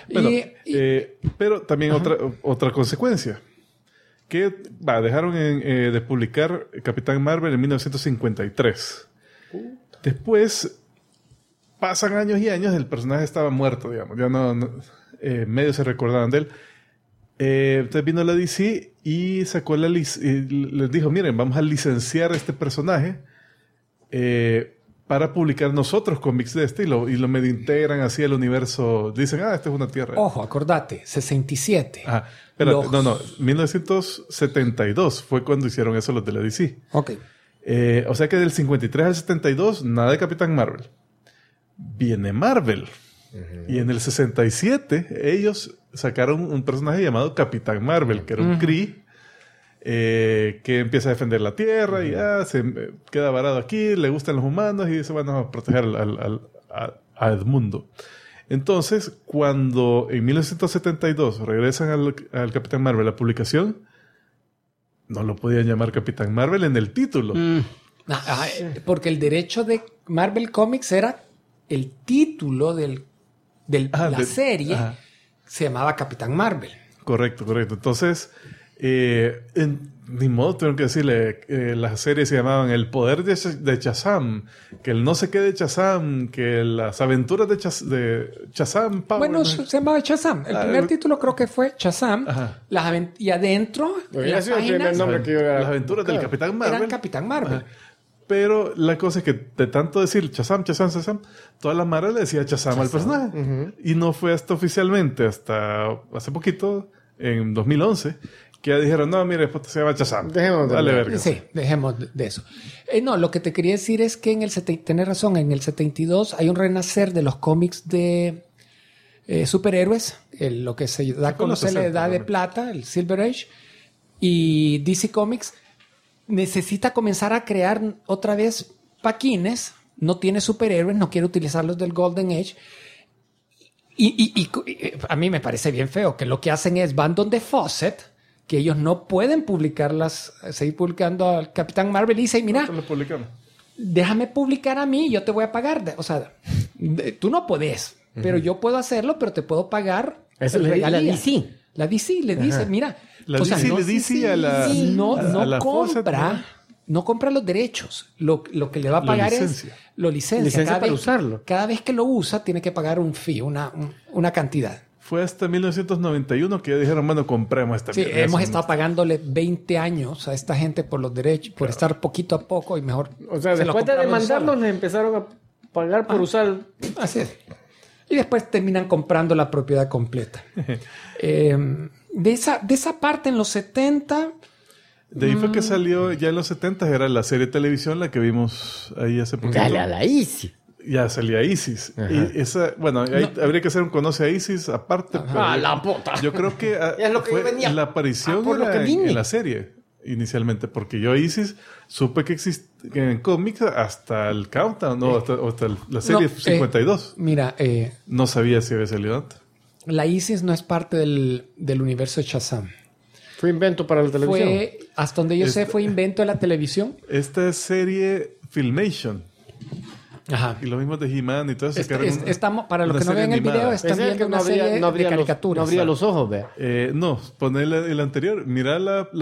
Pero también otra consecuencia. Que dejaron de publicar Capitán Marvel en 1953. Después... pasan años y años, el personaje estaba muerto, digamos. Ya no medios se recordaban de él. Entonces vino la DC y sacó les dijo, miren, vamos a licenciar este personaje para publicar nosotros cómics de estilo y lo medio integran así al universo. Dicen, esta es una tierra. Ojo, acordate, 67. Ajá. Espérate, no, 1972 fue cuando hicieron eso los de la DC. Ok. O sea que del 53 al 72, nada de Capitán Marvel. Viene Marvel. Y en el 67, ellos sacaron un personaje llamado Capitán Marvel, que era un Kree, que empieza a defender la Tierra y se queda varado aquí, le gustan los humanos y dice, bueno, a proteger al mundo. Entonces, cuando en 1972 regresan al Capitán Marvel la publicación, no lo podían llamar Capitán Marvel en el título. Porque el derecho de Marvel Comics era el título de la serie, se llamaba Capitán Marvel. Correcto. Entonces, ni modo, tengo que decirle, las series se llamaban El Poder de Shazam, que el no sé qué de Shazam, que las aventuras de Shazam. Bueno, se llamaba Shazam. El primer título creo que fue Shazam. Y adentro, en las páginas, las aventuras del Capitán Marvel. Eran Capitán Marvel. Pero la cosa es que de tanto decir Shazam, toda la mara le decía Shazam al personaje. Y no fue hasta hace poquito, en 2011, que ya dijeron, no, mire, esto se llama Shazam. Dejemos de Dale verga. Sí, dejemos de eso. No, lo que te quería decir es que tenés razón, en el 72 hay un renacer de los cómics de superhéroes, lo que se da a conocer la Edad de Plata, el Silver Age, y DC Comics necesita comenzar a crear otra vez paquines, no tiene superhéroes, no quiere utilizar los del Golden Age. Y a mí me parece bien feo que lo que hacen es van donde Fawcett, que ellos no pueden seguir publicando al Capitán Marvel y dicen, mira, déjame publicar a mí, yo te voy a pagar. O sea, tú no podés, pero yo puedo hacerlo, pero te puedo pagar. Eso le dice la DC. La DC le dice, mira, la DC le dice a la no compra los derechos. Lo que le va a pagar lo licencia. Para usarlo. Cada vez que lo usa, tiene que pagar un fee, una cantidad. Fue hasta 1991 que ya dijeron, bueno, compremos esta mierda. Sí, hemos estado pagándole 20 años a esta gente por los derechos, por estar poquito a poco y mejor. O sea, después de demandarlos, les empezaron a pagar por usar. Así es. Y después terminan comprando la propiedad completa. De esa parte en los 70... De ahí fue que salió, ya en los 70 era la serie de televisión, la que vimos ahí hace poquito. Dale a la ISIS. Ya salía ISIS. Y esa, bueno, ahí habría que hacer un conoce a ISIS aparte. La puta. Yo creo que, es lo que fue venía. La aparición en la serie inicialmente, porque yo ISIS supe que existía en cómics hasta el Countdown, ¿no? hasta la serie 52. Mira, no sabía si había salido antes. La ISIS no es parte del universo de Shazam. Fue invento para la televisión. Hasta donde yo sé, fue invento de la televisión. Esta es serie Filmation. Ajá. Y lo mismo de He-Man y todo eso. Estamos, para los que no ven el video, están viendo una serie de caricaturas. No abría los ojos, vea. No, poné el anterior. Mirá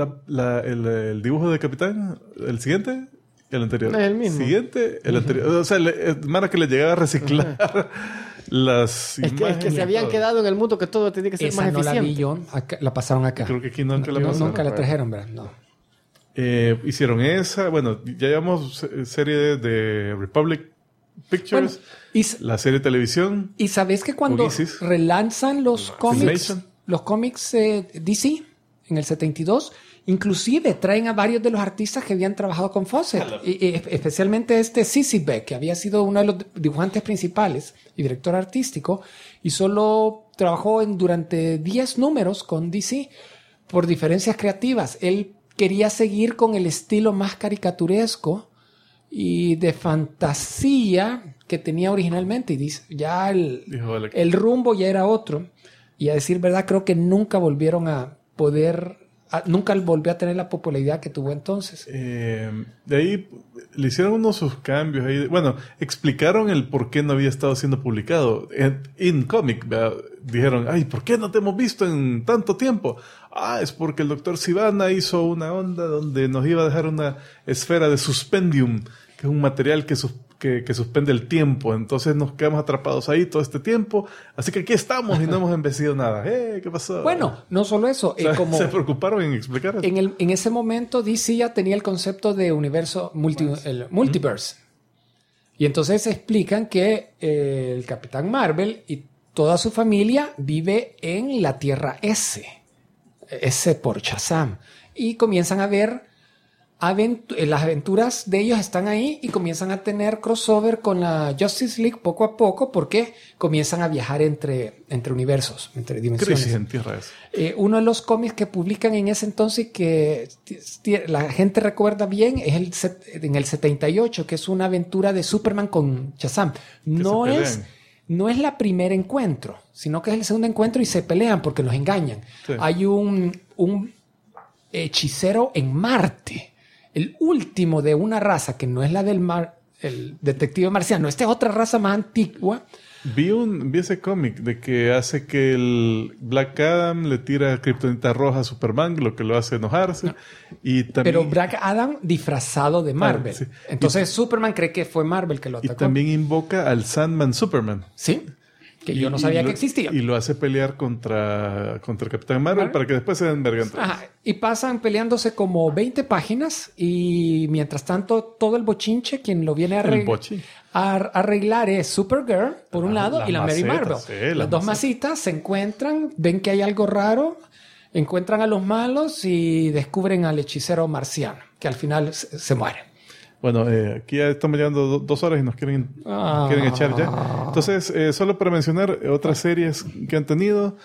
el dibujo de Capitán. El siguiente, el anterior. Es el mismo. Siguiente, el anterior. O sea, hermano, que le llegaba a reciclar las imágenes. Es que se habían quedado en el mundo que todo tenía que ser más eficiente. No la vi yo. La pasaron acá. Creo que aquí nunca la pasaron. Nunca la trajeron, ¿verdad? No. Hicieron esa. Bueno, ya llevamos serie de Republic Pictures, la serie de televisión. Y sabes que cuando relanzan los cómics DC en el 72, inclusive traen a varios de los artistas que habían trabajado con Fawcett, y especialmente Sissy Beck, que había sido uno de los dibujantes principales y director artístico, y solo trabajó durante 10 números con DC por diferencias creativas. Él quería seguir con el estilo más caricaturesco y de fantasía que tenía originalmente, y dice, ya el rumbo ya era otro, y a decir verdad creo que nunca volvieron a poder, nunca volvió a tener la popularidad que tuvo entonces. De ahí le hicieron unos sus cambios ahí. Bueno, explicaron el por qué no había estado siendo publicado en comic. Dijeron, ay, ¿por qué no te hemos visto en tanto tiempo? Es porque el doctor Sivana hizo una onda donde nos iba a dejar una esfera de suspendium, que es un material que suspende el tiempo. Entonces nos quedamos atrapados ahí todo este tiempo. Así que aquí estamos y no hemos envejecido nada. ¿Qué pasó? Bueno, no solo eso. Se preocuparon en explicar eso. En ese momento DC ya tenía el concepto de universo, el multiverse. Y entonces explican que el Capitán Marvel y toda su familia vive en la Tierra S. S por Shazam. Y comienzan a ver las aventuras de ellos están ahí y comienzan a tener crossover con la Justice League poco a poco porque comienzan a viajar entre universos, entre dimensiones. Crisis en Tierra S. Uno de los cómics que publican en ese entonces que la gente recuerda bien es en el 78, que es una aventura de Superman con Shazam. No es la primer encuentro, sino que es el segundo encuentro y se pelean porque los engañan. Sí. Hay un hechicero en Marte, el último de una raza que no es la el detective marciano. Esta es otra raza más antigua. Vi ese cómic de que hace que el Black Adam le tira kriptonita roja a Superman, lo que lo hace enojarse. No. Y también... Pero Black Adam disfrazado de Marvel. Sí. Entonces Superman cree que fue Marvel que lo atacó. Y también invoca al Sandman Superman. Sí. Que yo no sabía que existía. Y lo hace pelear contra el Capitán Marvel para que después se den verga entre ellos. Y pasan peleándose como 20 páginas y mientras tanto todo el bochinche, quien lo viene a arreglar es Supergirl por un lado y la Mary Marvel. Sí, las dos masitas se encuentran, ven que hay algo raro, encuentran a los malos y descubren al hechicero marciano, que al final se muere. Bueno, aquí ya estamos llegando 2 horas y nos quieren echar ya. Entonces, solo para mencionar otras series que han tenido.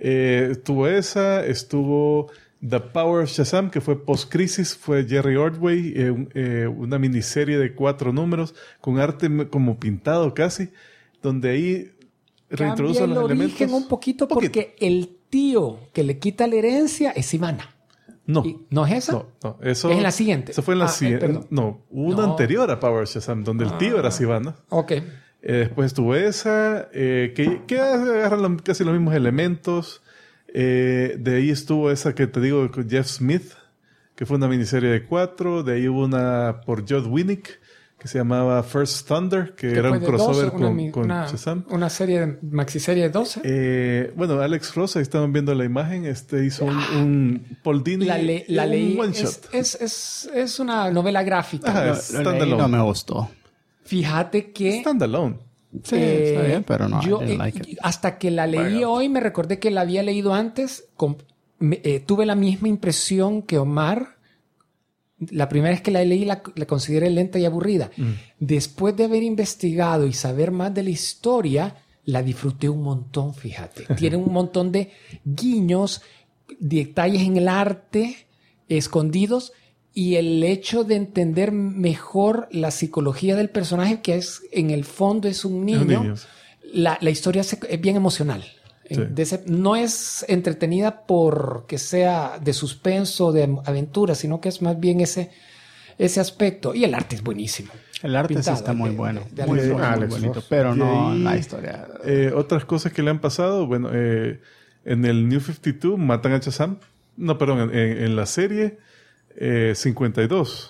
Estuvo The Power of Shazam, que fue post-crisis. Fue Jerry Ordway, una miniserie de 4 números con arte como pintado casi, donde ahí reintroducen los elementos. Cambia el origen un poquito porque el tío que le quita la herencia es Ivana. No. ¿No es esa? No. Eso, es en la siguiente. Eso fue en la siguiente. No, una anterior a Power Shazam, donde el tío era Sivana. Ok. Después estuvo esa, que agarran casi los mismos elementos. De ahí estuvo esa que te digo con Jeff Smith, que fue una miniserie de 4. De ahí hubo una por Judd Winnick, que se llamaba First Thunder, que era un crossover con Shazam. Una serie, maxiserie de 12. Bueno, Alex Ross, ahí estaban viendo la imagen, hizo un Paul Dini, un one shot. Es una novela gráfica. No me gustó. Fíjate que... Standalone. Sí, está bien, pero no, hasta que la leí hoy, me recordé que la había leído antes, tuve la misma impresión que Omar. La primera vez que la leí la consideré lenta y aburrida. Después de haber investigado y saber más de la historia, la disfruté un montón, fíjate. Tiene un montón de guiños, detalles en el arte escondidos y el hecho de entender mejor la psicología del personaje, que es en el fondo es un niño. La historia es bien emocional. Sí. No es entretenida porque sea de suspenso, de aventura, sino que es más bien ese aspecto. Y el arte es buenísimo. El arte sí está muy bueno. Muy bonito, pero no la historia. Otras cosas que le han pasado, bueno, en el New 52 matan a Shazam. No, perdón, en la serie 52.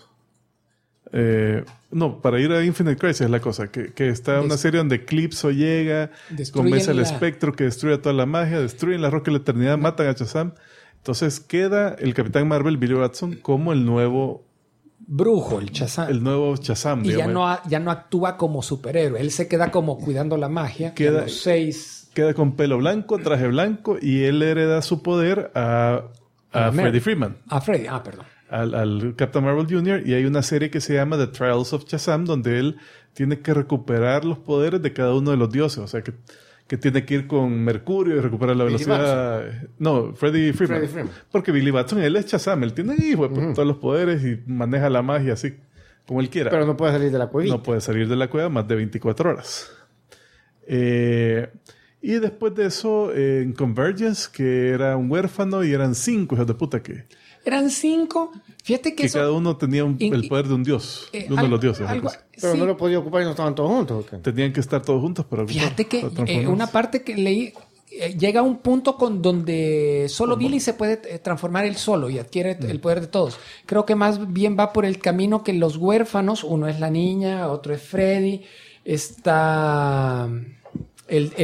No, para ir a Infinite Crisis es la cosa, que está una serie donde Eclipso llega, convence al espectro que destruye toda la magia, destruyen la Roca de la Eternidad, matan a Shazam. Entonces queda el Capitán Marvel, Billy Batson, como el nuevo brujo, el Shazam. El nuevo Shazam. Y ya no actúa como superhéroe, él se queda como cuidando la magia. Queda con pelo blanco, traje blanco, y él hereda su poder a Freddie Freeman. A Freddie, perdón. Al Captain Marvel Jr. Y hay una serie que se llama The Trials of Shazam, donde él tiene que recuperar los poderes de cada uno de los dioses. O sea, que tiene que ir con Mercurio y recuperar la velocidad. No, Freddie Freeman. Porque Billy Batson, él es Shazam. Él tiene todos los poderes y maneja la magia así como él quiera. Pero no puede salir de la cueva. No puede salir de la cueva más de 24 horas. Y después de eso, en Convergence, que era un huérfano y eran 5 hijos de puta que... Eran 5. Fíjate que cada uno tenía el poder de un dios. Uno de los dioses. Pero no lo podía ocupar y no estaban todos juntos. ¿Okay? Tenían que estar todos juntos para ocupar. Fíjate que una parte que leí... llega a un punto donde solo Billy se puede transformar él solo y adquiere el poder de todos. Creo que más bien va por el camino que los huérfanos, uno es la niña, otro es Freddy, está...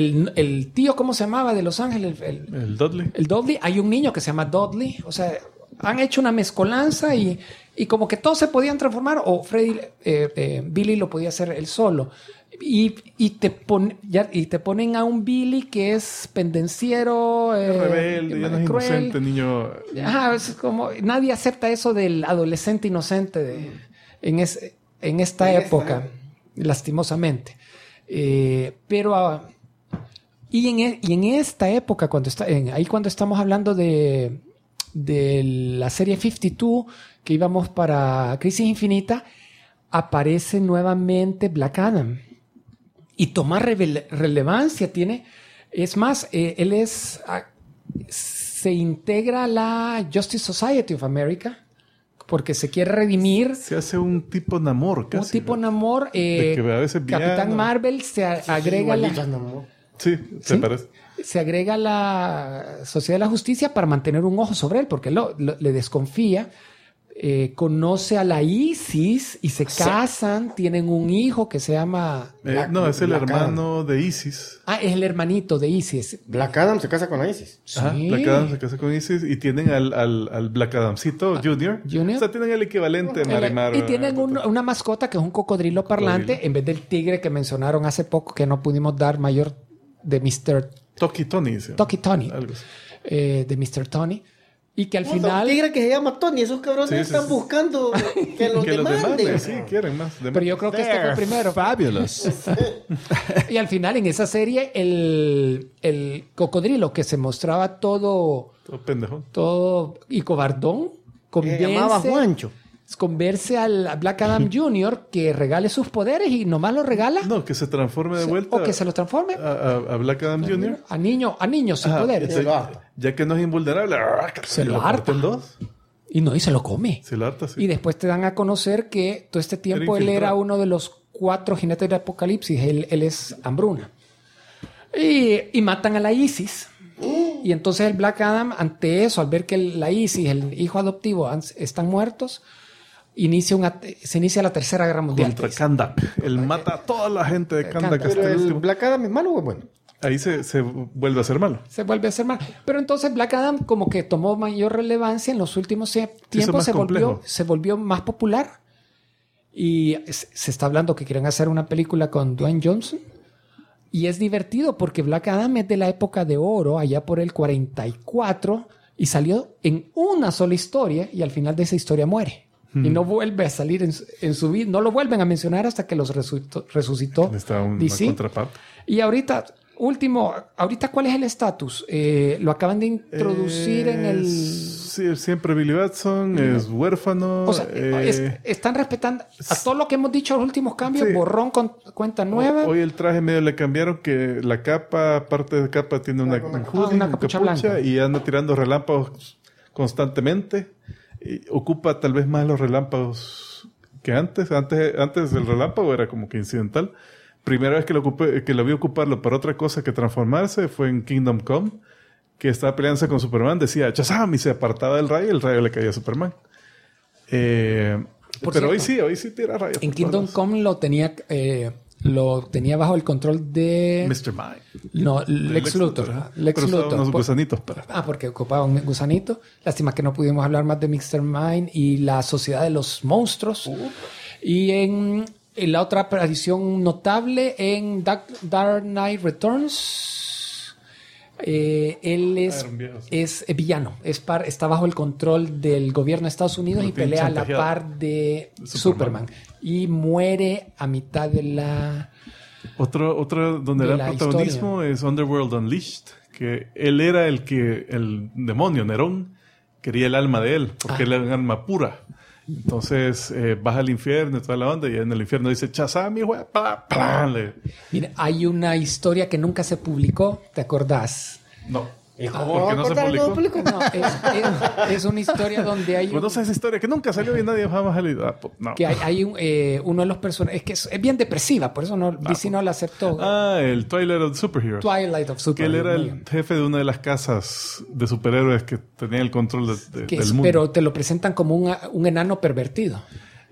El tío, ¿cómo se llamaba? De Los Ángeles. El Dudley. El Dudley. Hay un niño que se llama Dudley. O sea, han hecho una mezcolanza y como que todos se podían transformar o Billy lo podía hacer él solo. Y te ponen a un Billy que es pendenciero, rebelde, ya no es cruel. inocente, niño. Ajá, es como nadie acepta eso del adolescente inocente en esta época, lastimosamente. Pero en esta época, cuando estamos hablando de la serie 52, que íbamos para Crisis Infinita, aparece nuevamente Black Adam. Y toma relevancia, es más, se integra a la Justice Society of America porque se quiere redimir. Se hace un tipo Namor, casi. Un tipo Namor. De que a veces Capitán Marvel se agrega Sí, se parece. Se agrega a la Sociedad de la Justicia para mantener un ojo sobre él porque le desconfía. Conoce a la Isis y se casan, tienen un hijo que se llama... es el hermano de Isis. Es el hermanito de Isis. Black Adam se casa con la Isis. Sí. Ajá, Black Adam se casa con Isis y tienen al Black Adamcito Junior. O sea, tienen el equivalente de Marimar. Y tienen una mascota que es un cocodrilo parlante en vez del tigre que mencionaron hace poco que no pudimos dar mayor de Mr. Toki Tony. Algo así. De Mr. Tony. Y que al final... Un tigre que se llama Tony. Esos cabrones están buscando que los demanden. Sí, quieren más. Pero yo creo que este fue el primero. Fabulous. Y al final, en esa serie, el cocodrilo que se mostraba todo pendejo. Todo y cobardón, Se llamaba Juancho. Converse al Black Adam Jr. que regale sus poderes y nomás lo regala. No, que se transforme de vuelta. O que se lo transforme. A Black Adam Jr. A niños sin poderes. Ya que no es invulnerable, se lo harta. En dos. Y se lo come. Se lo harta, sí. Y después te dan a conocer que todo este tiempo él era uno de los 4 jinetes del apocalipsis. Él es Hambruna. Y matan a la Isis. Y entonces el Black Adam, ante eso, al ver que la Isis, el hijo adoptivo, están muertos, se inicia la Tercera Guerra Mundial. Contra Kandak. Él mata a toda la gente de Kandak. Pero el Black Adam es malo o es bueno. Ahí se vuelve a ser malo. Se vuelve a ser malo. Pero entonces Black Adam como que tomó mayor relevancia en los últimos tiempos. Se volvió más popular. Y se está hablando que quieren hacer una película con Dwayne Johnson. Y es divertido porque Black Adam es de la época de oro, allá por el 44. Y salió en una sola historia. Y al final de esa historia muere. Y no vuelve a salir en su vida. No lo vuelven a mencionar hasta que los resucitó Está una DC. contraparte. Y ahorita ¿cuál es el estatus? Lo acaban de introducir en el... Sí, siempre Billy Batson es huérfano. O sea, están respetando a todo lo que hemos dicho en los últimos cambios. Sí. Borrón con cuenta nueva. Hoy el traje medio le cambiaron que la capa, parte de capa tiene una capucha blanca y anda tirando relámpagos constantemente. Y ocupa tal vez más los relámpagos que antes. Antes el relámpago era como que incidental. Primera vez que lo vi ocuparlo para otra cosa que transformarse fue en Kingdom Come, que estaba peleándose con Superman, decía Shazam y se apartaba del rayo y el rayo le caía a Superman. Pero cierto, hoy sí tira rayos. En Kingdom Come lo tenía bajo el control de Mr. Mind. No, Lex Luthor. Lex Luthor. Unos gusanitos porque ocupaba un gusanito. Lástima que no pudimos hablar más de Mr. Mind y la Sociedad de los Monstruos. Y en la otra aparición notable en Dark Knight Returns, él es villano. Está bajo el control del gobierno de Estados Unidos y pelea a la par de Superman. Y muere a mitad de la... Otro donde le da protagonismo es Underworld Unleashed, que él era el demonio, Nerón, quería el alma de él, porque él era un alma pura. Entonces baja al infierno y toda la onda, y en el infierno dice Shazam, güey. Mira, hay una historia que nunca se publicó, ¿te acordás? No. ¿Por qué no se publicó? No, es una historia donde hay... ¿Conoces esa historia que nunca salió y nadie jamás ha leído? No. Que hay uno de los personajes... Es que es bien depresiva, por eso DC no la aceptó. El Twilight of Superheroes. Twilight of Superheroes. Que él era el jefe de una de las casas de superhéroes que tenía el control del mundo. Pero te lo presentan como un enano pervertido.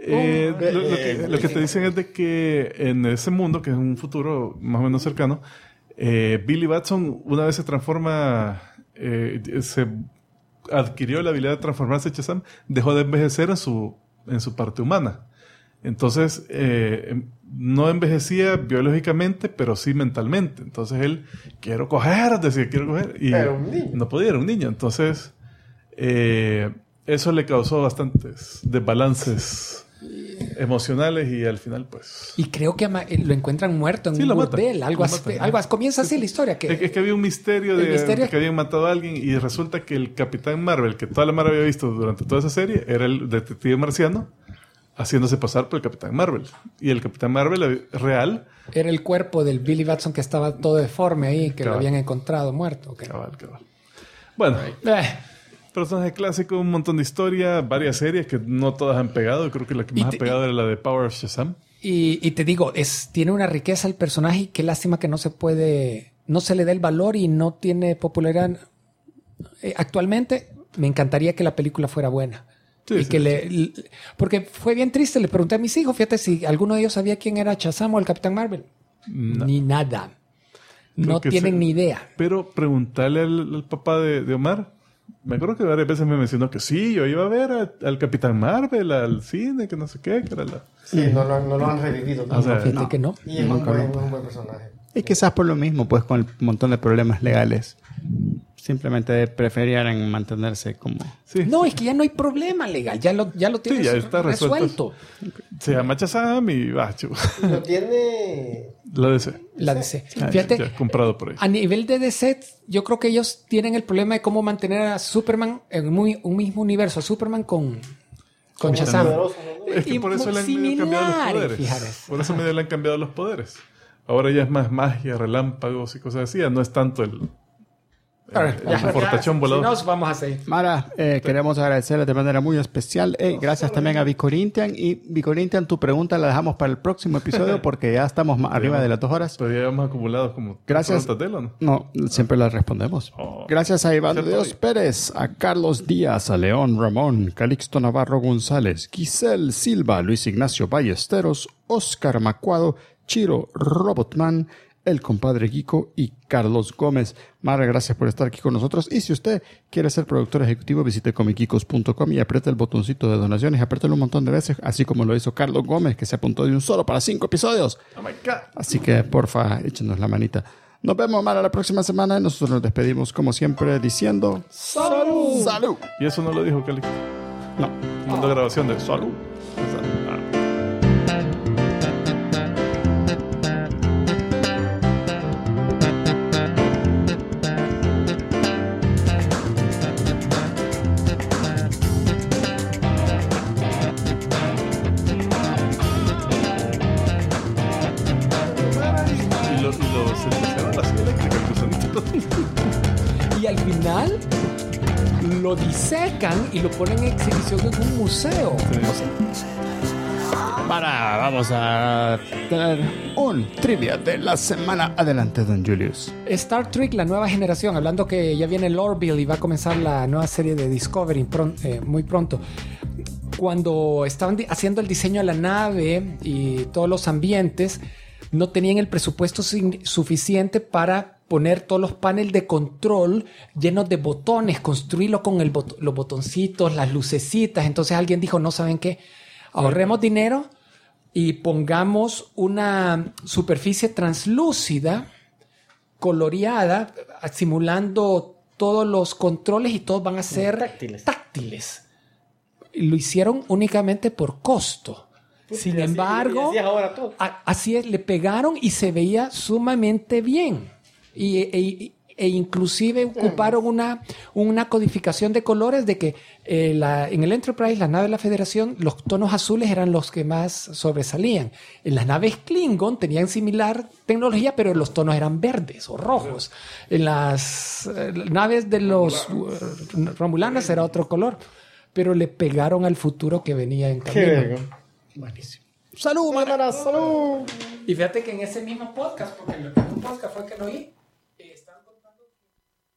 Lo que te dicen es de que en ese mundo, que es un futuro más o menos cercano, Billy Batson una vez se transforma, se adquirió la habilidad de transformarse Shazam, dejó de envejecer en su parte humana. Entonces, no envejecía biológicamente, pero sí mentalmente. Entonces él, decía, quiero coger. Y era un niño. no podía, era un niño. Entonces, eso le causó bastantes desbalances emocionales y al final, pues... Y creo que lo encuentran muerto en un burdel. Algo así. Comienza así la historia. Es que había un misterio de que habían matado a alguien y resulta que el Capitán Marvel, que toda la Marvel había visto durante toda esa serie, era el detective marciano haciéndose pasar por el Capitán Marvel. Y el Capitán Marvel real... Era el cuerpo del Billy Batson que estaba todo deforme ahí, que lo habían encontrado muerto. Okay. Cabal. Bueno, personaje clásico, un montón de historia, varias series que no todas han pegado. Creo que la que más ha pegado era la de Power of Shazam. Y te digo, tiene una riqueza el personaje y qué lástima que no se le dé el valor y no tiene popularidad. Actualmente me encantaría que la película fuera buena. Porque fue bien triste, le pregunté a mis hijos, fíjate si alguno de ellos sabía quién era Shazam o el Capitán Marvel. No. Ni nada. No tienen ni idea. Pero preguntarle al papá de Omar, me acuerdo que varias veces me mencionó que sí, yo iba a ver al Capitán Marvel, al cine, que no sé qué, que era la... Sí, no lo han revivido. O sea, fíjate que no. Y es un buen personaje. Y quizás por lo mismo, pues con el montón de problemas legales. Simplemente preferían mantenerse como... Sí. No, es que ya no hay problema legal. Ya lo tienes ya está resuelto. Se llama Shazam y bacho. Lo tiene... La DC. La DC. Fíjate, ya comprado por ahí. A nivel de DC, yo creo que ellos tienen el problema de cómo mantener a Superman en un mismo universo. A Superman con Shazam. Es que por eso le han cambiado los poderes. Fíjate. Por eso medio le han cambiado los poderes. Ahora ya es más magia, relámpagos y cosas así. Ya no es tanto el fortachón volador. Si nos vamos a seguir. Mara, queremos agradecerle de manera muy especial. Gracias también a Vicorintian. Y Vicorintian, tu pregunta la dejamos para el próximo episodio porque ya estamos arriba de las 2 horas. Pero ya hemos acumulado como... Gracias. ¿No? No, siempre las respondemos. Gracias a Iván de Dios Pérez, a Carlos Díaz, a León Ramón, Calixto Navarro González, Giselle Silva, Luis Ignacio Ballesteros, Oscar Macuado, Chiro Robotman, el compadre Kiko y Carlos Gómez. Mara, gracias por estar aquí con nosotros. Y si usted quiere ser productor ejecutivo, visite comicicos.com y apriete el botoncito de donaciones. Apriételo un montón de veces, así como lo hizo Carlos Gómez, que se apuntó de un solo para 5 episodios. Oh my God. Así que, porfa, échenos la manita. Nos vemos, Mara, la próxima semana. Nosotros nos despedimos, como siempre, diciendo... ¡Salud! ¡Salud! Y eso no lo dijo Calixto. No. Mandó grabación de salud. Y al final lo disecan y lo ponen en exhibición en un museo. Vamos a tener un trivia de la semana. Adelante, don Julius. Star Trek, la nueva generación, hablando que ya viene el Orville y va a comenzar la nueva serie de Discovery muy pronto. Cuando estaban haciendo el diseño de la nave y todos los ambientes, no tenían el presupuesto suficiente para poner todos los paneles de control llenos de botones, construirlo con los botoncitos, las lucecitas. Entonces alguien dijo, no, ¿saben qué? Ahorremos dinero y pongamos una superficie translúcida, coloreada, simulando todos los controles y todos van a ser táctiles. Lo hicieron únicamente por costo. Sin embargo, así es, le pegaron y se veía sumamente bien. E inclusive ocuparon una codificación de colores de que en el Enterprise, la nave de la Federación, los tonos azules eran los que más sobresalían. En las naves Klingon tenían similar tecnología, pero los tonos eran verdes o rojos. En las naves de los Romulanos era otro color, pero le pegaron al futuro que venía en camino. Buenísimo. ¡Salud, Mara! ¡Salud! Y fíjate que en ese mismo podcast, porque en el podcast fue que lo oí,